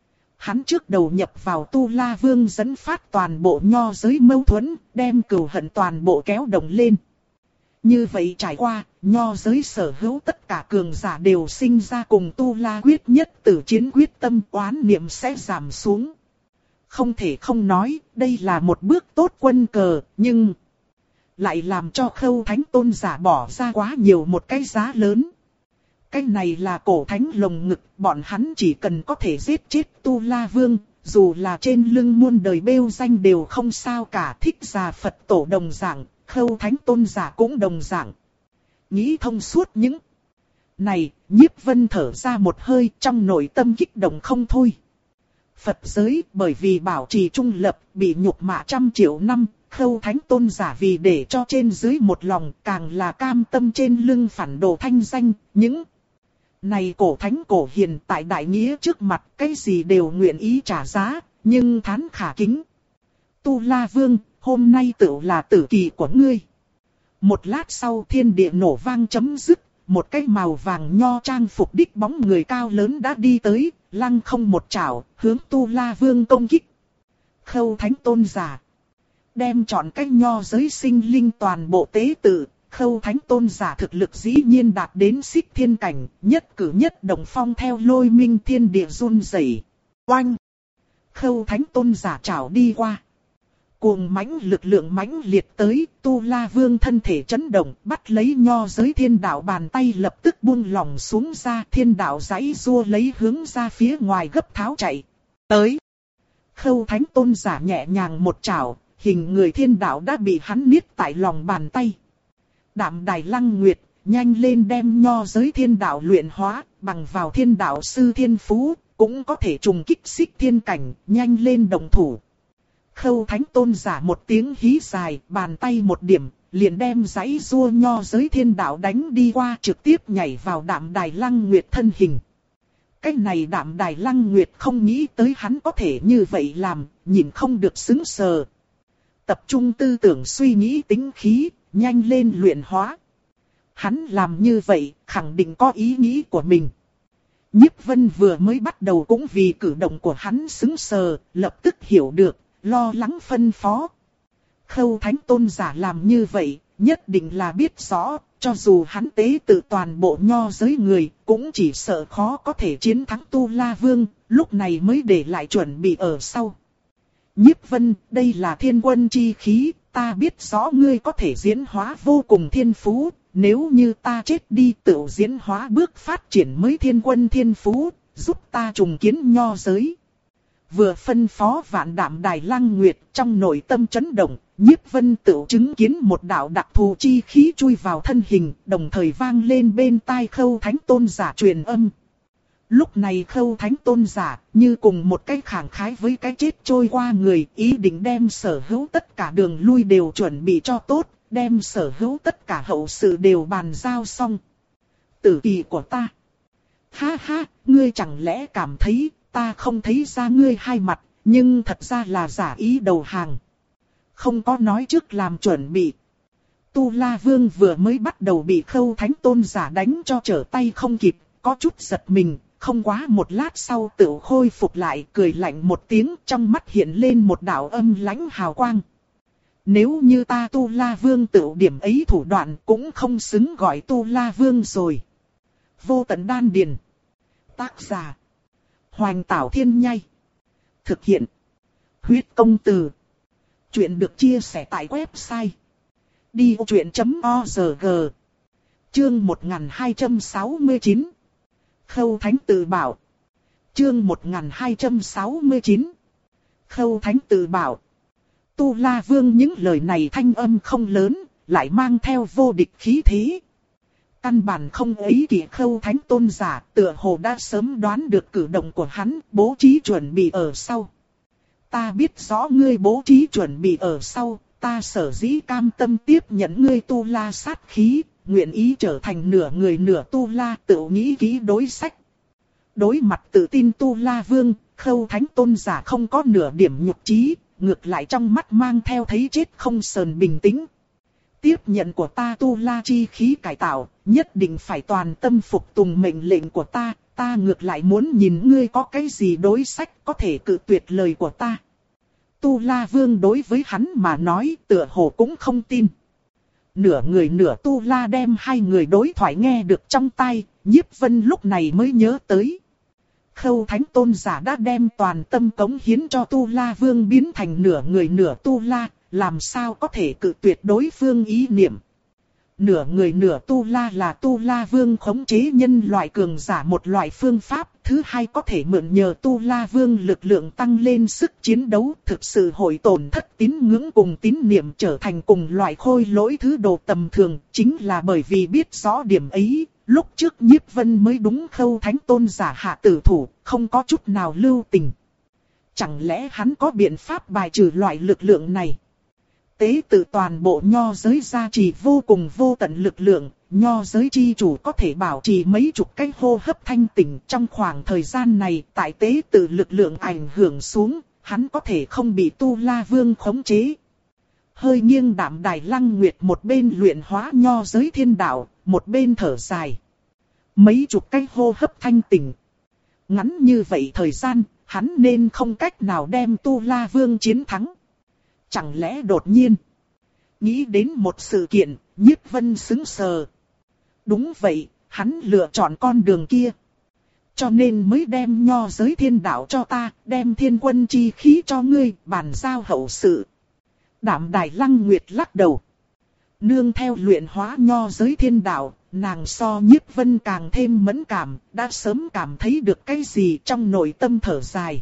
hắn trước đầu nhập vào Tu La Vương dẫn phát toàn bộ nho giới mâu thuẫn, đem cừu hận toàn bộ kéo động lên. Như vậy trải qua, nho giới sở hữu tất cả cường giả đều sinh ra cùng tu la quyết nhất tử chiến quyết tâm, oán niệm sẽ giảm xuống. Không thể không nói, đây là một bước tốt quân cờ, nhưng lại làm cho Khâu Thánh Tôn giả bỏ ra quá nhiều một cái giá lớn. Cái này là cổ thánh lồng ngực, bọn hắn chỉ cần có thể giết chết Tu La Vương, dù là trên lưng muôn đời bêu danh đều không sao cả. Thích Già Phật tổ đồng dạng, Khâu Thánh Tôn giả cũng đồng dạng. Nghĩ thông suốt những này, Nhiếp Vân thở ra một hơi, trong nội tâm kích động không thôi. Phật giới bởi vì bảo trì trung lập, bị nhục mạ trăm triệu năm, Khâu Thánh Tôn giả vì để cho trên dưới một lòng, càng là cam tâm trên lưng phản đồ thanh danh. Những này cổ thánh cổ hiền tại đại nghĩa trước mặt, cái gì đều nguyện ý trả giá, nhưng thán khả kính. Tu La Vương, hôm nay tựu là tử kỳ của ngươi. Một lát sau thiên địa nổ vang chấm dứt, một cái màu vàng nho trang phục đích bóng người cao lớn đã đi tới, lăng không một chảo, hướng Tu La Vương công kích. Khâu Thánh Tôn giả đem chọn cái nho giới sinh linh toàn bộ tế tự. Khâu Thánh Tôn giả thực lực dĩ nhiên đạt đến xích thiên cảnh, nhất cử nhất động phong theo lôi minh thiên địa run rẩy. Oanh! Khâu Thánh Tôn giả trảo đi qua. Cuồng mãnh lực lượng mãnh liệt tới, Tu La Vương thân thể chấn động, bắt lấy nho giới thiên đạo bàn tay lập tức buông lỏng xuống ra, thiên đạo giãy giụa lấy hướng ra phía ngoài gấp tháo chạy. Tới! Khâu Thánh Tôn giả nhẹ nhàng một chảo, hình người thiên đạo đã bị hắn niết tại lòng bàn tay. Đạm Đài Lăng Nguyệt, nhanh lên đem nho giới thiên đạo luyện hóa, bằng vào thiên đạo sư thiên phú, cũng có thể trùng kích xích thiên cảnh, nhanh lên động thủ. Khâu Thánh Tôn giả một tiếng hí dài, bàn tay một điểm, liền đem giãy giụa nho giới thiên đạo đánh đi qua, trực tiếp nhảy vào Đạm Đài Lăng Nguyệt thân hình. Cái này Đạm Đài Lăng Nguyệt không nghĩ tới hắn có thể như vậy làm, nhìn không được sững sờ. Tập trung tư tưởng suy nghĩ tính khí, nhanh lên luyện hóa. Hắn làm như vậy, khẳng định có ý nghĩ của mình. Nhiếp Vân vừa mới bắt đầu cũng vì cử động của hắn sững sờ, lập tức hiểu được, lo lắng phân phó. Khâu Thánh Tôn giả làm như vậy, nhất định là biết rõ, cho dù hắn tế tự toàn bộ nho giới người, cũng chỉ sợ khó có thể chiến thắng Tu La Vương, lúc này mới để lại chuẩn bị ở sau. Nhiếp Vân, đây là thiên quân chi khí, ta biết rõ ngươi có thể diễn hóa vô cùng thiên phú, nếu như ta chết đi tự diễn hóa bước phát triển mới thiên quân thiên phú, giúp ta trùng kiến nho giới. Vừa phân phó vạn Đạm Đài Lăng Nguyệt, trong nội tâm chấn động, Nhiếp Vân tự chứng kiến một đạo đặc thù chi khí chui vào thân hình, đồng thời vang lên bên tai Khâu Thánh Tôn giả truyền âm. Lúc này Khâu Thánh Tôn giả, như cùng một cái khẳng khái với cái chết trôi qua người, ý định đem sở hữu tất cả đường lui đều chuẩn bị cho tốt, đem sở hữu tất cả hậu sự đều bàn giao xong. Tử kỳ của ta. Ha ha, ngươi chẳng lẽ cảm thấy, ta không thấy ra ngươi hai mặt, nhưng thật ra là giả ý đầu hàng. Không có nói trước làm chuẩn bị. Tu La Vương vừa mới bắt đầu bị Khâu Thánh Tôn giả đánh cho trở tay không kịp, có chút giật mình. Không quá một lát sau tự khôi phục lại, cười lạnh một tiếng, trong mắt hiện lên một đạo âm lãnh hào quang. Nếu như ta Tu La Vương tự điểm ấy thủ đoạn cũng không xứng gọi Tu La Vương rồi. Vô Tận Đan Điền. Tác giả Hoành Tảo Thiên Nhai. Thực hiện Huyết Công Từ. Chuyện được chia sẻ tại website đi ô chuyện chấm org. Chương một nghìn hai trăm sáu mươi chín. Khâu Thánh Tự Bảo. Chương một nghìn hai trăm sáu mươi chín. Khâu Thánh Tự Bảo. Tu La Vương những lời này thanh âm không lớn, lại mang theo vô địch khí thế. Căn bản không ấy kỷ Khâu Thánh Tôn giả, tựa hồ đã sớm đoán được cử động của hắn, bố trí chuẩn bị ở sau. Ta biết rõ ngươi bố trí chuẩn bị ở sau, ta sở dĩ cam tâm tiếp nhận ngươi Tu La sát khí, nguyện ý trở thành nửa người nửa Tu La, tự nghĩ kỹ đối sách. Đối mặt tự tin Tu La Vương, Khâu Thánh Tôn giả không có nửa điểm nhục trí, ngược lại trong mắt mang theo thấy chết không sờn bình tĩnh. Tiếp nhận của ta Tu La chi khí cải tạo, nhất định phải toàn tâm phục tùng mệnh lệnh của ta, ta ngược lại muốn nhìn ngươi có cái gì đối sách có thể cự tuyệt lời của ta. Tu La Vương đối với hắn mà nói tựa hồ cũng không tin. Nửa người nửa tu la đem hai người đối thoại nghe được trong tai, Nhiếp Vân lúc này mới nhớ tới. Khâu Thánh Tôn giả đã đem toàn tâm cống hiến cho Tu La Vương biến thành nửa người nửa tu la, làm sao có thể cự tuyệt đối phương ý niệm. Nửa người nửa tu la là Tu La Vương khống chế nhân loại cường giả một loại phương pháp, thứ hai có thể mượn nhờ Tu La Vương lực lượng tăng lên sức chiến đấu, thực sự hội tổn thất tín ngưỡng cùng tín niệm trở thành cùng loại khôi lỗi thứ đồ tầm thường, chính là bởi vì biết rõ điểm ấy, lúc trước Nhiếp Vân mới đúng Khâu Thánh Tôn giả hạ tử thủ, không có chút nào lưu tình. Chẳng lẽ hắn có biện pháp bài trừ loại lực lượng này? Tế tự toàn bộ nho giới gia trì vô cùng vô tận lực lượng, nho giới chi chủ có thể bảo trì mấy chục cái hô hấp thanh tỉnh trong khoảng thời gian này. Tại tế tự lực lượng ảnh hưởng xuống, hắn có thể không bị Tu La Vương khống chế. Hơi nghiêng Đạm Đài Lăng Nguyệt một bên luyện hóa nho giới thiên đạo, một bên thở dài. Mấy chục cái hô hấp thanh tỉnh. Ngắn như vậy thời gian, hắn nên không cách nào đem Tu La Vương chiến thắng. Chẳng lẽ đột nhiên nghĩ đến một sự kiện, Nhiếp Vân sững sờ. Đúng vậy, hắn lựa chọn con đường kia. Cho nên mới đem nho giới thiên đạo cho ta, đem thiên quân chi khí cho ngươi, bàn giao hậu sự. Đạm Đài Lăng Nguyệt lắc đầu. Nương theo luyện hóa nho giới thiên đạo, nàng so Nhiếp Vân càng thêm mẫn cảm, đã sớm cảm thấy được cái gì trong nội tâm thở dài.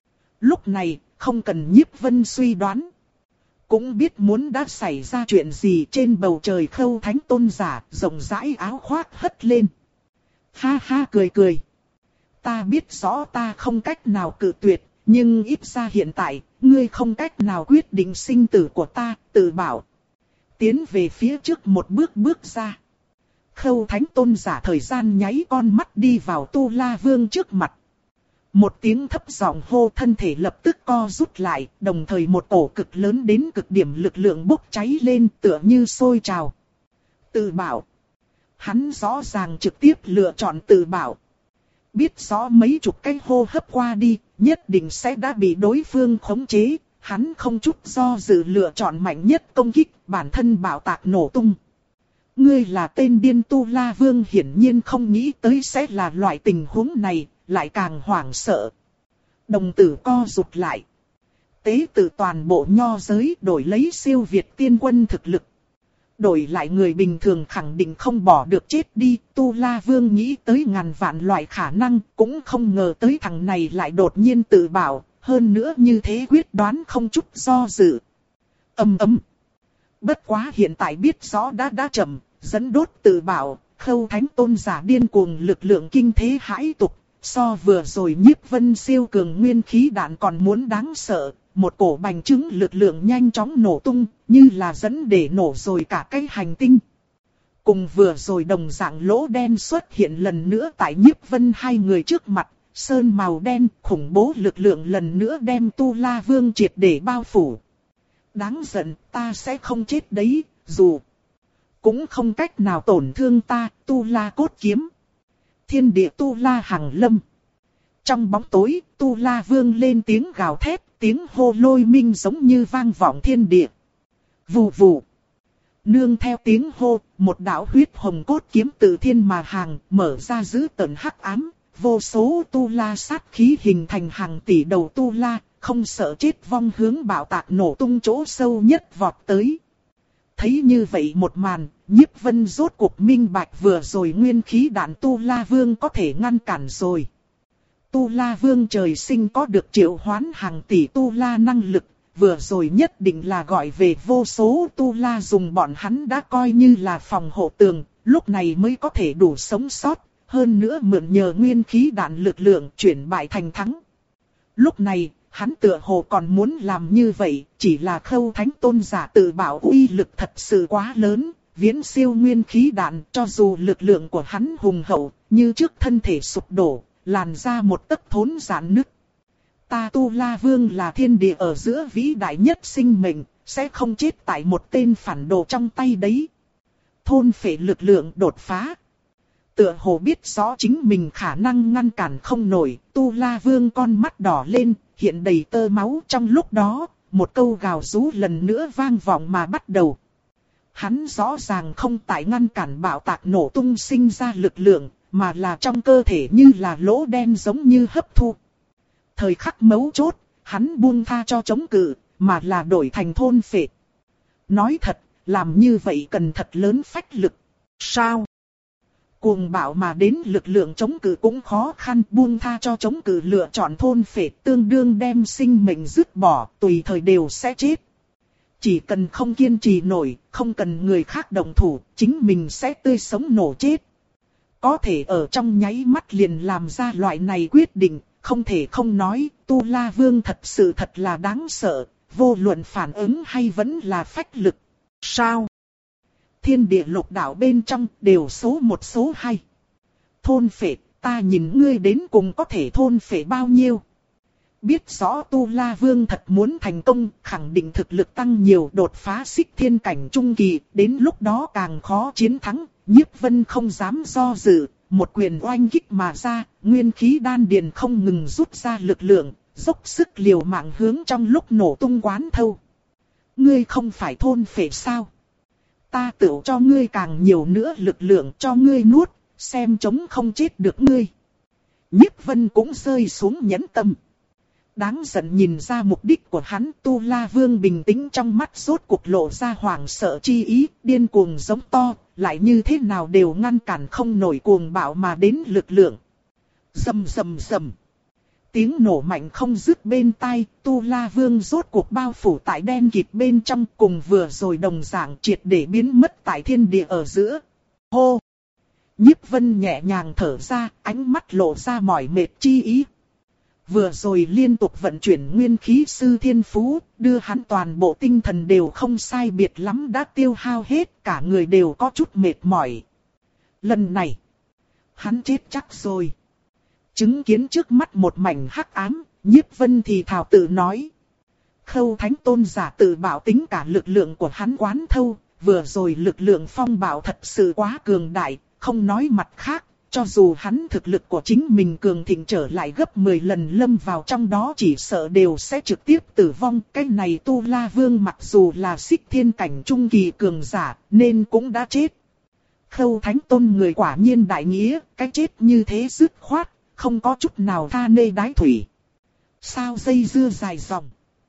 Lúc này, không cần Nhiếp Vân suy đoán. Cũng biết muốn đã xảy ra chuyện gì. Trên bầu trời Khâu Thánh Tôn giả, rộng rãi áo khoác hất lên. Ha ha cười cười. Ta biết rõ ta không cách nào cự tuyệt, nhưng ít ra hiện tại, ngươi không cách nào quyết định sinh tử của ta, tự bảo. Tiến về phía trước một bước bước ra. Khâu Thánh Tôn giả thời gian nháy con mắt đi vào Tu La Vương trước mặt. Một tiếng thấp giọng hô, thân thể lập tức co rút lại, đồng thời một cổ cực lớn đến cực điểm lực lượng bốc cháy lên tựa như sôi trào. Tự bảo. Hắn rõ ràng trực tiếp lựa chọn tự bảo. Biết rõ mấy chục cái hô hấp qua đi, nhất định sẽ đã bị đối phương khống chế. Hắn không chút do dự lựa chọn mạnh nhất công kích, bản thân bảo tạc nổ tung. Ngươi là tên điên. Tu La Vương hiển nhiên không nghĩ tới sẽ là loại tình huống này, lại càng hoảng sợ. Đồng tử co rụt lại. Tế tự toàn bộ nho giới đổi lấy siêu việt tiên quân thực lực. Đổi lại người bình thường khẳng định không bỏ được chết đi. Tu La Vương nghĩ tới ngàn vạn loại khả năng, cũng không ngờ tới thằng này lại đột nhiên tự bảo. Hơn nữa như thế quyết đoán không chút do dự. Ầm ầm. Bất quá hiện tại biết rõ đã đã chậm, dẫn đốt tự bảo, Khâu Thánh Tôn giả điên cuồng lực lượng kinh thế hãi tục. So vừa rồi Nhiếp Vân siêu cường nguyên khí đạn còn muốn đáng sợ, một cổ bành trướng lực lượng nhanh chóng nổ tung, như là dẫn để nổ rồi cả cái hành tinh. Cùng vừa rồi đồng dạng lỗ đen xuất hiện lần nữa tại Nhiếp Vân hai người trước mặt, sơn màu đen khủng bố lực lượng lần nữa đem Tu La Vương triệt để bao phủ. Đáng giận, ta sẽ không chết đấy, dù cũng không cách nào tổn thương ta. Tu La cốt kiếm. Thiên địa Tu La hằng lâm. Trong bóng tối, Tu La Vương lên tiếng gào thét, tiếng hô lôi minh giống như vang vọng thiên địa. Vù vù. Nương theo tiếng hô, một đạo huyết hồng cốt kiếm từ thiên mà hàng, mở ra giữ tận hắc ám, vô số Tu La sát khí hình thành hàng tỷ đầu Tu La, không sợ chết vong hướng bạo tạc nổ tung chỗ sâu nhất vọt tới. Thấy như vậy một màn, Nhiếp Vân rốt cuộc minh bạch vừa rồi nguyên khí đạn Tu La Vương có thể ngăn cản rồi. Tu La Vương trời sinh có được triệu hoán hàng tỷ Tu La năng lực, vừa rồi nhất định là gọi về vô số Tu La dùng bọn hắn đã coi như là phòng hộ tường, lúc này mới có thể đủ sống sót, hơn nữa mượn nhờ nguyên khí đạn lực lượng chuyển bại thành thắng. Lúc này, hắn tựa hồ còn muốn làm như vậy, chỉ là Khâu Thánh Tôn giả tự bảo uy lực thật sự quá lớn, viễn siêu nguyên khí đạn, cho dù lực lượng của hắn hùng hậu, như trước thân thể sụp đổ, làn ra một tấc thốn rạn nứt. Ta Tu La Vương là thiên địa ở giữa vĩ đại nhất sinh mệnh, sẽ không chết tại một tên phản đồ trong tay đấy. Thôn phệ lực lượng đột phá. Tựa hồ biết rõ chính mình khả năng ngăn cản không nổi, Tu La Vương con mắt đỏ lên, hiện đầy tơ máu. Trong lúc đó, một câu gào rú lần nữa vang vọng mà bắt đầu. Hắn rõ ràng không tại ngăn cản bạo tạc nổ tung sinh ra lực lượng, mà là trong cơ thể như là lỗ đen giống như hấp thu. Thời khắc mấu chốt, hắn buông tha cho chống cự, mà là đổi thành thôn phệ. Nói thật, làm như vậy cần thật lớn phách lực. Sao? Cuồng bạo mà đến lực lượng chống cự cũng khó khăn, buông tha cho chống cự lựa chọn thôn phệ tương đương đem sinh mệnh dứt bỏ, tùy thời đều sẽ chết. Chỉ cần không kiên trì nổi, không cần người khác động thủ, chính mình sẽ tươi sống nổ chết. Có thể ở trong nháy mắt liền làm ra loại này quyết định, không thể không nói, Tu La Vương thật sự thật là đáng sợ, vô luận phản ứng hay vẫn là phách lực. Sao? Thiên địa lục đạo bên trong đều số một số hai. Thôn phệ, ta nhìn ngươi đến cùng có thể thôn phệ bao nhiêu. Biết rõ Tu La Vương thật muốn thành công, khẳng định thực lực tăng nhiều đột phá xích thiên cảnh trung kỳ, đến lúc đó càng khó chiến thắng. Nhiếp Vân không dám do dự, một quyền oanh kích mà ra, nguyên khí đan điền không ngừng rút ra lực lượng, dốc sức liều mạng hướng trong lúc nổ tung quán thâu. Ngươi không phải thôn phệ sao? Ta tựu cho ngươi càng nhiều nữa lực lượng cho ngươi nuốt, xem chống không chết được ngươi. Nhiếp Vân cũng rơi xuống nhẫn tâm. Đáng giận nhìn ra mục đích của hắn, Tu La Vương bình tĩnh trong mắt rốt cuộc lộ ra hoảng sợ chi ý, điên cuồng giống to, lại như thế nào đều ngăn cản không nổi cuồng bạo mà đến lực lượng. Rầm rầm rầm. Tiếng nổ mạnh không dứt bên tai, Tu La Vương rốt cuộc bao phủ tại đen kịt bên trong, cùng vừa rồi đồng dạng triệt để biến mất tại thiên địa ở giữa. Hô! Nhiếp Vân nhẹ nhàng thở ra, ánh mắt lộ ra mỏi mệt chi ý. Vừa rồi liên tục vận chuyển nguyên khí sư thiên phú, đưa hắn toàn bộ tinh thần đều không sai biệt lắm đã tiêu hao hết, cả người đều có chút mệt mỏi. Lần này, hắn chết chắc rồi. Chứng kiến trước mắt một mảnh hắc ám, Nhiếp Vân thì thào tự nói. Khâu Thánh Tôn giả tự bảo tính cả lực lượng của hắn quán thâu, vừa rồi lực lượng phong bạo thật sự quá cường đại, không nói mặt khác. Cho dù hắn thực lực của chính mình cường thịnh trở lại gấp mười lần lâm vào trong đó chỉ sợ đều sẽ trực tiếp tử vong. Cái này Tu La Vương mặc dù là xích thiên cảnh trung kỳ cường giả nên cũng đã chết. Khâu Thánh Tôn người quả nhiên đại nghĩa, cái chết như thế dứt khoát, không có chút nào tha nê đái thủy. Sao dây dưa dài dòng.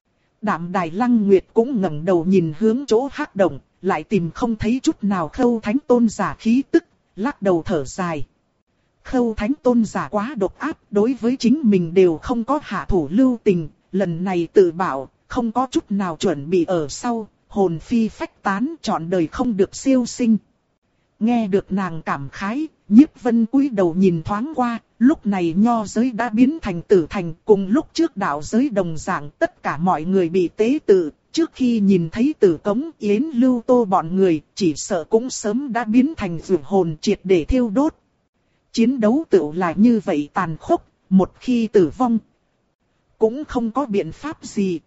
Đạm Đài Lăng Nguyệt cũng ngẩng đầu nhìn hướng chỗ hắc động, lại tìm không thấy chút nào Khâu Thánh Tôn giả khí tức, lắc đầu thở dài. Khâu Thánh Tôn giả quá độc ác, đối với chính mình đều không có hạ thủ lưu tình, lần này tự bảo, không có chút nào chuẩn bị ở sau, hồn phi phách tán trọn đời không được siêu sinh. Nghe được nàng cảm khái, Nhiếp Vân cúi đầu nhìn thoáng qua, lúc này nho giới đã biến thành tử thành, cùng lúc trước đạo giới đồng dạng tất cả mọi người bị tế tự, trước khi nhìn thấy Tử Cống, Yến Lưu Tô bọn người, chỉ sợ cũng sớm đã biến thành vượt hồn triệt để thiêu đốt. Chiến đấu tựu là như vậy tàn khốc, một khi tử vong, cũng không có biện pháp gì.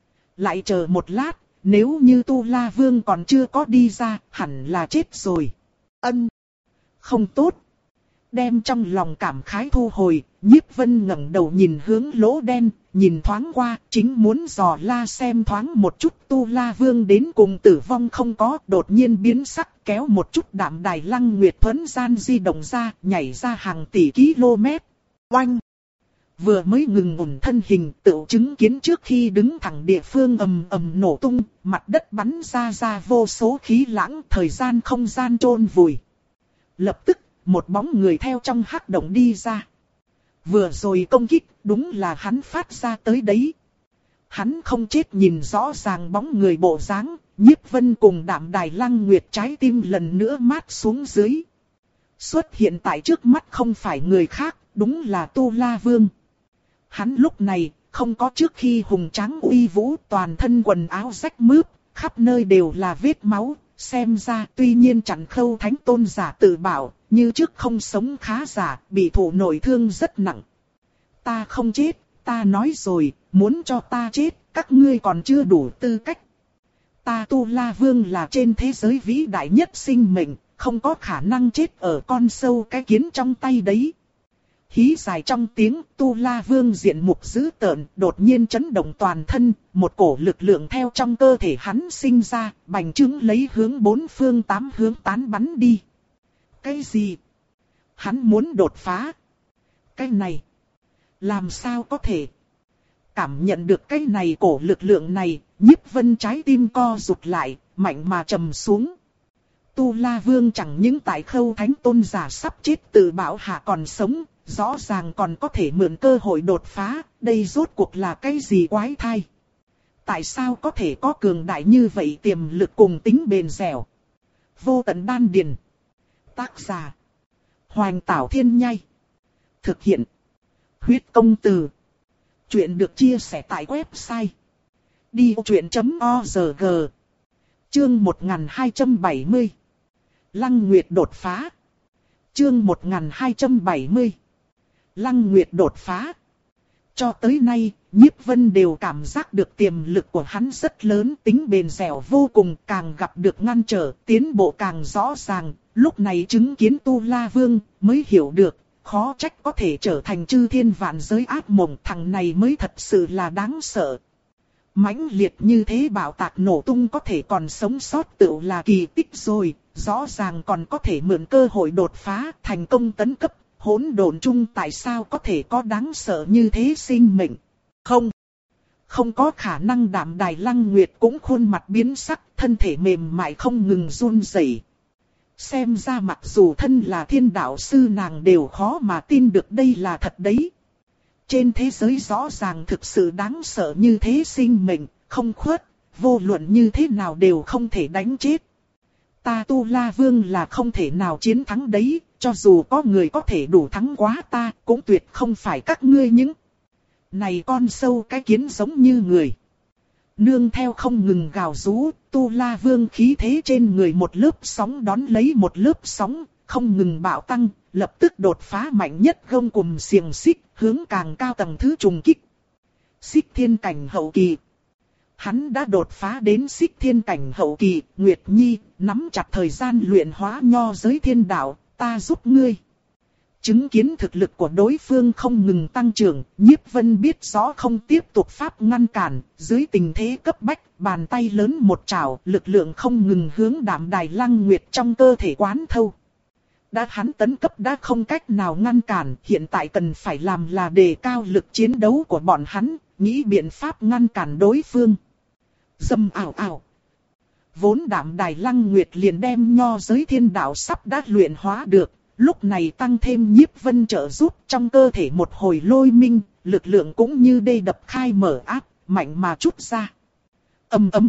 Lại chờ một lát, nếu như Tu La Vương còn chưa có đi ra, hẳn là chết rồi. Ân, không tốt. Đem trong lòng cảm khái thu hồi, Nhiếp Vân ngẩng đầu nhìn hướng lỗ đen, nhìn thoáng qua, chính muốn dò la xem thoáng một chút Tu La Vương đến cùng tử vong không có, đột nhiên biến sắc kéo một chút Đạm Đài Lăng Nguyệt thuấn gian di động ra, nhảy ra hàng tỷ km. Oanh! Vừa mới ngừng ổn thân hình tự chứng kiến trước khi đứng thẳng địa phương ầm ầm nổ tung, mặt đất bắn ra ra vô số khí lãng, thời gian không gian chôn vùi. Lập tức, một bóng người theo trong hắc động đi ra. Vừa rồi công kích, đúng là hắn phát ra tới đấy. Hắn không chết nhìn rõ ràng bóng người bộ dáng, Nhiếp Vân cùng Đạm Đài Lăng Nguyệt trái tim lần nữa mát xuống dưới. Xuất hiện tại trước mắt không phải người khác, đúng là Tu La Vương. Hắn lúc này, không có trước khi hùng tráng uy vũ, toàn thân quần áo rách mướp, khắp nơi đều là vết máu. Xem ra tuy nhiên chặn Khâu Thánh Tôn giả tự bảo, như trước không sống khá giả, bị thụ nội thương rất nặng. Ta không chết, ta nói rồi, muốn cho ta chết, các ngươi còn chưa đủ tư cách. Ta Tu La Vương là trên thế giới vĩ đại nhất sinh mệnh, không có khả năng chết ở con sâu cái kiến trong tay đấy. hí dài trong tiếng, Tu La Vương diện mục dữ tợn, đột nhiên chấn động toàn thân, một cổ lực lượng theo trong cơ thể hắn sinh ra, bành trướng lấy hướng bốn phương tám hướng tán bắn đi. Cái gì? Hắn muốn đột phá? Cái này, làm sao có thể? Cảm nhận được cái này cổ lực lượng này, Nhiếp Vân trái tim co rụt lại, mạnh mà trầm xuống. Tu La Vương chẳng những tại Khâu Thánh Tôn giả sắp chết tự bảo hạ còn sống, rõ ràng còn có thể mượn cơ hội đột phá, đây rốt cuộc là cái gì quái thai? Tại sao có thể có cường đại như vậy tiềm lực cùng tính bền dẻo? Vô tận đan điền. Tác giả: Hoành Tảo Thiên Nhai. Thực hiện: Huyết Công Từ. Chuyện được chia sẻ tại website đi ô chuyện chấm org. Chương một nghìn hai trăm bảy mươi. Lăng Nguyệt đột phá. Chương một nghìn hai trăm bảy mươi. Lăng Nguyệt đột phá. Cho tới nay, Nhiếp Vân đều cảm giác được tiềm lực của hắn rất lớn, tính bền dẻo vô cùng, càng gặp được ngăn trở, tiến bộ càng rõ ràng. Lúc này chứng kiến Tu La Vương, mới hiểu được, khó trách có thể trở thành chư thiên vạn giới ác mộng, thằng này mới thật sự là đáng sợ. Mãnh liệt như thế bạo tạc nổ tung có thể còn sống sót tựu là kỳ tích rồi, rõ ràng còn có thể mượn cơ hội đột phá, thành công tấn cấp. Hỗn độn chung tại sao có thể có đáng sợ như thế sinh mệnh? Không, không có khả năng. Đạm Đài Lăng Nguyệt cũng khuôn mặt biến sắc, thân thể mềm mại không ngừng run rẩy. Xem ra mặc dù thân là thiên đạo sư nàng đều khó mà tin được đây là thật đấy. Trên thế giới rõ ràng thực sự đáng sợ như thế sinh mệnh, không khuất, vô luận như thế nào đều không thể đánh chết. Ta Tu La Vương là không thể nào chiến thắng đấy, cho dù có người có thể đủ thắng quá ta, cũng tuyệt không phải các ngươi những này con sâu cái kiến giống như người. Nương theo không ngừng gào rú, Tu La Vương khí thế trên người một lớp sóng đón lấy một lớp sóng, không ngừng bạo tăng, lập tức đột phá mạnh nhất gông cùm xiềng xích, hướng càng cao tầng thứ trùng kích. Xích thiên cảnh hậu kỳ. Hắn đã đột phá đến xích thiên cảnh hậu kỳ. Nguyệt Nhi, nắm chặt thời gian luyện hóa nho giới thiên đạo, ta giúp ngươi. Chứng kiến thực lực của đối phương không ngừng tăng trưởng, Nhiếp Vân biết rõ không tiếp tục pháp ngăn cản, dưới tình thế cấp bách, bàn tay lớn một trảo, lực lượng không ngừng hướng Đạm Đài Lăng Nguyệt trong cơ thể quán thâu. Đã hắn tấn cấp đã không cách nào ngăn cản, hiện tại cần phải làm là đề cao lực chiến đấu của bọn hắn, nghĩ biện pháp ngăn cản đối phương. Dầm ảo ảo. Vốn Đạm Đài Lăng Nguyệt liền đem nho giới thiên đạo sắp đã luyện hóa được, lúc này tăng thêm Nhiếp Vân trợ giúp, trong cơ thể một hồi lôi minh, lực lượng cũng như đê đập khai mở áp, mạnh mà trút ra. Ầm ầm.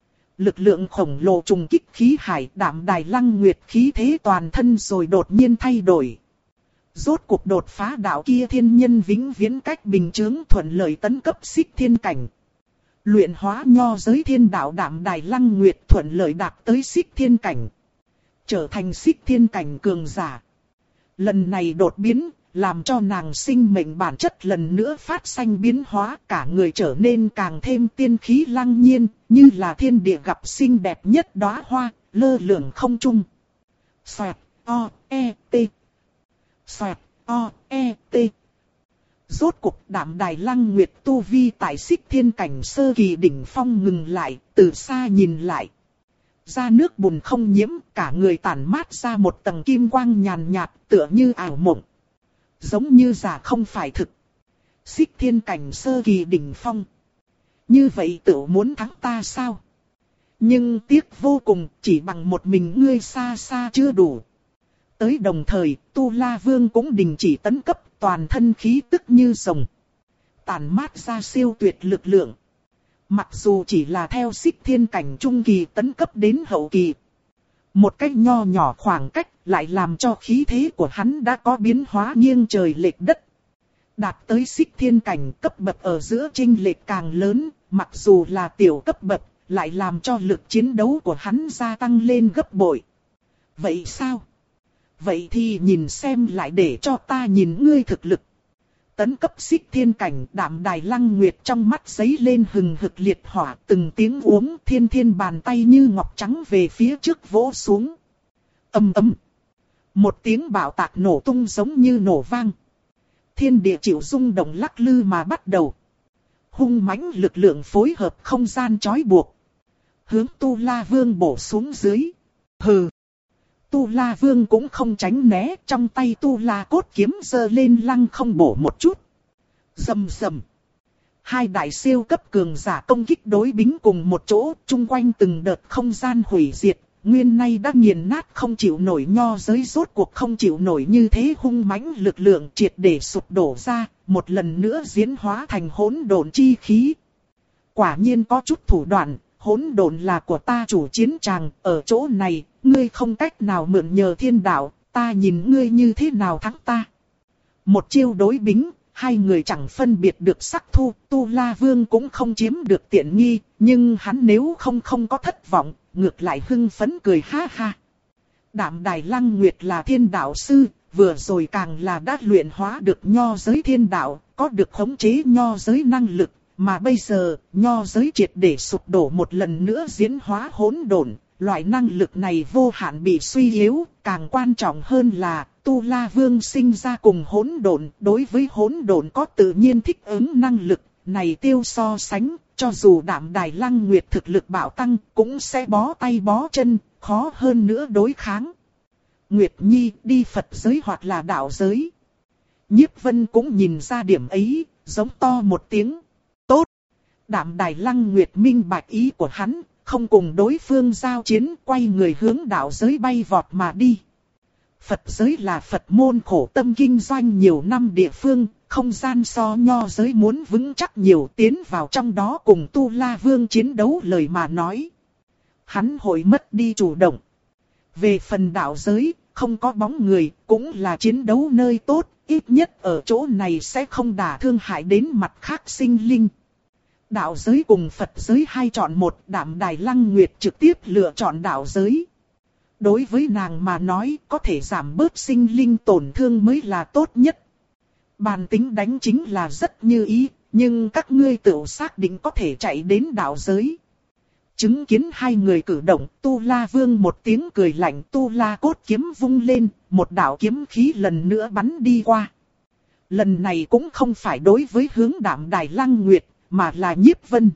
Lực lượng khổng lồ trùng kích khí hải, Đạm Đài Lăng Nguyệt khí thế toàn thân rồi đột nhiên thay đổi. Rốt cuộc đột phá đạo kia thiên nhân vĩnh viễn cách bình chướng thuận lợi tấn cấp xích thiên cảnh. Luyện hóa nho giới thiên đạo Đạm Đài Lăng Nguyệt thuận lợi đạt tới xích thiên cảnh. Trở thành xích thiên cảnh cường giả. Lần này đột biến, làm cho nàng sinh mệnh bản chất lần nữa phát sinh biến hóa, cả người trở nên càng thêm tiên khí lăng nhiên, như là thiên địa gặp xinh đẹp nhất đóa hoa, lơ lửng không trung. Xoẹt, o, e, t. Xoẹt, o, e, t. Rốt cuộc Đạm Đài Lăng Nguyệt tu vi tại xích thiên cảnh sơ kỳ đỉnh phong ngừng lại, từ xa nhìn lại. Ra nước bùn không nhiễm, cả người tản mát ra một tầng kim quang nhàn nhạt, tựa như ảo mộng. Giống như giả không phải thực. Xích thiên cảnh sơ kỳ đỉnh phong. Như vậy tự muốn thắng ta sao? Nhưng tiếc vô cùng, chỉ bằng một mình ngươi xa xa chưa đủ. Tới đồng thời, Tu La Vương cũng đình chỉ tấn cấp, toàn thân khí tức như rồng. Tản mát ra siêu tuyệt lực lượng. Mặc dù chỉ là theo xích thiên cảnh trung kỳ tấn cấp đến hậu kỳ. Một cách nho nhỏ khoảng cách lại làm cho khí thế của hắn đã có biến hóa nghiêng trời lệch đất. Đạt tới xích thiên cảnh cấp bậc ở giữa chênh lệch càng lớn, mặc dù là tiểu cấp bậc, lại làm cho lực chiến đấu của hắn gia tăng lên gấp bội. Vậy sao? Vậy thì nhìn xem lại để cho ta nhìn ngươi thực lực. Tấn cấp xích thiên cảnh, Đạm Đài Lăng Nguyệt trong mắt giấy lên hừng hực liệt hỏa, từng tiếng uống thiên thiên bàn tay như ngọc trắng về phía trước vỗ xuống. Ầm ầm. Một tiếng bạo tạc nổ tung giống như nổ vang. thiên địa chịu rung động lắc lư mà bắt đầu. Hung mãnh lực lượng phối hợp không gian trói buộc. Hướng Tu La Vương bổ xuống dưới. Hừ. Tu La Vương cũng không tránh né, trong tay Tu La cốt kiếm giơ lên lăng không bổ một chút. Rầm rầm. Hai đại siêu cấp cường giả công kích đối bính cùng một chỗ, chung quanh từng đợt không gian hủy diệt, nguyên nay đã nghiền nát không chịu nổi nho giới rốt cuộc không chịu nổi như thế hung mãnh lực lượng triệt để sụp đổ ra, một lần nữa diễn hóa thành hỗn độn chi khí. Quả nhiên có chút thủ đoạn, hỗn độn là của ta chủ chiến tràng, ở chỗ này, ngươi không cách nào mượn nhờ thiên đạo, ta nhìn ngươi như thế nào thắng ta. Một chiêu đối bính. Hai người chẳng phân biệt được sắc thu, Tu La Vương cũng không chiếm được tiện nghi, nhưng hắn nếu không không có thất vọng, ngược lại hưng phấn cười ha ha. Đạm Đài Lăng Nguyệt là thiên đạo sư, vừa rồi càng là đã luyện hóa được nho giới thiên đạo, có được khống chế nho giới năng lực, mà bây giờ, nho giới triệt để sụp đổ một lần nữa diễn hóa hỗn độn, loại năng lực này vô hạn bị suy yếu, càng quan trọng hơn là Tu La Vương sinh ra cùng hỗn độn, đối với hỗn độn có tự nhiên thích ứng năng lực, này tiêu so sánh, cho dù Đạm Đài Lăng Nguyệt thực lực bạo tăng, cũng sẽ bó tay bó chân, khó hơn nữa đối kháng. Nguyệt Nhi đi Phật giới hoặc là đạo giới. Nhiếp Vân cũng nhìn ra điểm ấy, giống to một tiếng. Tốt! Đạm Đài Lăng Nguyệt minh bạch ý của hắn, không cùng đối phương giao chiến, quay người hướng đạo giới bay vọt mà đi. Phật giới là Phật môn khổ tâm kinh doanh nhiều năm địa phương, không gian so nho giới muốn vững chắc nhiều, tiến vào trong đó cùng Tu La Vương chiến đấu lời mà nói. Hắn hội mất đi chủ động. Về phần đạo giới, không có bóng người, cũng là chiến đấu nơi tốt, ít nhất ở chỗ này sẽ không đả thương hại đến mặt khác sinh linh. Đạo giới cùng Phật giới hai chọn một, Đạm Đài Lăng Nguyệt trực tiếp lựa chọn đạo giới. Đối với nàng mà nói, có thể giảm bớt sinh linh tổn thương mới là tốt nhất. Bàn tính đánh chính là rất như ý, nhưng các ngươi tự xác định có thể chạy đến đạo giới. Chứng kiến hai người cử động, Tu La Vương một tiếng cười lạnh, Tu La cốt kiếm vung lên, một đạo kiếm khí lần nữa bắn đi qua. Lần này cũng không phải đối với hướng Đạm Đài Lăng Nguyệt, mà là Nhiếp Vân.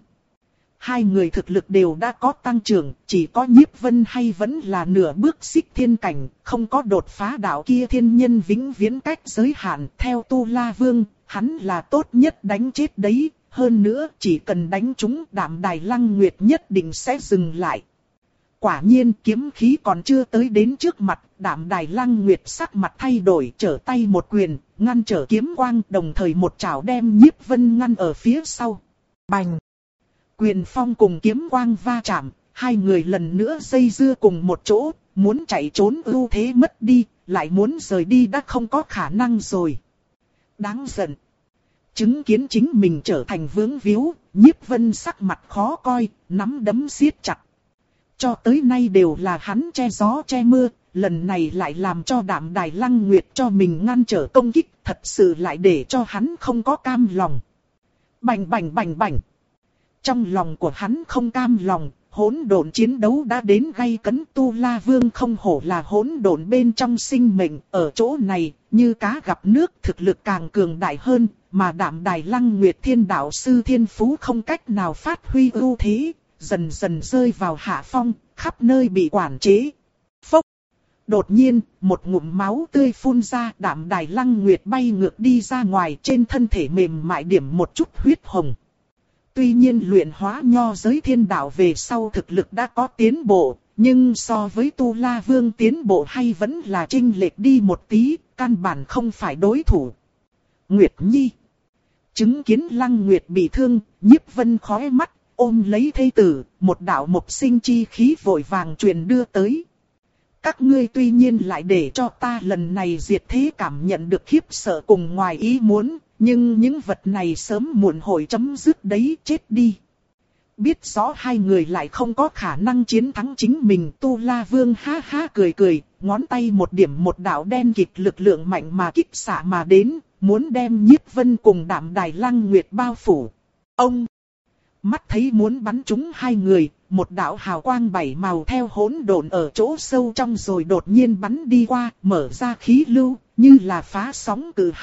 Hai người thực lực đều đã có tăng trưởng, chỉ có Nhiếp Vân hay vẫn là nửa bước xích thiên cảnh, không có đột phá đạo kia thiên nhân vĩnh viễn cách giới hạn. Theo Tu La Vương, hắn là tốt nhất đánh chết đấy, hơn nữa chỉ cần đánh trúng Đạm Đài Lăng Nguyệt nhất định sẽ dừng lại. Quả nhiên kiếm khí còn chưa tới đến trước mặt, Đạm Đài Lăng Nguyệt sắc mặt thay đổi, trở tay một quyền, ngăn trở kiếm quang, đồng thời một chảo đem Nhiếp Vân ngăn ở phía sau. Bành! Quyền phong cùng kiếm quang va chạm, hai người lần nữa dây dưa cùng một chỗ, muốn chạy trốn ưu thế mất đi, lại muốn rời đi đã không có khả năng rồi. Đáng giận! Chứng kiến chính mình trở thành vướng víu, Nhiếp Vân sắc mặt khó coi, nắm đấm siết chặt. Cho tới nay đều là hắn che gió che mưa, lần này lại làm cho Đạm Đài Lăng Nguyệt cho mình ngăn trở công kích, thật sự lại để cho hắn không có cam lòng. Bành bành bành bành! Trong lòng của hắn không cam lòng, hỗn độn chiến đấu đã đến gay cấn. Tu La Vương không hổ là hỗn độn bên trong sinh mệnh, ở chỗ này, như cá gặp nước, thực lực càng cường đại hơn, mà Đạm Đài Lăng Nguyệt thiên đạo sư thiên phú không cách nào phát huy ưu thế, dần dần rơi vào hạ phong, khắp nơi bị quản chế. Phốc! Đột nhiên, một ngụm máu tươi phun ra, Đạm Đài Lăng Nguyệt bay ngược đi ra ngoài, trên thân thể mềm mại điểm một chút huyết hồng. Tuy nhiên luyện hóa nho giới thiên đạo về sau thực lực đã có tiến bộ, nhưng so với Tu La Vương tiến bộ hay vẫn là chênh lệch đi một tí, căn bản không phải đối thủ. Nguyệt Nhi. Chứng kiến Lăng Nguyệt bị thương, Nhiếp Vân khóe mắt, ôm lấy thê tử, một đạo mộc sinh chi khí vội vàng truyền đưa tới. Các ngươi tuy nhiên lại để cho ta lần này diệt thế cảm nhận được khiếp sợ cùng ngoài ý muốn, nhưng những vật này sớm muộn hội chấm dứt đấy, chết đi. Biết rõ hai người lại không có khả năng chiến thắng chính mình, Tu La Vương ha ha cười cười, ngón tay một điểm một đạo đen kịt lực lượng mạnh mà kích xạ mà đến, muốn đem Nhiếp Vân cùng Đạm Đài Lăng Nguyệt bao phủ. Ông! Mắt thấy muốn bắn trúng hai người, một đạo hào quang bảy màu theo hỗn độn ở chỗ sâu trong rồi đột nhiên bắn đi qua, mở ra khí lưu, như là phá sóng cự hạm,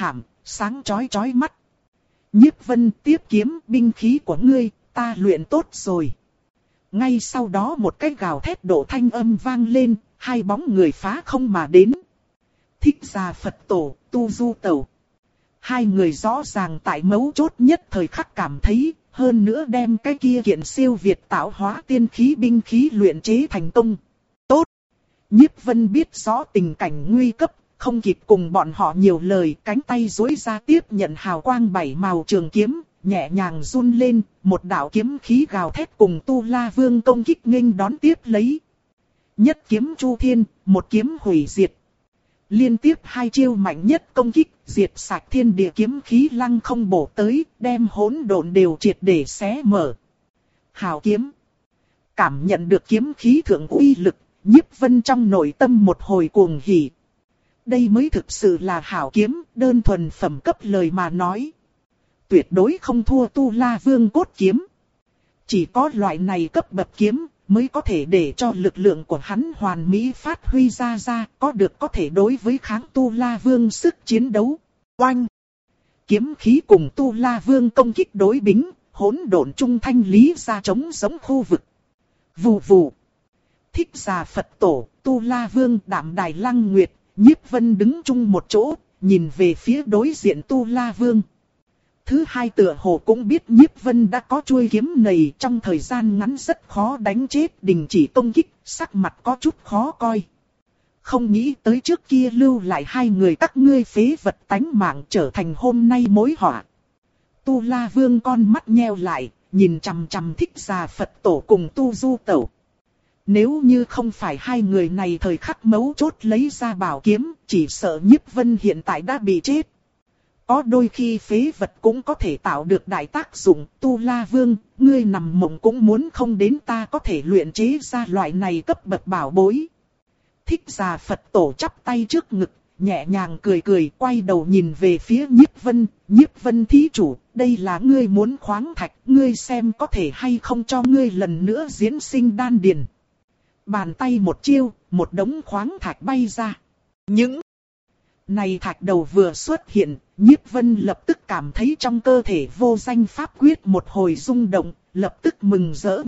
sáng chói chói mắt. Nhiếp Vân tiếp kiếm, binh khí của ngươi, ta luyện tốt rồi. Ngay sau đó một cái gào thét độ thanh âm vang lên, hai bóng người phá không mà đến. Thích Gia Phật Tổ, Tu Du Tẩu. Hai người rõ ràng tại mấu chốt nhất thời khắc cảm thấy, hơn nữa đem cái kia kiện siêu việt tạo hóa tiên khí binh khí luyện chế thành công. Tốt! Nhiếp Vân biết rõ tình cảnh nguy cấp, không kịp cùng bọn họ nhiều lời, cánh tay duỗi ra tiếp nhận hào quang bảy màu trường kiếm, nhẹ nhàng run lên, một đạo kiếm khí gào thét cùng Tu La Vương công kích nghênh đón tiếp lấy. Nhất kiếm chu thiên, một kiếm hủy diệt. Liên tiếp hai chiêu mạnh nhất công kích, diệt sạch thiên địa kiếm khí lăng không bổ tới, đem hỗn độn đều triệt để xé mở. Hào kiếm. Cảm nhận được kiếm khí thượng uy lực, Nhiếp Vân trong nội tâm một hồi cuồng hỉ. Đây mới thực sự là hảo kiếm, đơn thuần phẩm cấp lời mà nói. Tuyệt đối không thua Tu La Vương cốt kiếm. Chỉ có loại này cấp bậc kiếm, mới có thể để cho lực lượng của hắn hoàn mỹ phát huy ra ra, có được có thể đối với kháng Tu La Vương sức chiến đấu. Oanh! Kiếm khí cùng Tu La Vương công kích đối bính, hỗn độn trung thanh lý ra chống giống khu vực. Vù vù! Thích Gia Phật Tổ, Tu La Vương, Đạm Đài Lăng Nguyệt, Nhiếp Vân đứng chung một chỗ, nhìn về phía đối diện Tu La Vương. Thứ hai tựa hồ cũng biết Nhiếp Vân đã có chuôi kiếm này, trong thời gian ngắn rất khó đánh chết, đình chỉ công kích, sắc mặt có chút khó coi. Không nghĩ tới trước kia lưu lại hai người các ngươi phế vật tánh mạng trở thành hôm nay mối họa. Tu La Vương con mắt nheo lại, nhìn chằm chằm Thích Gia Phật Tổ cùng Tu Du Tẩu. Nếu như không phải hai người này thời khắc mấu chốt lấy ra bảo kiếm, chỉ sợ Nhiếp Vân hiện tại đã bị chết. Có đôi khi phế vật cũng có thể tạo được đại tác dụng. Tu La Vương, ngươi nằm mộng cũng muốn không đến ta có thể luyện chế ra loại này cấp bậc bảo bối. Thích Gia Phật Tổ chắp tay trước ngực, nhẹ nhàng cười cười, quay đầu nhìn về phía Nhiếp Vân. Nhiếp Vân thí chủ, đây là ngươi muốn khoáng thạch, ngươi xem có thể hay không cho ngươi lần nữa diễn sinh đan điền. Bàn tay một chiêu, một đống khoáng thạch bay ra. Những này thạch đầu vừa xuất hiện, Nhiếp Vân lập tức cảm thấy trong cơ thể vô danh pháp quyết một hồi rung động, lập tức mừng rỡ